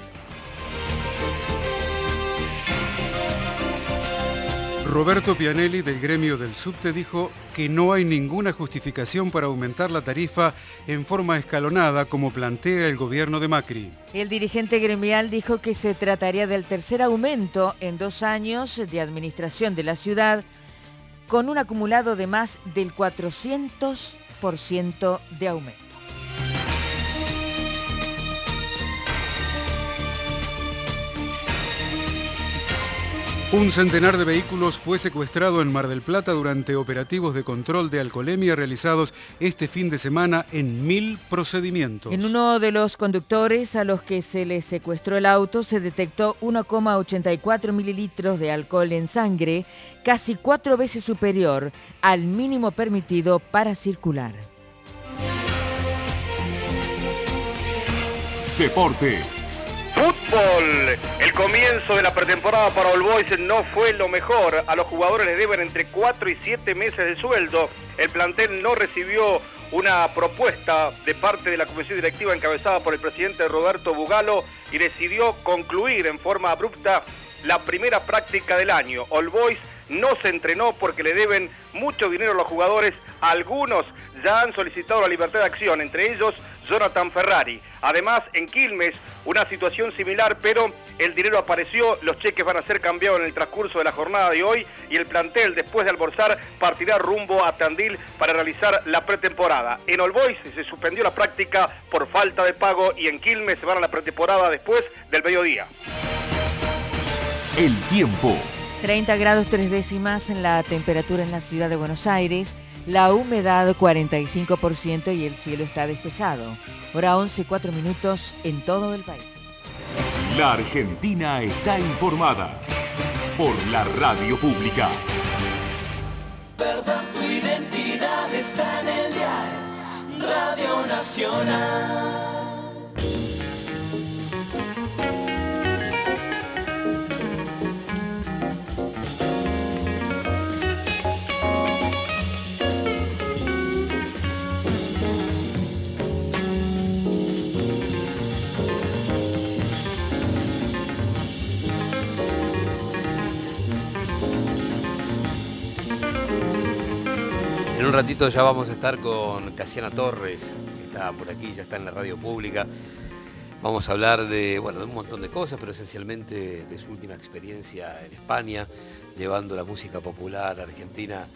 Roberto Pianelli, del gremio del subte, dijo que no hay ninguna justificación para aumentar la tarifa en forma escalonada como plantea el gobierno de Macri. El dirigente gremial dijo que se trataría del tercer aumento en dos años de administración de la ciudad, con un acumulado de más del cuatrocientos por ciento de aumento. Un centenar de vehículos fue secuestrado en Mar del Plata durante operativos de control de alcoholemia realizados este fin de semana en mil procedimientos. En uno de los conductores a los que se les secuestró el auto se detectó uno coma ochenta y cuatro mililitros de alcohol en sangre, casi cuatro veces superior al mínimo permitido para circular. Deportes. Fútbol. El comienzo de la pretemporada para All Boys no fue lo mejor. A los jugadores les deben entre cuatro y siete meses de sueldo. El plantel no recibió una propuesta de parte de la comisión directiva encabezada por el presidente Roberto Bugalo y decidió concluir en forma abrupta la primera práctica del año. All Boys no se entrenó porque le deben mucho dinero a los jugadores. Algunos ya han solicitado la libertad de acción, entre ellos Jonathan Ferrari. Además, en Quilmes, una situación similar, pero el dinero apareció, los cheques van a ser cambiados en el transcurso de la jornada de hoy y el plantel, después de almorzar, partirá rumbo a Tandil para realizar la pretemporada. En All Boys se suspendió la práctica por falta de pago y en Quilmes se van a la pretemporada después del mediodía. El tiempo. treinta grados tres décimas en la temperatura en la ciudad de Buenos Aires, la humedad cuarenta y cinco por ciento y el cielo está despejado. Hora once, cuatro minutos en todo el país. La Argentina está informada por la radio pública. Verdad, tu identidad está en el diario Radio Nacional. En un ratito ya vamos a estar con Casiana Torres, que está por aquí, ya está en la radio pública. Vamos a hablar de, bueno, de un montón de cosas, pero esencialmente de su última experiencia en España, llevando la música popular argentina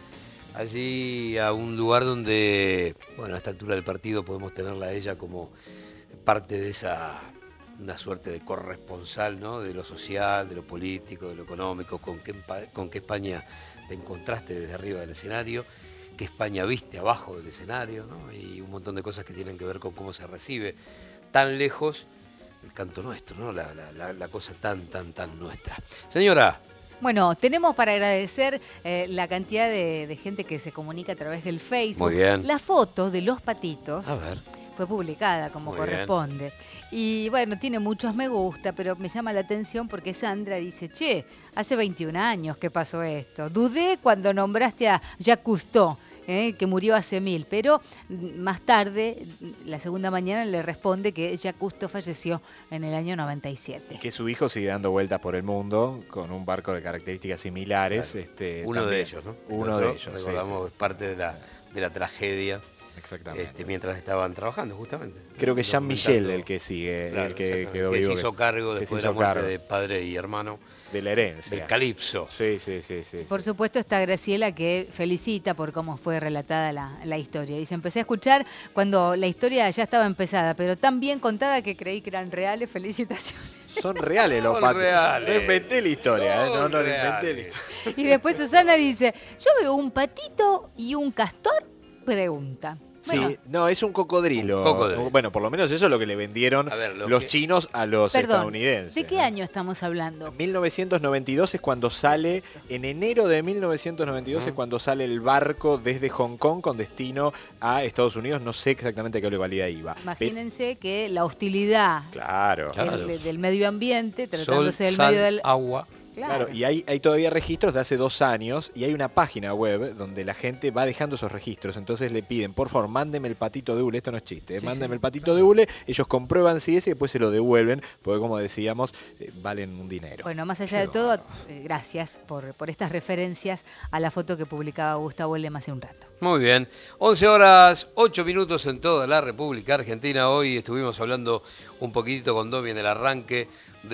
allí a un lugar donde, bueno, a esta altura del partido podemos tenerla a ella como parte de esa, una suerte de corresponsal, ¿no? De lo social, de lo político, de lo económico, con qué, con qué España te encontraste desde arriba del escenario, qué España viste abajo del escenario, ¿no? Y un montón de cosas que tienen que ver con cómo se recibe tan lejos el canto nuestro, ¿no? La, la, la cosa tan, tan, tan nuestra. Señora. Bueno, tenemos para agradecer eh, la cantidad de, de gente que se comunica a través del Facebook. Muy bien. La foto de los patitos A ver. fue publicada como Muy corresponde. Y bueno, tiene muchos me gusta, pero me llama la atención porque Sandra dice, che, hace veintiún años que pasó esto. Dudé cuando nombraste a Jacques Cousteau, eh, que murió hace mil, pero más tarde, la segunda mañana, le responde que Jacques Cousteau falleció en el año noventa y siete. Que su hijo sigue dando vueltas por el mundo con un barco de características similares. Claro. Este, Uno también. de ellos, ¿no? Uno Otro, de ellos, sí, recordamos, sí. parte de la, de la tragedia. Exactamente. Este, mientras estaban trabajando, justamente. Creo que Jean-Michel Documentando. el que sigue, Claro, el que exactamente. quedó Que vivo. se hizo cargo que después se de la hizo muerte cargo de padre y hermano. de la herencia. Del Calipso. Sí, sí, sí, sí. Por supuesto está Graciela, que felicita por cómo fue relatada la, la historia. Dice, empecé a escuchar cuando la historia ya estaba empezada, pero tan bien contada que creí que eran reales. Felicitaciones. Son reales los Son patos. reales. No inventé la historia, ¿eh? No, Son no, no inventé la reales. historia. Y después Susana dice, yo veo un patito y un castor, pregunta. Sí, Bueno, no, es un cocodrilo. Un cocodrilo. Bueno, por lo menos eso es lo que le vendieron A ver, lo los que- chinos a los perdón, estadounidenses. ¿de qué año estamos hablando? mil novecientos noventa y dos es cuando sale, en enero de mil novecientos noventa y dos es cuando sale el barco desde Hong Kong con destino a Estados Unidos. No sé exactamente a qué localidad iba. Imagínense que la hostilidad Claro. del, del medio ambiente, Sol, tratándose del sal, medio del... agua. Claro. Claro, y hay, hay todavía registros de hace dos años y hay una página web donde la gente va dejando esos registros. Entonces le piden, por favor, mándeme el patito de hule. Esto no es chiste, ¿eh? Sí, mándeme sí, el patito de hule. Ellos comprueban si es y después se lo devuelven, porque como decíamos, eh, valen un dinero. Bueno, más allá de todo, eh, gracias por, por estas referencias a la foto que publicaba Gustavo Lema hace un rato. Muy bien. once horas, ocho minutos en toda la República Argentina. Hoy estuvimos hablando un poquitito con Domi en el arranque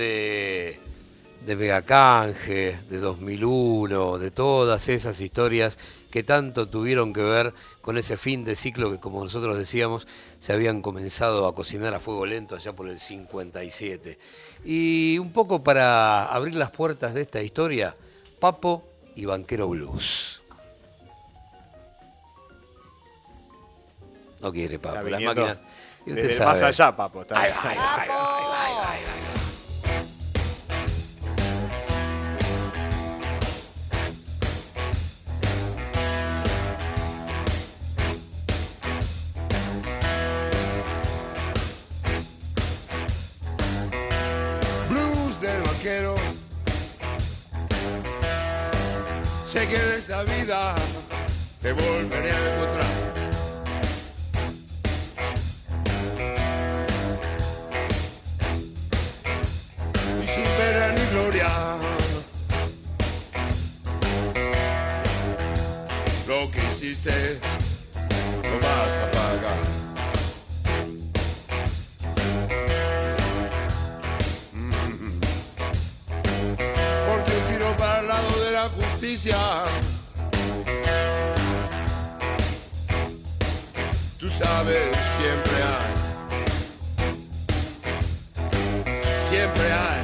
de... de Megacanje, de dos mil uno, de todas esas historias que tanto tuvieron que ver con ese fin de ciclo que, como nosotros decíamos, se habían comenzado a cocinar a fuego lento allá por el cincuenta y siete. Y un poco para abrir las puertas de esta historia, Papo y Banquero Blues. No quiere Papo, Está las viniendo máquinas... y usted desde el sabe. más allá, Papo. Está Ahí va, ahí va, ahí va, ahí va, ahí va, ahí va. Sé que en esta vida te volveré a encontrar. Y sin pena ni gloria, lo que hiciste lo vas a pagar. Mm. Porque un tiro para el lado de la justicia, tú sabes, siempre hay, siempre hay.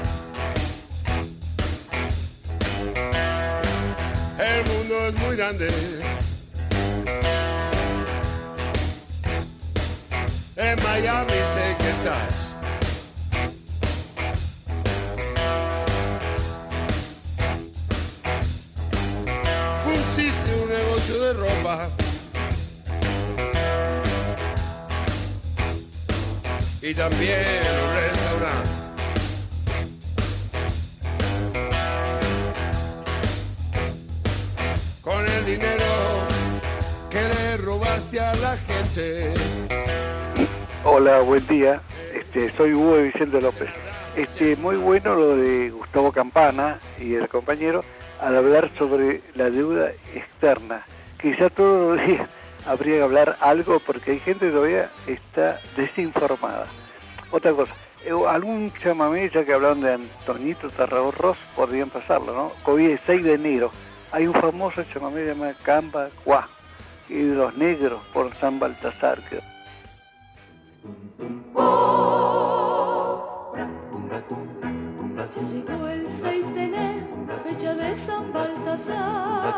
El mundo es muy grande, en Miami sé que estás. Pusiste un negocio de ropa y también un restaurante. Con el dinero que le robaste a la gente. Hola, buen día. Este, soy Hugo de Vicente López. Este, muy bueno lo de Gustavo Campana y el compañero al hablar sobre la deuda externa. Quizá todos los días habría que hablar algo porque hay gente que todavía está desinformada. Otra cosa, algún chamamé, ya que hablaron de Antonito Tarragorros, podrían pasarlo, ¿no? Hoy es seis de enero. Hay un famoso chamamé llamado Camba Cuá, y de los negros por San Baltasar. Que... Ya llegó el seis de enero, fecha de San Baltasar,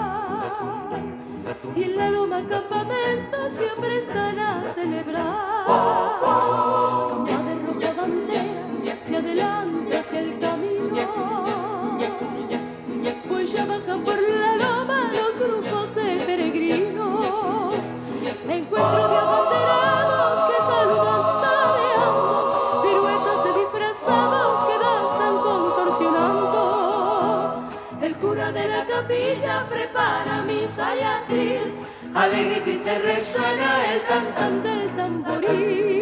y en la loma campamento siempre están a celebrar. Camba de ropa bandera, hacia adelante hacia el camino, pues ya bajan por la loma los grupos de peregrinos. Encuentro de abanderados que saludan tareando, piruetas de disfrazados que danzan contorsionando. El cura de la capilla prepara misa y atril, alegre y triste resuena el tantán del tamboril.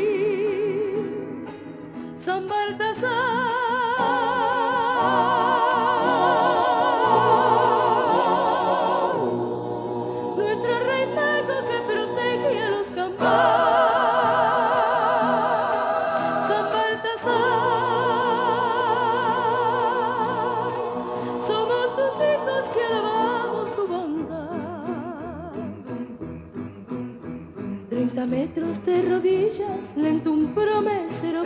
San Baltasar, nuestro rey mago que protege a los campos. San Baltasar, somos tus hijos que alabamos tu bondad. Treinta metros de rodillas, lento un promesero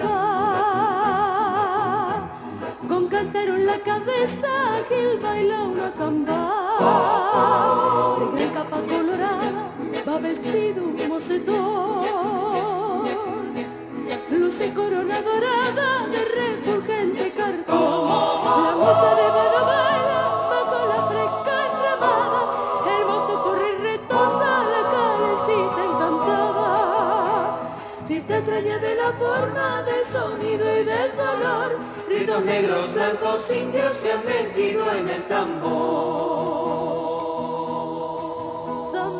va, con cántaro en la cabeza, Gil baila una camba. De gran capa colorada va vestido un mocetón, luce corona dorada de refulgente cartón. La moza de mano baila bajo la fresca enramada, el mosto corre y retosa la calecita encantada. Fiesta extraña de la forma, del sonido y del dolor, ritos negros, blancos, indios se han metido en el tambor. San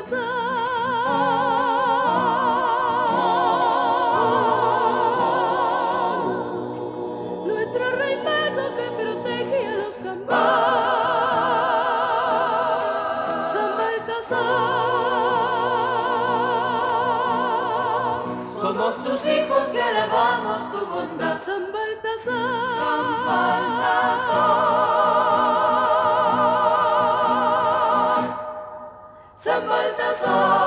Baltasar, nuestro rey mago que protege a los campos. San Baltasar, somos tus hijos que alabamos tu bondad. San Baltasar, San Baltasar, San Baltasar.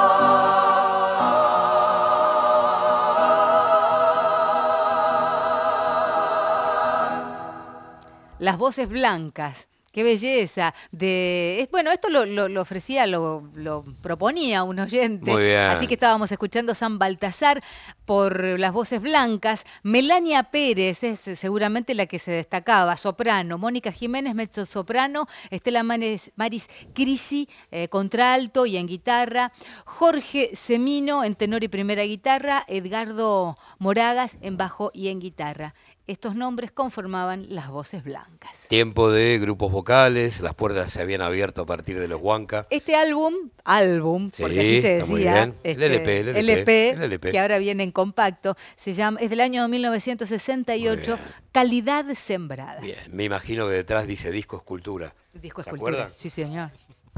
Las voces blancas. Qué belleza. De, es- bueno, esto lo, lo- lo ofrecía, lo, lo proponía un oyente. Muy bien. Así que estábamos escuchando San Baltasar por las voces blancas. Melania Pérez es seguramente la que se destacaba, soprano. Mónica Jiménez, mezzosoprano. Estela Maris, Maris Crisi, eh, contralto y en guitarra. Jorge Semino en tenor y primera guitarra. Edgardo Moragas en bajo y en guitarra. estos nombres conformaban las voces blancas. Tiempo de grupos vocales, las puertas se habían abierto a partir de los Huanca. Este álbum, álbum, Sí, porque así se está muy decía, bien. El este, L P, el L P, L P, el L P. que ahora viene en compacto, se llama, es del año mil novecientos sesenta y ocho, Calidad Sembrada. Bien, me imagino que detrás dice Disco Escultura. Disco ¿Se Escultura. acuerdan? Sí, señor.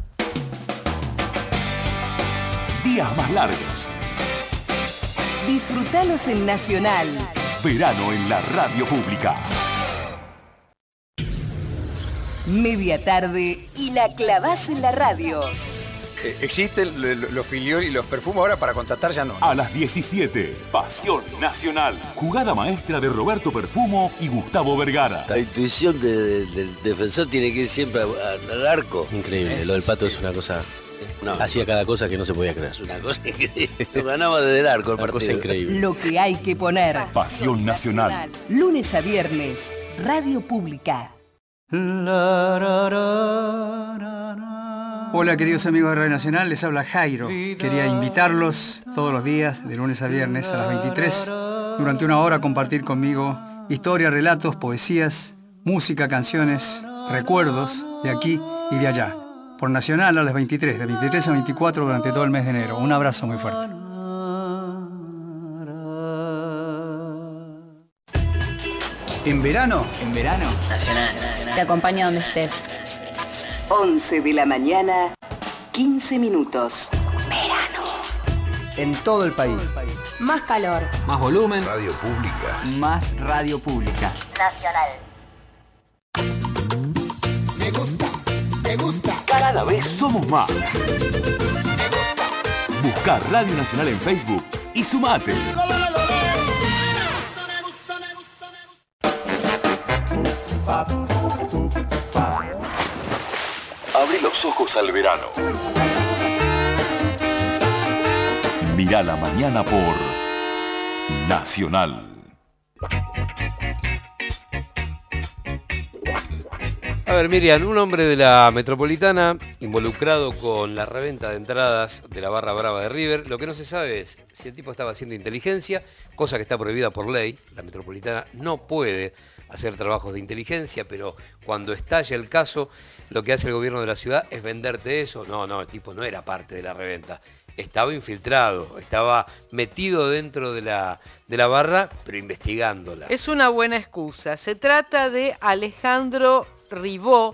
Días más largos. Disfrutalos en Nacional. Verano en la radio pública. Media tarde y la clavás en la radio. Eh, existen lo- lo- los filiol y los perfumos ahora para contratar ya no. A las diecisiete, Pasión Nacional. Jugada maestra de Roberto Perfumo y Gustavo Vergara. La intuición de- de- del defensor tiene que ir siempre a- a- al arco. Increíble, lo del Pato es una cosa... No. Hacía cada cosa que no se podía creer. Es una cosa increíble. Lo ganaba desde el arco el Una partido. cosa increíble. Lo que hay que poner. Pasión Nacional. Lunes a viernes, Radio Pública. Hola queridos amigos de Radio Nacional, les habla Jairo. Quería invitarlos todos los días, de lunes a viernes a las veintitrés, durante una hora a compartir conmigo historias, relatos, poesías, música, canciones, recuerdos de aquí y de allá. Por Nacional a las veintitrés, de veintitrés a veinticuatro durante todo el mes de enero. Un abrazo muy fuerte. ¿En verano? En verano. Nacional. Te acompaña donde estés. once de la mañana, quince minutos. Verano. En todo el país. Más calor. Más volumen. Radio Pública. Más radio pública. Nacional. Me gusta, me gusta. Cada vez somos más. Busca Radio Nacional en Facebook y sumate. Abre los ojos al verano. Mira la mañana por Nacional. A ver, Miriam, un hombre de la Metropolitana involucrado con la reventa de entradas de la barra brava de River. Lo que no se sabe es si el tipo estaba haciendo inteligencia, cosa que está prohibida por ley. La Metropolitana no puede hacer trabajos de inteligencia, pero cuando estalla el caso, lo que hace el gobierno de la ciudad es venderte eso. No, no, el tipo no era parte de la reventa. Estaba infiltrado, estaba metido dentro de la, de la barra, pero investigándola. Es una buena excusa. Se trata de Alejandro Ribaud,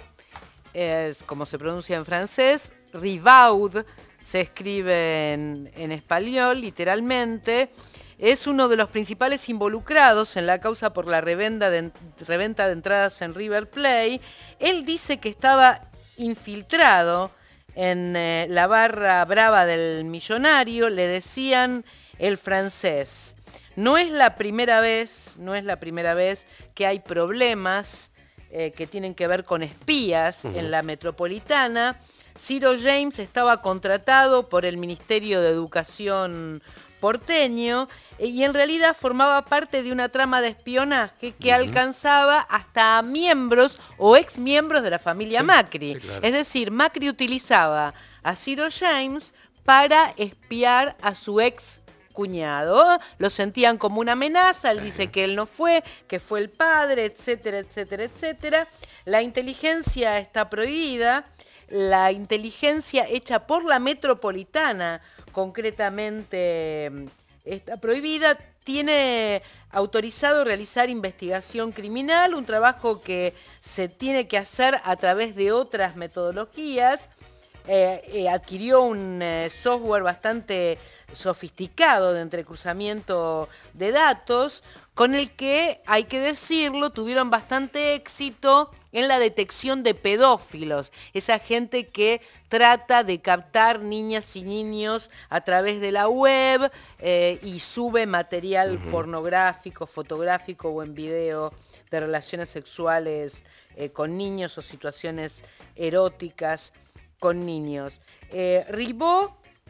es como se pronuncia en francés, Ribaud, se escribe en, en español literalmente. Es uno de los principales involucrados en la causa por la reventa de, reventa de entradas en River Plate. Él dice que estaba infiltrado en eh, la barra brava del Millonario, le decían el francés. No es la primera vez, no es la primera vez que hay problemas eh, que tienen que ver con espías uh-huh. en la Metropolitana. Ciro James estaba contratado por el Ministerio de Educación porteño y en realidad formaba parte de una trama de espionaje que uh-huh. alcanzaba hasta a miembros o ex miembros de la familia sí, Macri. Sí, claro. Es decir, Macri utilizaba a Ciro James para espiar a su ex cuñado. Lo sentían como una amenaza, él dice que él no fue, que fue el padre, etcétera, etcétera, etcétera. La inteligencia está prohibida, la inteligencia hecha por la Metropolitana concretamente está prohibida, tiene autorizado realizar investigación criminal, un trabajo que se tiene que hacer a través de otras metodologías. Eh, eh, adquirió un eh, software bastante sofisticado de entrecruzamiento de datos, con el que, hay que decirlo, tuvieron bastante éxito en la detección de pedófilos, esa gente que trata de captar niñas y niños a través de la web eh, y sube material uh-huh. pornográfico, fotográfico o en video de relaciones sexuales eh, con niños o situaciones eróticas con niños. Eh, Ribaud,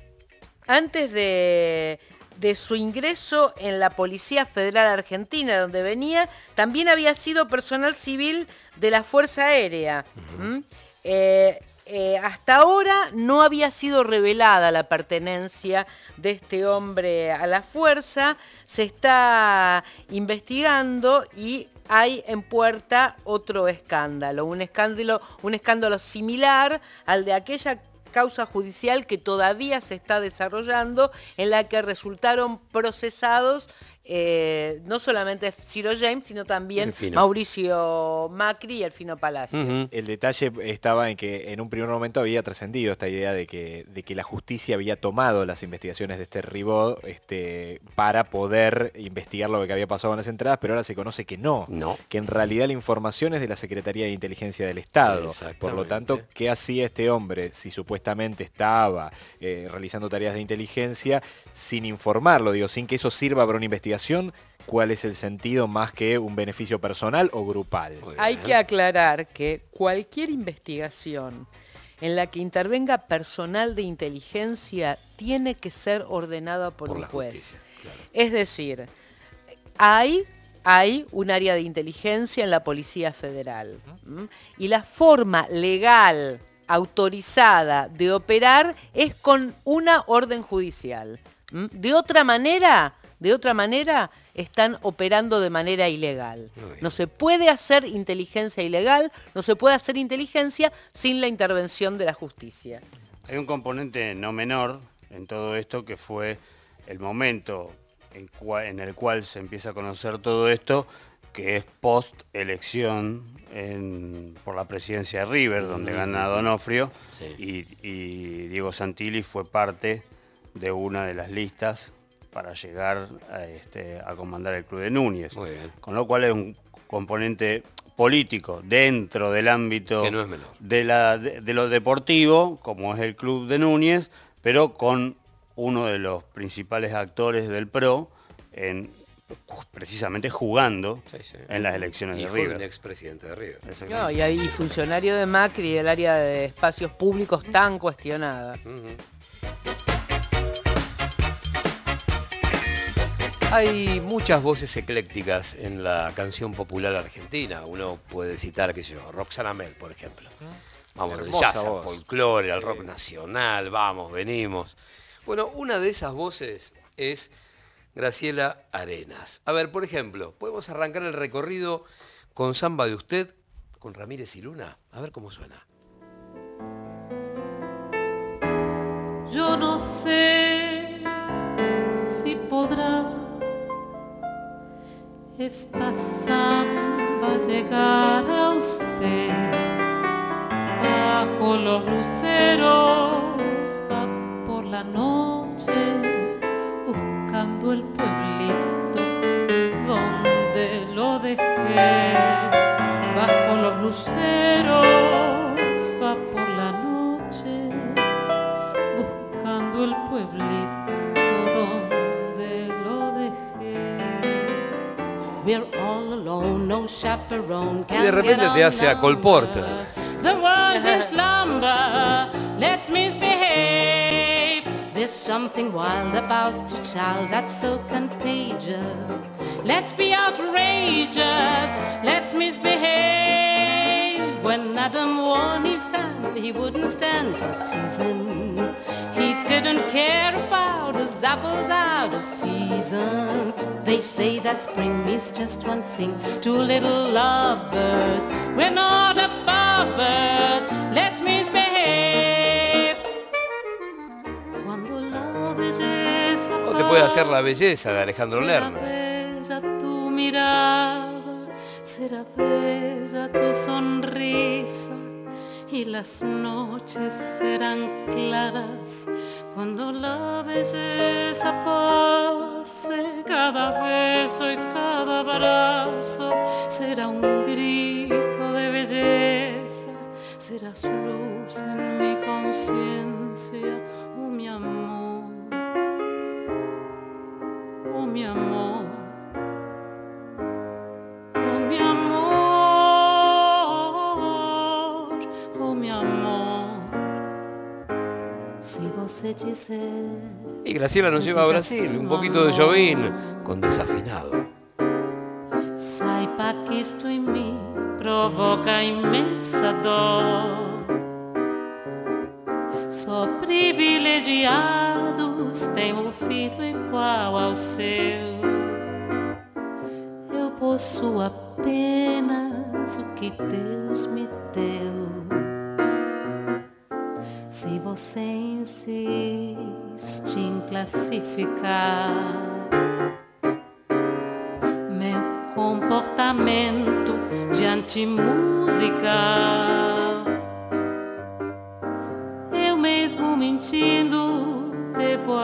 antes de, de su ingreso en la Policía Federal Argentina, donde venía, también había sido personal civil de la Fuerza Aérea. Uh-huh. ¿Mm? eh, eh, hasta ahora no había sido revelada la pertenencia de este hombre a la Fuerza. Se está investigando y hay en puerta otro escándalo, un escándalo, un escándalo similar al de aquella causa judicial que todavía se está desarrollando, en la que resultaron procesados eh, no solamente Ciro James, sino también Mauricio Macri y Elfino Palacios. Uh-huh. El detalle estaba en que en un primer momento había trascendido esta idea de que, de que la justicia había tomado las investigaciones de este Ribot este, para poder investigar lo que había pasado en las entradas, pero ahora se conoce que no, no. que en realidad la información es de la Secretaría de Inteligencia del Estado. Por lo tanto, ¿qué hacía este hombre si supuestamente estaba eh, realizando tareas de inteligencia sin informarlo, digo, sin que eso sirva para una investigación? ¿Cuál es el sentido más que un beneficio personal o grupal? Hay que aclarar que cualquier investigación en la que intervenga personal de inteligencia tiene que ser ordenada por, por un juez. Justicia, claro. Es decir, hay, hay un área de inteligencia en la Policía Federal. ¿Mm? Y la forma legal autorizada de operar es con una orden judicial. ¿Mm? De otra manera... De otra manera, están operando de manera ilegal. No se puede hacer inteligencia ilegal, no se puede hacer inteligencia sin la intervención de la justicia. Hay un componente no menor en todo esto, que fue el momento en, cua- en el cual se empieza a conocer todo esto, que es post-elección en, por la presidencia de River, donde gana Donofrio, sí. y, y Diego Santilli fue parte de una de las listas para llegar a, este, a comandar el club de Núñez. Con lo cual es un componente político dentro del ámbito que no es menor. De, la, de, de lo deportivo, como es el club de Núñez, pero con uno de los principales actores del P R O, en, precisamente jugando sí, sí. en las elecciones Hijo de River. Un expresidente de River. No, y hay funcionario de Macri del área de espacios públicos tan cuestionada. Uh-huh. Hay muchas voces eclécticas en la canción popular argentina. Uno puede citar, qué sé yo, Roxana Mel, por ejemplo. Vamos, del jazz, al folclore, al rock nacional, vamos, venimos. Bueno, una de esas voces es Graciela Arenas. A ver, por ejemplo, podemos arrancar el recorrido con Samba de Usted, con Ramírez y Luna. A ver cómo suena. Yo no sé si podrá esta samba llegar a usted. Bajo los luceros va por la noche buscando el pueblito donde lo dejé. Bajo los luceros va por la noche buscando el pueblito donde lo dejé. We're all alone, no chaperone. Y de repente te hace a Cole Porter. The world's in slumber, let's misbehave. There's something wild about a child that's so contagious. Let's be outrageous, let's misbehave. When Adam warned Eve sand, he wouldn't stand for teasing. He didn't care about his apples out of season. They say that spring means just one thing, two little lovebirds. We're not above birds, let's misbehave. Cuando la belleza O te puede hacer La Belleza de Alejandro Lerner. Será bella tu mirada, será bella tu sonrisa, y las noches serán claras cuando la belleza pase. Cada beso y cada abrazo será un grito de belleza, serás luz en mi conciencia, oh mi amor, oh mi amor, oh mi amor, oh mi amor. Si você dizer. Y Graciela nos lleva a Brasil, un poquito de Jobim con Desafinado. Saiba que isto em mim provoca imensa dor. Só privilegiados têm ouvido igual ao seu. Eu possuo a apenas o que Deus me deu. Se você insiste em classificar meu comportamento diante música, eu mesmo mentindo devo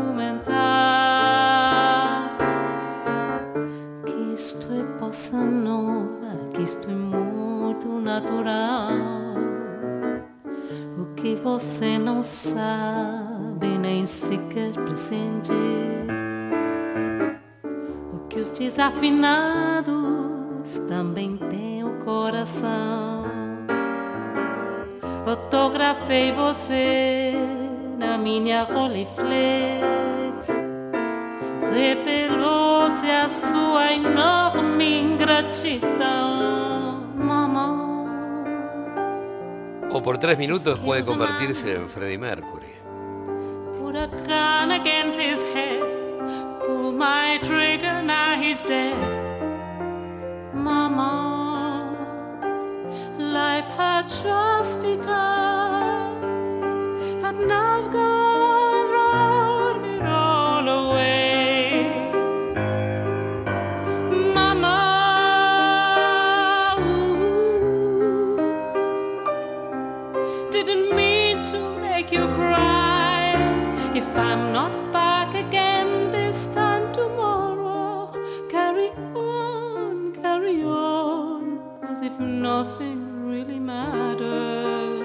argumentar que isto é bossa nova, que isto é muito natural. O que você não sabe nem sequer presente, o que os desafinados também têm o coração. Fotografei você na minha Rolleiflex, revelou-se a sua enorme ingratidão, mamãe. O por tres minutos puede convertirse en Freddie Mercury. Put a gun against his head, pull my trigger, now he's dead. Mama, life had just begun, but now I've gone round it all away. Mama, didn't mean to make you cry. If I'm not back again this time tomorrow, carry on, carry on, as if nothing really matters.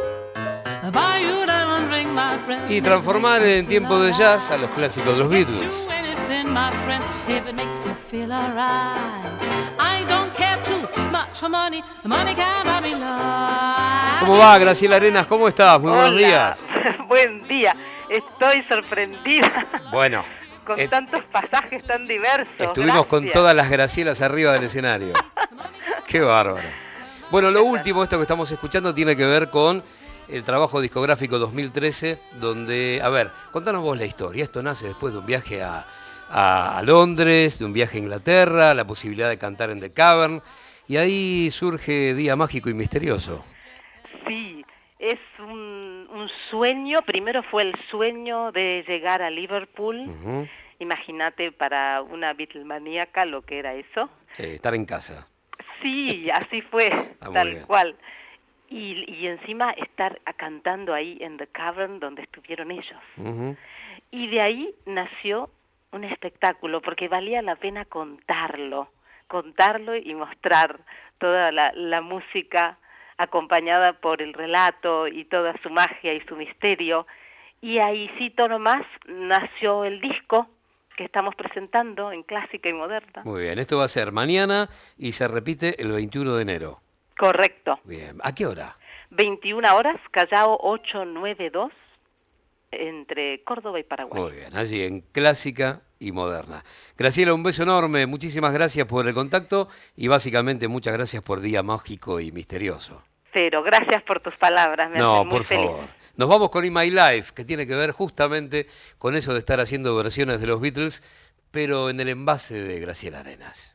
Buy you diamond ring, my friend. Y transformar en tiempo de jazz a los clásicos de los Beatles. Anything, my friend, if it makes you feel alright. I don't care too much for money, money can't buy me love. ¿Cómo va, Graciela Arenas? ¿Cómo estás? Muy buenos Hola. días. Buen día. Estoy sorprendida Bueno, con eh, tantos pasajes tan diversos. estuvimos con Gracias. todas las Gracielas arriba del escenario. Qué bárbaro. Bueno, lo último, esto que estamos escuchando, tiene que ver con el trabajo discográfico dos mil trece, donde, a ver, contanos vos la historia. Esto nace después de un viaje a, a, a Londres, de un viaje a Inglaterra, la posibilidad de cantar en The Cavern, y ahí surge Día Mágico y Misterioso. Sí, es un, un sueño. Primero fue el sueño de llegar a Liverpool. Ujú. Imagínate para una Beatlemaníaca lo que era eso. Sí, estar en casa. Sí, así fue, muy tal bien. cual. Y, y encima estar a- cantando ahí en The Cavern donde estuvieron ellos. Ujú. Y de ahí nació un espectáculo, porque valía la pena contarlo, contarlo y mostrar toda la, la música acompañada por el relato y toda su magia y su misterio. Y ahí sí, nomás nació el disco que estamos presentando en Clásica y Moderna. Muy bien, esto va a ser mañana y se repite el veintiuno de enero. Correcto. Bien, ¿a qué hora? veintiuna horas, Callao ochocientos noventa y dos, entre Córdoba y Paraguay. Muy bien, allí en Clásica y Moderna. Graciela, un beso enorme, muchísimas gracias por el contacto y básicamente muchas gracias por Día Mágico y Misterioso. Pero gracias por tus palabras, me No, hacen muy por feliz. favor. Nos vamos con In My Life, que tiene que ver justamente con eso de estar haciendo versiones de los Beatles, pero en el envase de Graciela Arenas.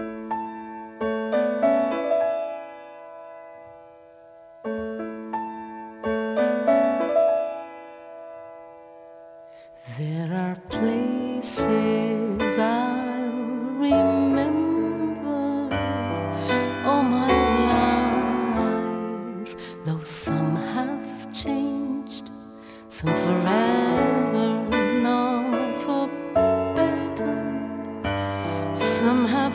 There are places I'll remember all my life, though some have changed, some forever, none for better. Some have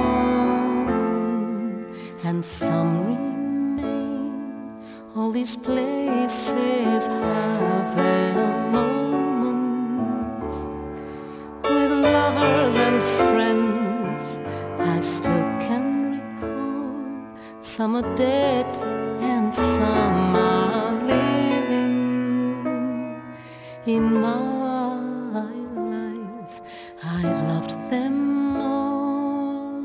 gone and some remain. All these places have their moments with lovers and friends. I still can recall. Some are dead and some are living. In my life I've loved them all.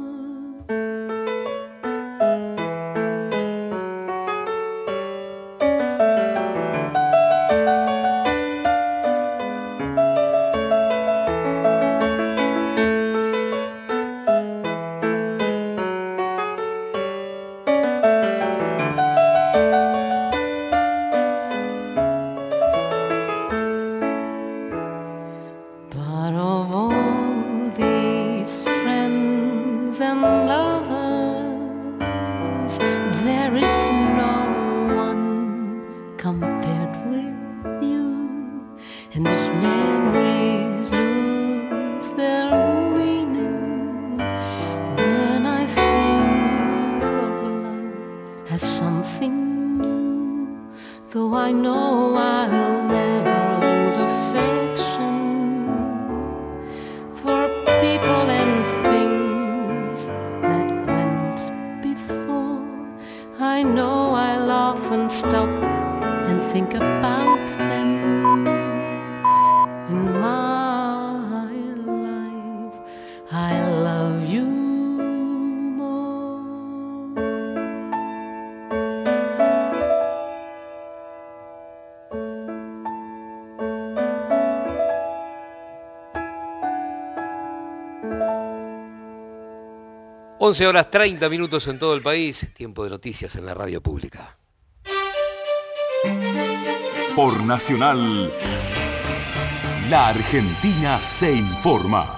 though I know I'll never lose affection for people and things that went before. I know I'll often stop and think about them in my life. I love you more. once horas treinta minutos en todo el país, tiempo de noticias en la radio pública. Por Nacional, la Argentina se informa.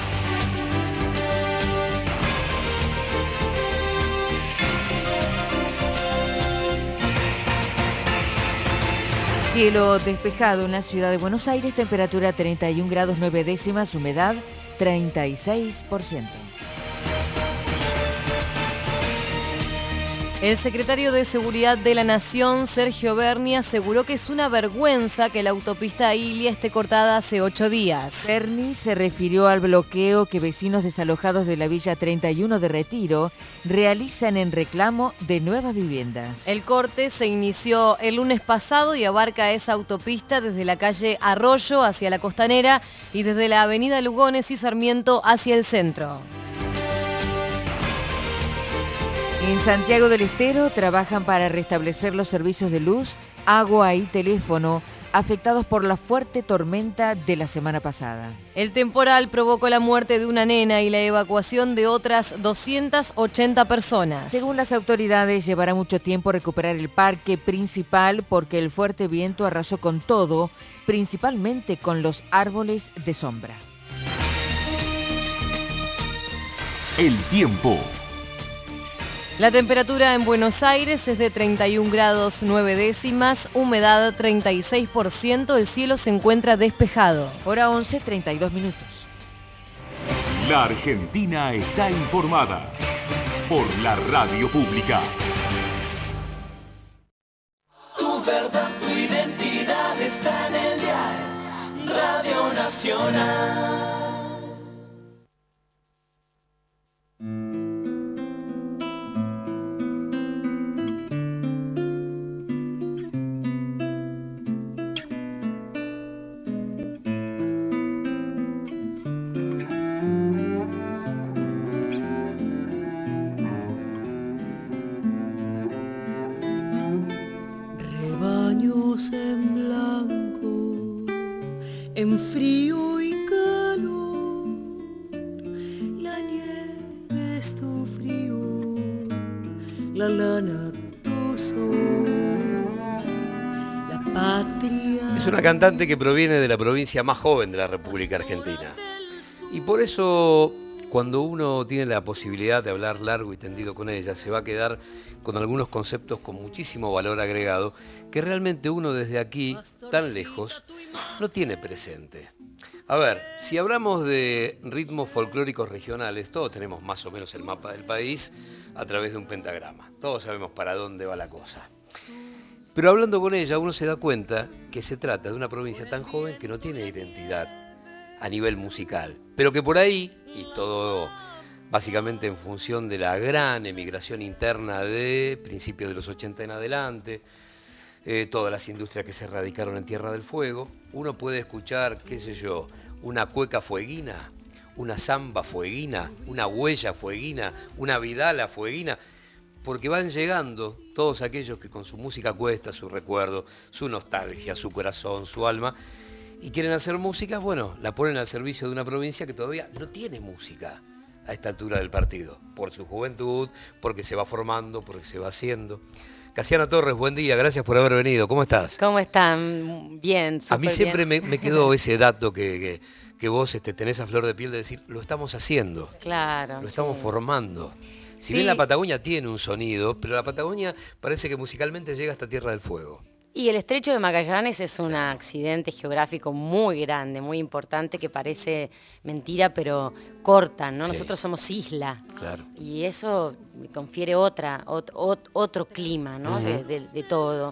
Cielo despejado en la ciudad de Buenos Aires, temperatura treinta y un grados nueve décimas, humedad treinta y seis por ciento. El secretario de Seguridad de la Nación, Sergio Berni, aseguró que es una vergüenza que la autopista Ilia esté cortada hace ocho días. Berni se refirió al bloqueo que vecinos desalojados de la Villa treinta y uno de Retiro realizan en reclamo de nuevas viviendas. El corte se inició el lunes pasado y abarca esa autopista desde la calle Arroyo hacia la Costanera y desde la avenida Lugones y Sarmiento hacia el centro. En Santiago del Estero trabajan para restablecer los servicios de luz, agua y teléfono afectados por la fuerte tormenta de la semana pasada. El temporal provocó la muerte de una nena y la evacuación de otras doscientas ochenta personas. Según las autoridades, llevará mucho tiempo recuperar el parque principal porque el fuerte viento arrasó con todo, principalmente con los árboles de sombra. El tiempo. La temperatura en Buenos Aires es de treinta y un grados nueve décimas, humedad treinta y seis por ciento, el cielo se encuentra despejado. Hora once, treinta y dos minutos. La Argentina está informada por la radio pública. Tu verdad, tu identidad está en el dial Radio Nacional. En blanco, en frío y calor, la nieve es tu frío, la lana tu sol, la patria. Es una cantante que proviene de la provincia más joven de la República Argentina. Y por eso, cuando uno tiene la posibilidad de hablar largo y tendido con ella, se va a quedar con algunos conceptos con muchísimo valor agregado que realmente uno desde aquí, tan lejos, no tiene presente. A ver, si hablamos de ritmos folclóricos regionales, todos tenemos más o menos el mapa del país a través de un pentagrama. Todos sabemos para dónde va la cosa. Pero hablando con ella, uno se da cuenta que se trata de una provincia tan joven que no tiene identidad a nivel musical, pero que por ahí, y todo básicamente en función de la gran emigración interna de principios de los ochenta en adelante, eh, todas las industrias que se radicaron en Tierra del Fuego, uno puede escuchar, qué sé yo, una cueca fueguina, una samba fueguina, una huella fueguina, una vidala fueguina, porque van llegando todos aquellos que con su música cuesta, su recuerdo, su nostalgia, su corazón, su alma, y quieren hacer música, bueno, la ponen al servicio de una provincia que todavía no tiene música a esta altura del partido, por su juventud, porque se va formando, porque se va haciendo. Casiana Torres, buen día, gracias por haber venido, ¿cómo estás? ¿Cómo están? Bien, súper A mí siempre bien. me, me quedó ese dato que, que, que vos este, tenés a flor de piel de decir, lo estamos haciendo, Claro, lo estamos sí. formando. Si Sí. bien la Patagonia tiene un sonido, pero la Patagonia parece que musicalmente llega hasta Tierra del Fuego. Y el Estrecho de Magallanes es un accidente geográfico muy grande, muy importante, que parece mentira, pero corta, ¿no? Sí. Nosotros somos isla. Claro. Y eso confiere otra, ot- ot- otro clima, ¿no? Ujú. de, de- de todo.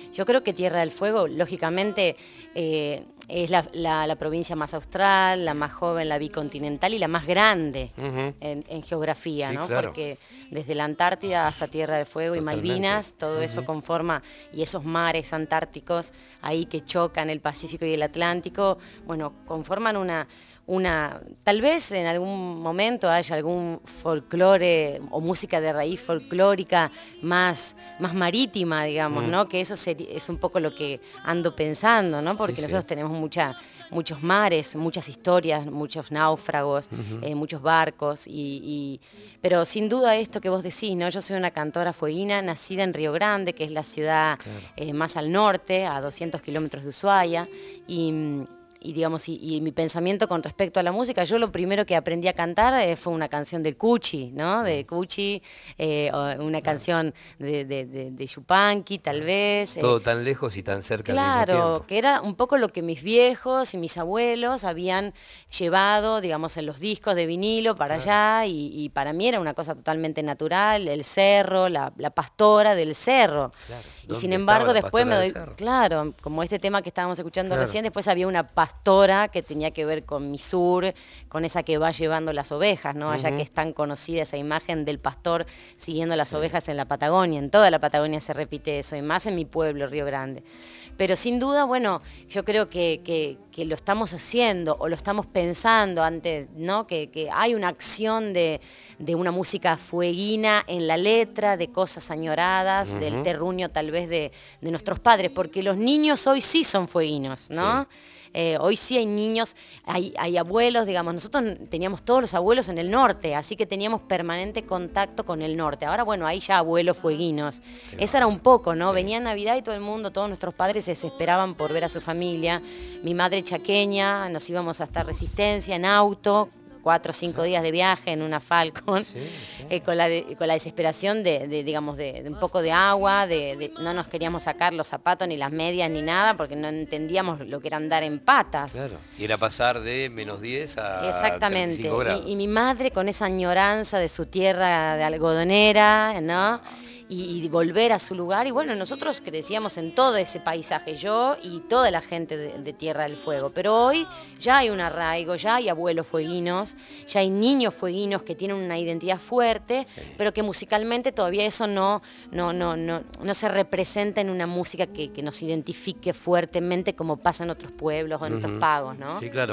yo creo que Tierra del Fuego, lógicamente, eh, es la, la, la provincia más austral, la más joven, la bicontinental y la más grande uh-huh. en, en geografía, sí, ¿no? Claro. Porque desde la Antártida hasta Tierra del Fuego Totalmente. y Malvinas, todo uh-huh. eso conforma, y esos mares antárticos ahí que chocan el Pacífico y el Atlántico, bueno, conforman una... Una, tal vez en algún momento haya algún folclore o música de raíz folclórica más, más marítima, digamos, mm. ¿no? Que eso es un poco lo que ando pensando, ¿no? Porque sí, nosotros sí. tenemos mucha, muchos mares, muchas historias, muchos náufragos, uh-huh. eh, muchos barcos, y, y, pero sin duda esto que vos decís, ¿no? Yo soy una cantora fueguina, nacida en Río Grande, que es la ciudad claro. eh, más al norte, a doscientos kilómetros de Ushuaia, y... Y, digamos, y, y mi pensamiento con respecto a la música, yo lo primero que aprendí a cantar eh, fue una canción del Cuchi, ¿no? De Cuchi, eh, una canción de, de, de, de Yupanqui, tal vez. Todo eh. tan lejos y tan cerca Claro, al mismo tiempo. Que era un poco lo que mis viejos y mis abuelos habían llevado, digamos, en los discos de vinilo para claro. allá, y, y para mí era una cosa totalmente natural, el cerro, la, la pastora del cerro. Claro. Y sin embargo después me doy, claro, como este tema que estábamos escuchando claro. recién, después había una pastora que tenía que ver con mi sur, con esa que va llevando las ovejas, ¿no? Uh-huh. Allá que es tan conocida esa imagen del pastor siguiendo las sí. ovejas en la Patagonia, en toda la Patagonia se repite eso, y más en mi pueblo, Río Grande. Pero sin duda, bueno, yo creo que, que, que lo estamos haciendo o lo estamos pensando antes, ¿no? Que, que hay una acción de, de una música fueguina en la letra, de cosas añoradas, uh-huh. del terruño tal vez de, de nuestros padres, porque los niños hoy sí son fueguinos, ¿no? Sí. Eh, hoy sí hay niños, hay, hay abuelos, digamos, nosotros teníamos todos los abuelos en el norte, así que teníamos permanente contacto con el norte. Ahora, bueno, hay ya abuelos fueguinos. Esa era un poco, ¿no? Sí. Venía Navidad y todo el mundo, todos nuestros padres se desesperaban por ver a su familia. Mi madre chaqueña, nos íbamos hasta Resistencia en auto, cuatro o cinco días de viaje en una Falcon, sí, sí. Eh, con, la de, con la desesperación de, de digamos, de, de un poco de agua, de, de, no nos queríamos sacar los zapatos ni las medias ni nada, porque no entendíamos lo que era andar en patas. Claro. Y era pasar de menos diez a Exactamente. treinta y cinco grados. Y, y mi madre con esa añoranza de su tierra de algodonera, ¿no? Y, y volver a su lugar, y bueno, nosotros crecíamos en todo ese paisaje, yo y toda la gente de, de Tierra del Fuego, pero hoy ya hay un arraigo, ya hay abuelos fueguinos, ya hay niños fueguinos que tienen una identidad fuerte, sí. pero que musicalmente todavía eso no, no, no, no, no se representa en una música que, que nos identifique fuertemente como pasa en otros pueblos o en uh-huh. otros pagos, ¿no? Sí, claro.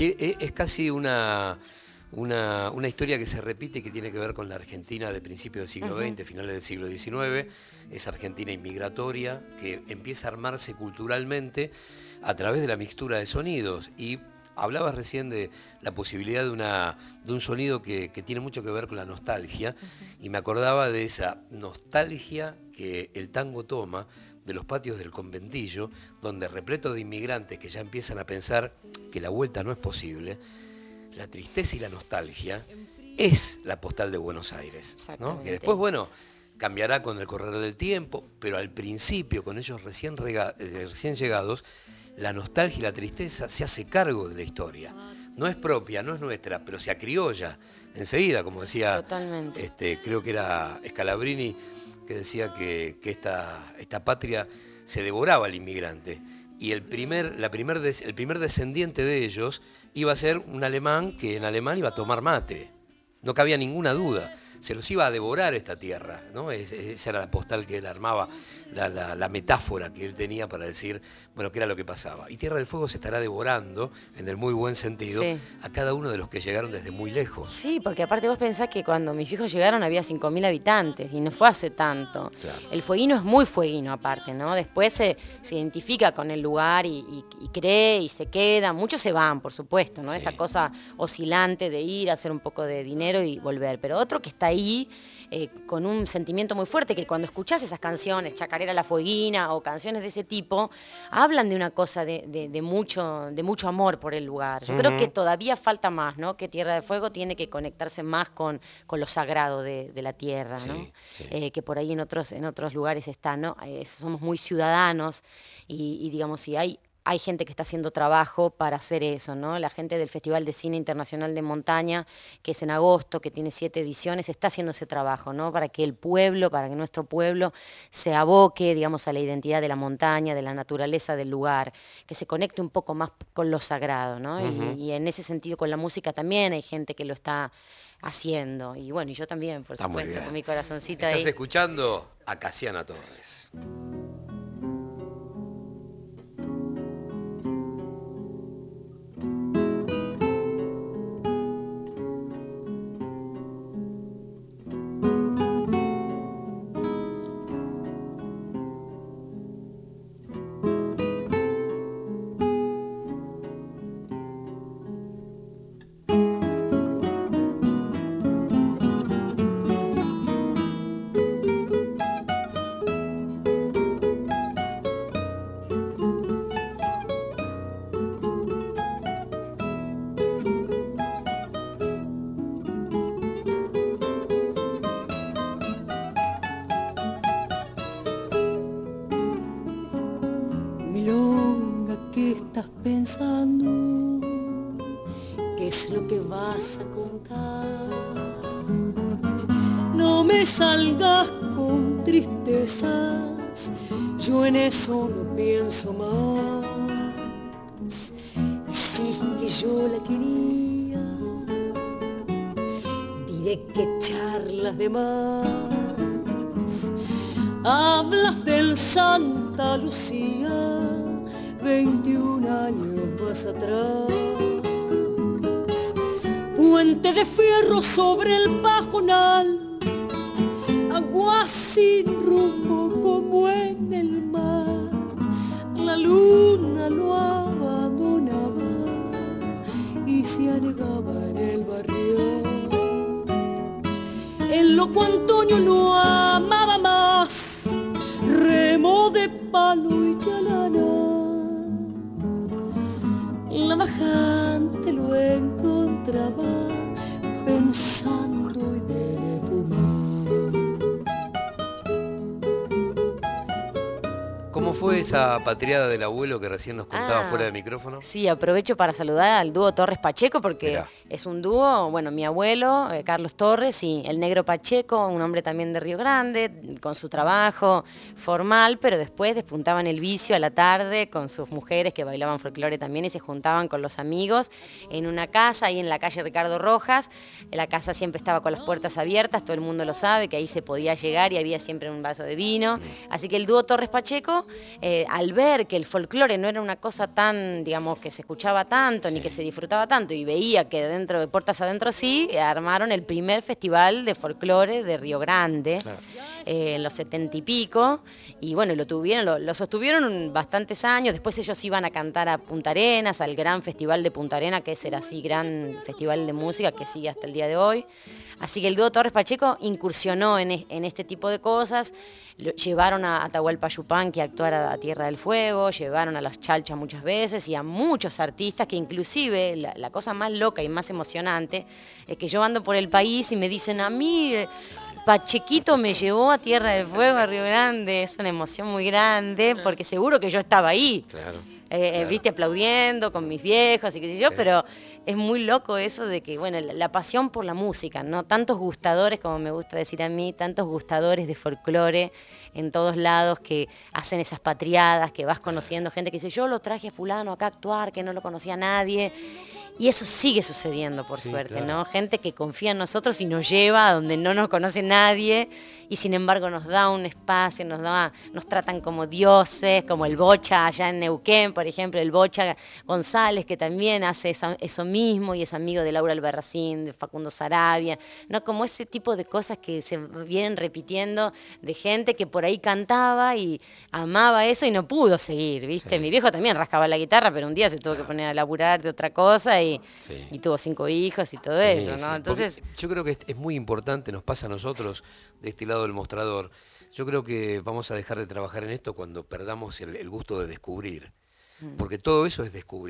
Es casi una... Una, una historia que se repite, que tiene que ver con la Argentina de principios del siglo veinte, uh-huh. finales del siglo diecinueve, esa Argentina inmigratoria que empieza a armarse culturalmente a través de la mixtura de sonidos. Y hablabas recién de la posibilidad de, una, de un sonido que, que tiene mucho que ver con la nostalgia, uh-huh. y me acordaba de esa nostalgia que el tango toma de los patios del conventillo, donde repleto de inmigrantes que ya empiezan a pensar que la vuelta no es posible. La tristeza y la nostalgia es la postal de Buenos Aires, ¿no? Que después, bueno, cambiará con el correr del tiempo, pero al principio, con ellos recién, rega, eh, recién llegados, la nostalgia y la tristeza se hace cargo de la historia. No es propia, no es nuestra, pero se acriolla enseguida, como decía, este, creo que era Scalabrini, que decía que, que esta, esta patria se devoraba al inmigrante. Y el primer, la primer des, el primer descendiente de ellos iba a ser un alemán que en alemán iba a tomar mate. No cabía ninguna duda. Se los iba a devorar esta tierra, ¿no? Es, esa era la postal que él armaba, la, la, la metáfora que él tenía para decir, bueno, qué era lo que pasaba. Y Tierra del Fuego se estará devorando, en el muy buen sentido, sí. a cada uno de los que llegaron desde muy lejos. Sí, porque aparte vos pensás que cuando mis hijos llegaron había cinco mil habitantes, y no fue hace tanto. Claro. El fueguino es muy fueguino aparte, ¿no? Después se, se identifica con el lugar y, y, y cree y se queda. Muchos se van, por supuesto, ¿no? Sí. Esa cosa oscilante de ir, hacer un poco de dinero y volver. Pero otro que está ahí eh, con un sentimiento muy fuerte, que cuando escuchás esas canciones, Chacarera la Fueguina o canciones de ese tipo, hablan de una cosa de, de, de, mucho, de mucho amor por el lugar. Yo uh-huh. creo que todavía falta más, ¿no? Que Tierra del Fuego tiene que conectarse más con, con lo sagrado de, de la tierra, ¿no? Sí, sí. Eh, que por ahí en otros, en otros lugares está, ¿no? Eh, somos muy ciudadanos y, y digamos, si hay hay gente que está haciendo trabajo para hacer eso, ¿no? La gente del Festival de Cine Internacional de Montaña, que es en agosto, que tiene siete ediciones, está haciendo ese trabajo, ¿no? Para que el pueblo, para que nuestro pueblo se aboque, digamos, a la identidad de la montaña, de la naturaleza del lugar, que se conecte un poco más con lo sagrado, ¿no? Ujú. y, y en ese sentido con la música también hay gente que lo está haciendo. Y bueno, y yo también, por Está muy supuesto, bien. con mi corazoncito Estás ahí. escuchando a Casiana Torres. Milonga, ¿qué estás pensando? ¿Qué es lo que vas a contar? No me salgas con tristezas, yo en eso no pienso más. Decís que yo la quería, diré que charlas de más. Hablas del Santa Lucía, veintiún años más atrás. Puente de fierro sobre el pajonal, agua sin rumbo como en el mar. La luna lo abandonaba y se anegaba en el barrio. El loco Antonio no amaba más, remo de palo y chalana. La bajante lo encontraba pensando y de fumar. ¿Cómo fue esa patriada del abuelo que recién nos contaba Ah, fuera de micrófono? Sí, aprovecho para saludar al dúo Torres Pacheco porque Mirá. es un dúo, bueno, mi abuelo, eh, Carlos Torres, y el negro Pacheco, un hombre también de Río Grande, con su trabajo formal, pero después despuntaban el vicio a la tarde con sus mujeres que bailaban folclore también y se juntaban con los amigos en una casa ahí en la calle Ricardo Rojas. La casa siempre estaba con las puertas abiertas, todo el mundo lo sabe, que ahí se podía llegar y había siempre un vaso de vino. Así que el dúo Torres Pacheco, eh, al ver que el folclore no era una cosa tan, digamos, que se escuchaba tanto ni que se disfrutaba tanto y veía que dentro de puertas adentro sí, armaron el primer festival de folclore de Río Grande. Eh, en los setenta y pico, y bueno, lo tuvieron, lo, lo sostuvieron bastantes años. Después ellos iban a cantar a Punta Arenas, al gran festival de Punta Arenas, que ese era así, gran festival de música que sigue hasta el día de hoy. Así que el dúo Torres Pacheco incursionó en, es- en este tipo de cosas. Lo- llevaron a Atahualpa Yupanqui a actuar a, a Tierra del Fuego, llevaron a las Chalchas muchas veces y a muchos artistas que inclusive la, la cosa más loca y más emocionante es que yo ando por el país y me dicen a mí, eh, Pachequito me llevó a Tierra del Fuego, a Río Grande. Es una emoción muy grande porque seguro que yo estaba ahí. Claro. Eh, Claro. viste, aplaudiendo con mis viejos y qué sé yo, Sí. pero es muy loco eso de que, bueno, la, la pasión por la música, ¿no? Tantos gustadores, como me gusta decir a mí, tantos gustadores de folclore en todos lados que hacen esas patriadas, que vas conociendo gente que dice, yo lo traje a fulano acá a actuar, que no lo conocía nadie. Y eso sigue sucediendo, por Sí, suerte, claro. ¿no? Gente que confía en nosotros y nos lleva a donde no nos conoce nadie y sin embargo nos da un espacio, nos da, nos tratan como dioses, como el Bocha allá en Neuquén, por ejemplo, el Bocha González, que también hace esa- eso mismo y es amigo de Laura Albarracín, de Facundo Sarabia, ¿no? Como ese tipo de cosas que se vienen repitiendo de gente que por ahí cantaba y amaba eso y no pudo seguir, ¿viste? Mi viejo también rascaba la guitarra, pero un día se tuvo que poner a laburar de otra cosa y, Sí. y tuvo cinco hijos y todo Sí, eso, sí, ¿no? porque Entonces, yo creo que es, es muy importante, nos pasa a nosotros de este lado del mostrador. Yo creo que vamos a dejar de trabajar en esto cuando perdamos el, el gusto de descubrir. Mm. Porque todo eso es descubrir.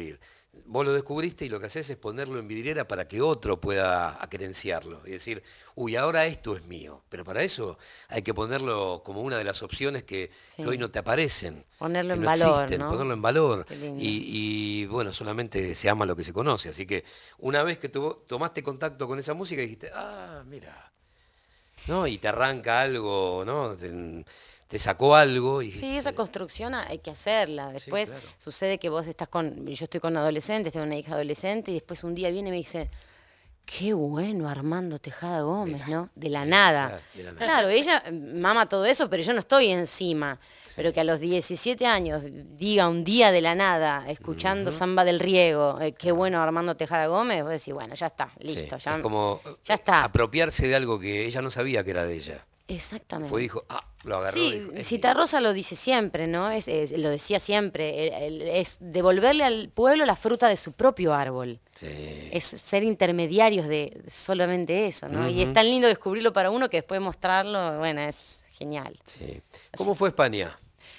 vos lo descubriste y lo que haces es ponerlo en vidriera para que otro pueda acerenciarlo y decir, uy, ahora esto es mío. Pero para eso hay que ponerlo como una de las opciones que, Sí. que hoy no te aparecen. Ponerlo que en no valor, existen, ¿no? ponerlo en valor. Qué lindo. Y, y, bueno, solamente se ama lo que se conoce. Así que una vez que tu- tomaste contacto con esa música dijiste, ah, mira, ¿no? Y te arranca algo, ¿no? Te, te sacó algo y Sí, esa construcción hay que hacerla. Después claro. sucede que vos estás con, yo estoy con adolescentes, tengo una hija adolescente y después un día viene y me dice, qué bueno Armando Tejada Gómez, ¿no? De la nada. Claro, de la nada. Claro, ella mama todo eso, pero yo no estoy encima. Pero que a los diecisiete años diga un día de la nada, escuchando Samba del Riego, eh, qué bueno Armando Tejada Gómez, vos decís, bueno, ya está, listo. Sí, ya, es como ya está. apropiarse de algo que ella no sabía que era de ella. Exactamente. Fue y dijo, ah, lo agarró. y Sí, dijo, es Cita Rosa lo dice siempre, ¿no? Es, es- lo decía siempre, el- el- es devolverle al pueblo la fruta de su propio árbol. Sí. Es ser intermediarios de solamente eso, ¿no? Y es Ujú. tan lindo descubrirlo para uno que después mostrarlo, bueno, es genial. Sí. ¿Cómo fue España?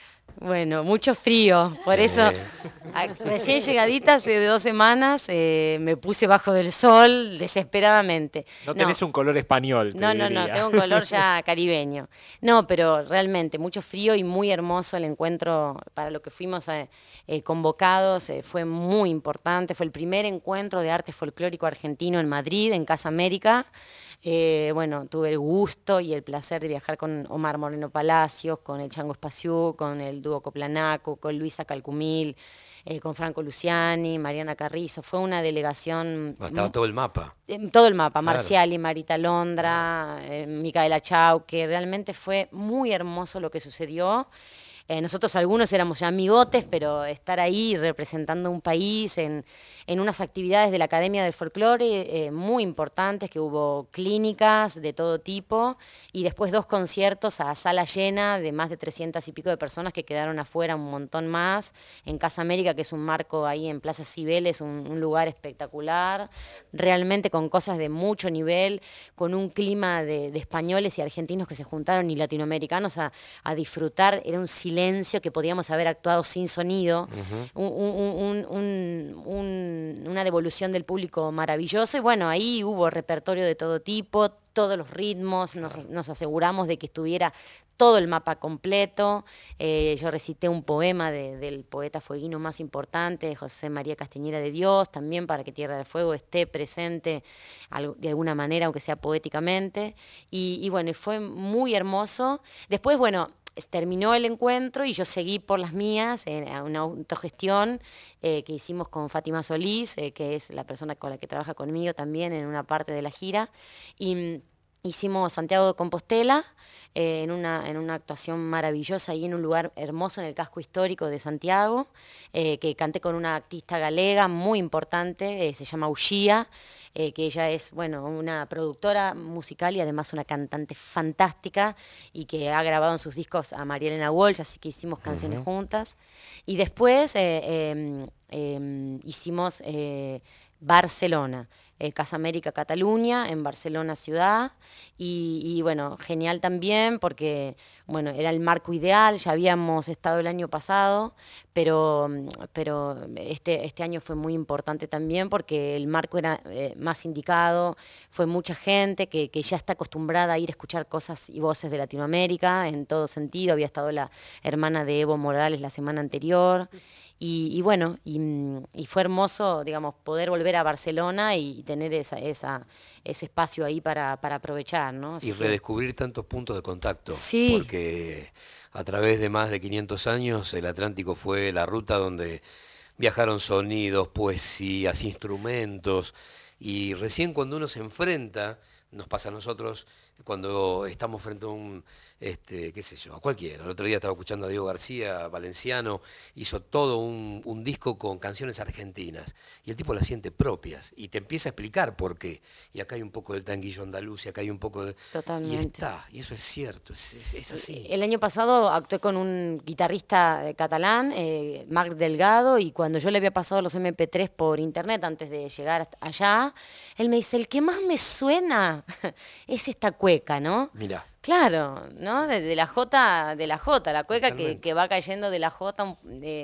Bueno, mucho frío, por Sí. eso a- recién llegadita hace dos semanas eh, me puse bajo del sol desesperadamente. No tenés un color español, te No, no, no, diría. tengo un color ya caribeño. No, pero realmente mucho frío y muy hermoso el encuentro para lo que fuimos eh, eh, convocados. eh, fue muy importante, fue el primer encuentro de arte folclórico argentino en Madrid, en Casa América. Eh, bueno, tuve el gusto y el placer de viajar con Omar Moreno Palacios, con el Chango Espaciú, con el dúo Coplanaco, con Luisa Calcumil, eh, con Franco Luciani, Mariana Carrizo. Fue una delegación... No, estaba todo el mapa. En todo el mapa, Claro. Marciali, Marita Londra, eh, Micaela Chau, que realmente fue muy hermoso lo que sucedió. Eh, nosotros algunos éramos ya amigotes, pero estar ahí representando un país en, en unas actividades de la Academia del Folclore eh, muy importantes, que hubo clínicas de todo tipo y después dos conciertos a sala llena de más de trescientas y pico de personas que quedaron afuera, un montón más, en Casa América, que es un marco ahí en Plaza Cibeles, un, un lugar espectacular, realmente con cosas de mucho nivel, con un clima de, de españoles y argentinos que se juntaron y latinoamericanos a, a disfrutar, era un silencio que podíamos haber actuado sin sonido, un- un- un- un- un- una devolución del público maravillosa y bueno, ahí hubo repertorio de todo tipo, todos los ritmos, nos, nos aseguramos de que estuviera todo el mapa completo. Eh, yo recité un poema de- del poeta fueguino más importante, José María Castañera de Dios, también para que Tierra del Fuego esté presente al- de alguna manera, aunque sea poéticamente. Y, y bueno, y fue muy hermoso. Después, bueno, es- terminó el encuentro y yo seguí por las mías, en a una autogestión eh, que hicimos con Fátima Solís, eh, que es la persona con la que trabaja conmigo también en una parte de la gira. Y mm, hicimos Santiago de Compostela eh, en, una, en una actuación maravillosa ahí en un lugar hermoso en el casco histórico de Santiago, eh, que canté con una artista galega muy importante, eh, se llama Uxía, eh, que ella es, bueno, una productora musical y además una cantante fantástica y que ha grabado en sus discos a María Elena Walsh, así que hicimos canciones Ujú. juntas. Y después eh, eh, eh, hicimos eh, Barcelona, eh, Casa América Cataluña, en Barcelona ciudad, y, y, bueno, genial también porque bueno, era el marco ideal, ya habíamos estado el año pasado, pero, pero este, este año fue muy importante también porque el marco era eh, más indicado, fue mucha gente que, que ya está acostumbrada a ir a escuchar cosas y voces de Latinoamérica en todo sentido, había estado la hermana de Evo Morales la semana anterior, y, y bueno, y, y fue hermoso, digamos, poder volver a Barcelona y tener esa, esa, ese espacio ahí para, para aprovechar, ¿no? Así Y que- redescubrir tantos puntos de contacto. Sí. Porque a través de más de quinientos años el Atlántico fue la ruta donde viajaron sonidos, poesías, instrumentos. Y recién cuando uno se enfrenta, nos pasa a nosotros, cuando estamos frente a un, este, qué sé yo, a cualquiera. El otro día estaba escuchando a Diego García, valenciano, hizo todo un, un disco con canciones argentinas. Y el tipo las siente propias y te empieza a explicar por qué. Y acá hay un poco del tanguillo andaluz y acá hay un poco de... Totalmente. Y está, y eso es cierto, es, es- es así. El año pasado actué con un guitarrista eh, catalán, eh, Marc Delgado, y cuando yo le había pasado los eme pe tres por internet antes de llegar hasta allá, él me dice, el que más me suena es esta cueca, ¿no? Mirá. Claro, ¿no? De, de la Jota, de la Jota, la cueca que, que va cayendo de la Jota, un- de-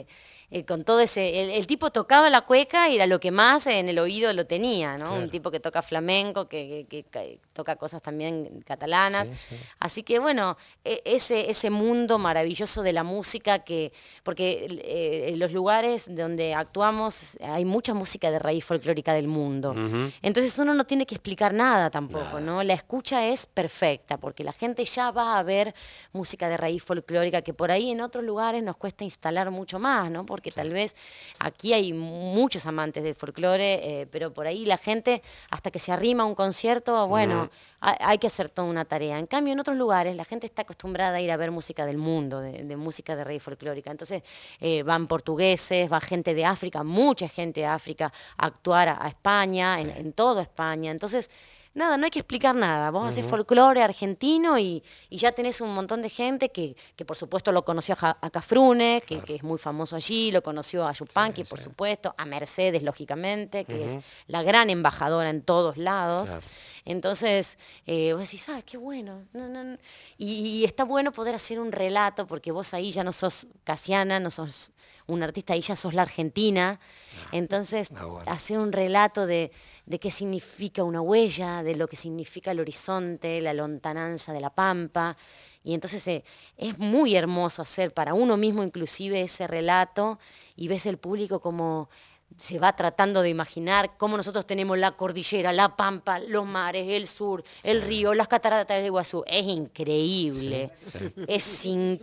eh, con todo ese... El, el tipo tocaba la cueca y era lo que más en el oído lo tenía, ¿no? Claro. Un tipo que toca flamenco, que, que- que- que toca cosas también catalanas. Sí, sí. Así que bueno, e- ese, ese mundo maravilloso de la música que... Porque eh, en los lugares donde actuamos hay mucha música de raíz folclórica del mundo. Ujú. Entonces uno no tiene que explicar nada tampoco, ¿no? La escucha es perfecta, porque la gente ya va a ver música de raíz folclórica que por ahí en otros lugares nos cuesta instalar mucho más, ¿no? Porque tal vez aquí hay muchos amantes del folclore, eh, pero por ahí la gente, hasta que se arrima a un concierto, bueno, Ujú. ha- hay que hacer toda una tarea. En cambio, en otros lugares la gente está acostumbrada a ir a ver música del mundo, de, de música de raíz folclórica. Entonces eh, van portugueses, va gente de África, mucha gente de África a actuar a, a España, en, en toda España. Entonces, nada, no hay que explicar nada. Vos haces Ujú. folclore argentino y, y ya tenés un montón de gente que, que por supuesto lo conoció a, Ja- a Cafrune, que, que es muy famoso allí, lo conoció a Yupanqui, por supuesto, a Mercedes, lógicamente, que es Ujú. la gran embajadora en todos lados. Claro. Entonces, eh, vos decís, ah, qué bueno. No, no, no. Y, y está bueno poder hacer un relato, porque vos ahí ya no sos Casiana, no sos un artista, ahí ya sos la Argentina. Entonces, Ah, bueno. hacer un relato de, de qué significa una huella, de lo que significa el horizonte, la lontananza de la pampa. Y entonces eh, es muy hermoso hacer para uno mismo inclusive ese relato y ves el público como se va tratando de imaginar cómo nosotros tenemos la cordillera, la pampa, los mares, el sur, el río, las cataratas de Iguazú. Es increíble, Sí, sí. es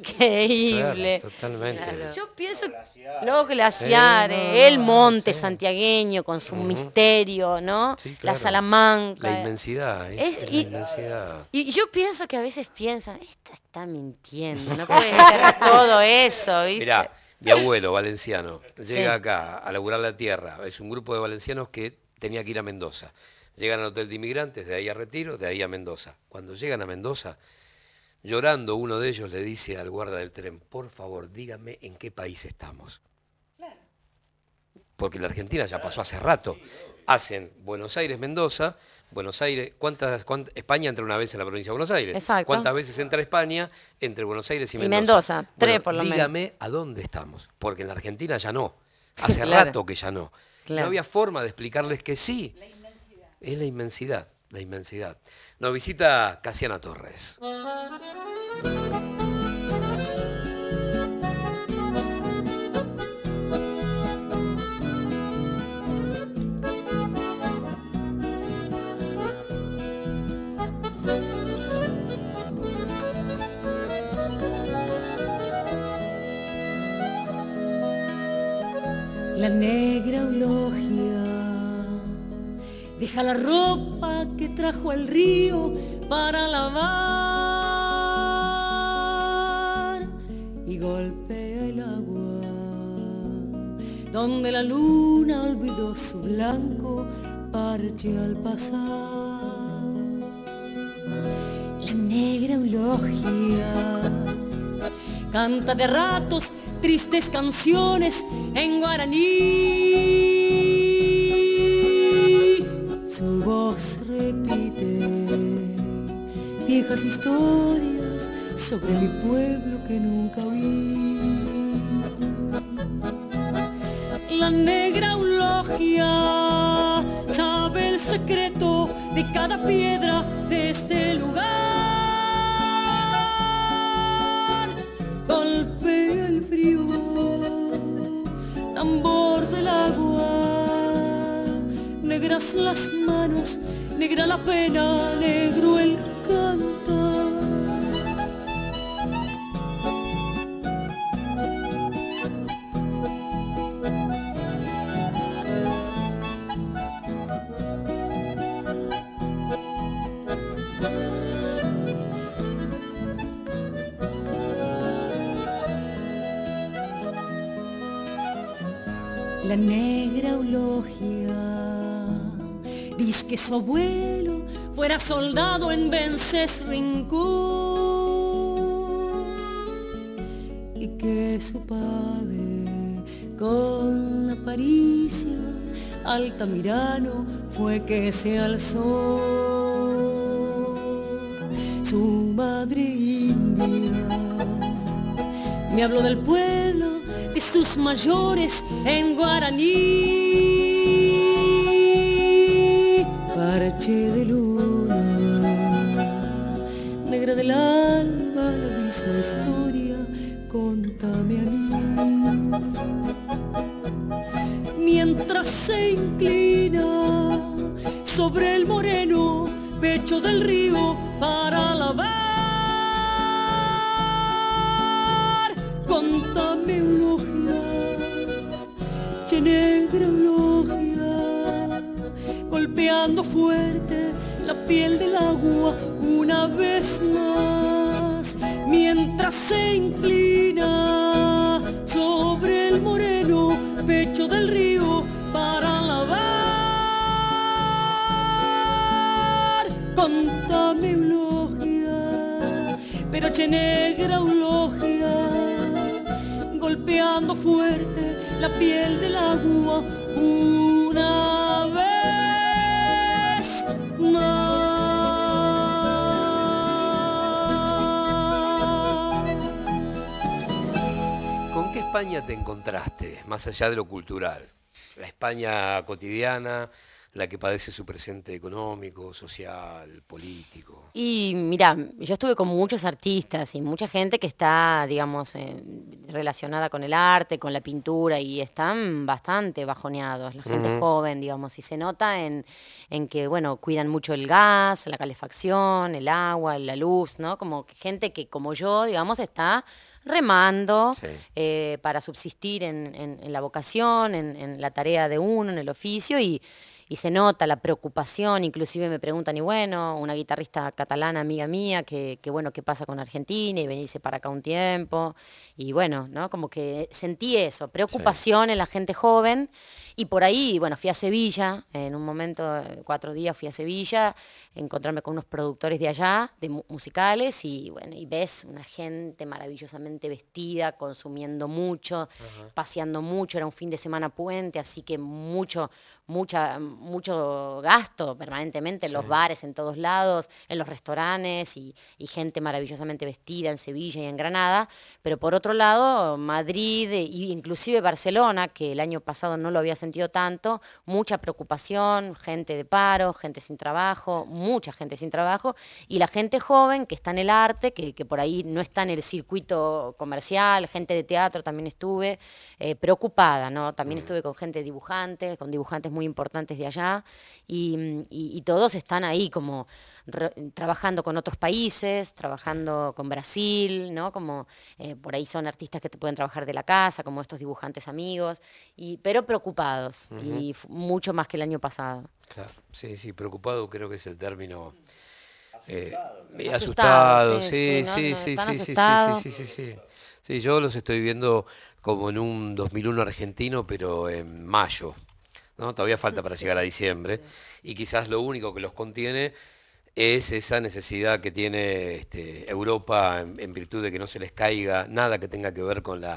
increíble. Claro, totalmente. Claro. Yo pienso los glaciares, Eh, no, el no, monte sí. santiagueño con su Ujú. misterio, ¿no? Sí, La claro. Salamanca. La inmensidad, es, Es- la y- inmensidad. Y yo pienso que a veces piensan, esta está mintiendo, no puede ser todo eso, ¿viste? Mirá, mi abuelo llega Sí. acá a laburar la tierra. Es un grupo de valencianos que tenía que ir a Mendoza. Llegan al hotel de inmigrantes, de ahí a Retiro, de ahí a Mendoza. Cuando llegan a Mendoza, llorando, uno de ellos le dice al guarda del tren, por favor, dígame en qué país estamos. Porque la Argentina ya pasó hace rato. Hacen Buenos Aires-Mendoza, Buenos Aires, ¿cuántas, cuánt- España entra una vez en la provincia de Buenos Aires? Exacto. ¿Cuántas veces entra España entre Buenos Aires y Y Mendoza? Mendoza, tres Bueno, por lo menos. dígame a dónde estamos, porque en la Argentina ya no. Hace Claro. rato que ya no. Claro. No había forma de explicarles que sí. Es la inmensidad, la inmensidad. Nos visita Casiana Torres. La negra eulogia deja la ropa que trajo al río para lavar y golpea el agua donde la luna olvidó su blanco parche al pasar. La negra eulogia canta de ratos tristes canciones en guaraní. Su voz repite viejas historias sobre mi pueblo que nunca oí. La negra eulogia sabe el secreto de cada piedra de este lugar. Golpea el frío, tambor del agua, negras las manos, negra la pena, negro el cantar. La negra eulogia dice que su abuelo fuera soldado en Vences Rincón y que su padre con Aparicio Altamirano fue que se alzó. Su madre india me habló del pueblo de sus mayores en guaraní. Parche de luna, negra del alba, la misma historia, contame a mí. Mientras se inclina sobre el moreno pecho del río para lavar, contame eulogia, che negra eulogia, golpeando fuerte la piel del agua una vez más, mientras se inclina sobre el moreno pecho del río para lavar, contame eulogia, pero che negra eulogia, golpeando fuerte la piel del agua una vez más. ¿Con qué España te encontraste, más allá de lo cultural? La España cotidiana, la que padece su presente económico, social, político. Y mira, yo estuve con muchos artistas y mucha gente que está, digamos, eh, relacionada con el arte, con la pintura, y están bastante bajoneados, la gente Ujú. joven, digamos, y se nota en, en que, bueno, cuidan mucho el gas, la calefacción, el agua, la luz, ¿no? Como que gente que, como yo, digamos, está remando Sí. eh, para subsistir en, en- en la vocación, en, en la tarea de uno, en el oficio, y, y se nota la preocupación. Inclusive me preguntan, y bueno, una guitarrista catalana, amiga mía, que, que bueno, ¿qué pasa con Argentina? Y venirse para acá un tiempo. Y bueno, ¿no? Como que sentí eso, preocupación en la gente joven. Y por ahí, bueno, fui a Sevilla, en un momento, eh, cuatro días fui a Sevilla, encontrarme con unos productores de allá, de mu- musicales, y bueno, y ves una gente maravillosamente vestida, consumiendo mucho, paseando mucho, era un fin de semana puente, así que mucho, mucha, mucho gasto permanentemente en los Sí. bares, en todos lados, en los restaurantes, y, y gente maravillosamente vestida en Sevilla y en Granada. Pero por otro lado, Madrid e inclusive Barcelona, que el año pasado no lo había sentido tanto, mucha preocupación, gente de paro, gente sin trabajo, mucha gente sin trabajo, y la gente joven que está en el arte, que, que por ahí no está en el circuito comercial, gente de teatro también estuve, eh, preocupada, ¿no? También estuve con gente dibujante, con dibujantes muy importantes de allá, y, y- y todos están ahí como re- trabajando con otros países, trabajando con Brasil, ¿no? Como eh, por ahí son artistas que te pueden trabajar de la casa, como estos dibujantes amigos, y, pero preocupados, Ujú. y f- mucho más que el año pasado. Claro, sí, sí, preocupado creo que es el término. eh, y Asustado, asustado, sí, sí, sí, ¿no? sí, No, sí, están sí, sí, sí, asustados. sí, sí, sí, sí. Sí, yo los estoy viendo como en un dos mil uno argentino, pero en mayo, ¿no? Todavía falta para llegar a diciembre, y quizás lo único que los contiene es esa necesidad que tiene este, Europa en, en virtud de que no se les caiga nada que tenga que ver con la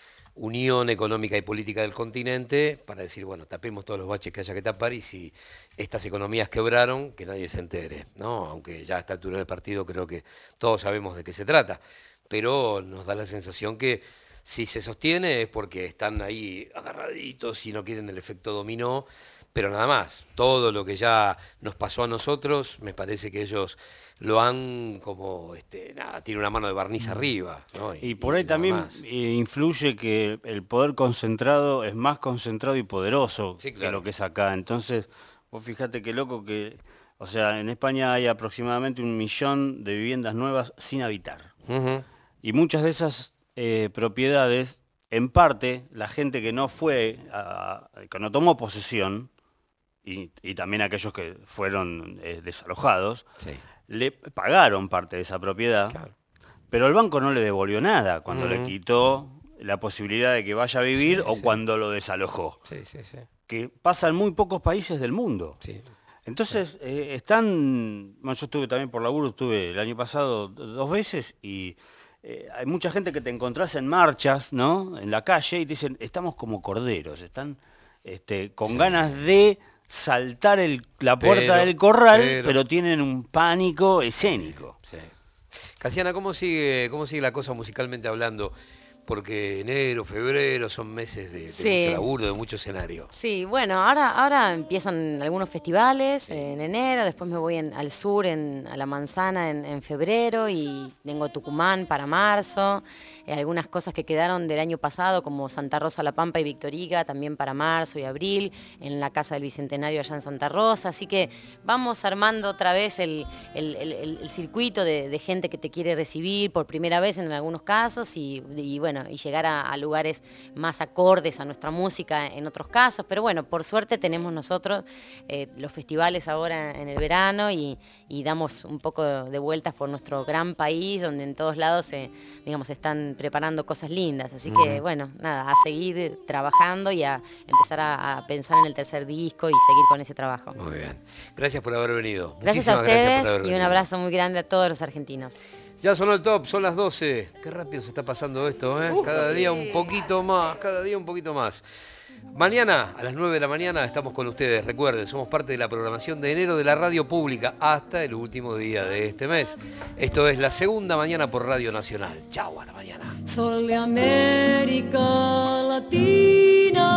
unión económica y política del continente, para decir, bueno, tapemos todos los baches que haya que tapar, y si estas economías quebraron, que nadie se entere, ¿no? Aunque ya a esta altura del partido creo que todos sabemos de qué se trata, pero nos da la sensación que si se sostiene es porque están ahí agarraditos y no quieren el efecto dominó, pero nada más. Todo lo que ya nos pasó a nosotros, me parece que ellos lo han como, este, nada, tiene una mano de barniz arriba, ¿no? Y por ahí nada también más. eh, influye que el poder concentrado es más concentrado y poderoso Sí, que claro. lo que es acá. Entonces, vos fíjate qué loco que, o sea, en España hay aproximadamente un millón de viviendas nuevas sin habitar. Ujú. Y muchas de esas eh, propiedades, en parte, la gente que no fue, a- que no tomó posesión, y, y también aquellos que fueron eh, desalojados, le pagaron parte de esa propiedad, pero el banco no le devolvió nada cuando le Ujú. quitó la posibilidad de que vaya a vivir Sí, o sí. cuando lo desalojó. Sí, sí, sí. Que pasa en muy pocos países del mundo. Entonces, eh, están, bueno, yo estuve también por laburo, estuve el año pasado d- dos veces, y eh, hay mucha gente que te encontrás en marchas, ¿no? En la calle, y te dicen, estamos como corderos, están este, con ganas de saltar el- la puerta Pero, del corral, pero- pero... tienen un pánico escénico. Sí. Casiana, ¿cómo sigue, cómo sigue la cosa musicalmente hablando? porque enero, febrero son meses de, de Sí. mucho laburo, de mucho escenario. Sí, bueno, ahora, ahora empiezan algunos festivales en enero, después me voy en- al sur, en, a La Manzana en, en febrero y tengo Tucumán para marzo, eh, algunas cosas que quedaron del año pasado como Santa Rosa, La Pampa y Victorica también para marzo y abril, en la Casa del Bicentenario allá en Santa Rosa, así que vamos armando otra vez el, el- el- el- el circuito de, de gente que te quiere recibir por primera vez en algunos casos y, y bueno, y llegar a, a lugares más acordes a nuestra música en otros casos, pero bueno, por suerte tenemos nosotros eh, los festivales ahora en el verano y, y damos un poco de vueltas por nuestro gran país, donde en todos lados se, digamos, están preparando cosas lindas, así que Ujú. bueno, nada, a seguir trabajando y a empezar a, a pensar en el tercer disco y seguir con ese trabajo. Muy bien. Gracias por haber venido. Gracias a Muchísimas gracias ustedes por haber y un venido. abrazo muy grande a todos los argentinos. Ya sonó el top, son las doce. Qué rápido se está pasando esto, ¿eh? Cada día un poquito más, cada día un poquito más. Mañana a las nueve de la mañana estamos con ustedes. Recuerden, somos parte de la programación de enero de la radio pública hasta el último día de este mes. Esto es La Segunda Mañana por Radio Nacional. Chau, hasta mañana. Sol de América Latina,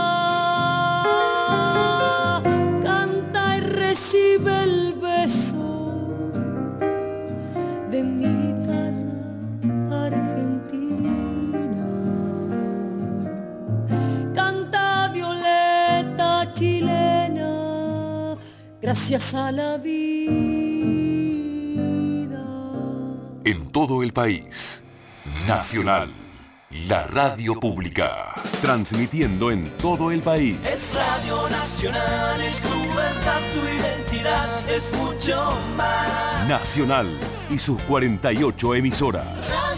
canta y recibe el beso de mi guitarra argentina. Canta violeta chilena, gracias a la vida. En todo el país. Nacional. La radio pública. Transmitiendo en todo el país. Es Radio Nacional, es tu verdad, tu identidad, es mucho más. Nacional y sus cuarenta y ocho emisoras.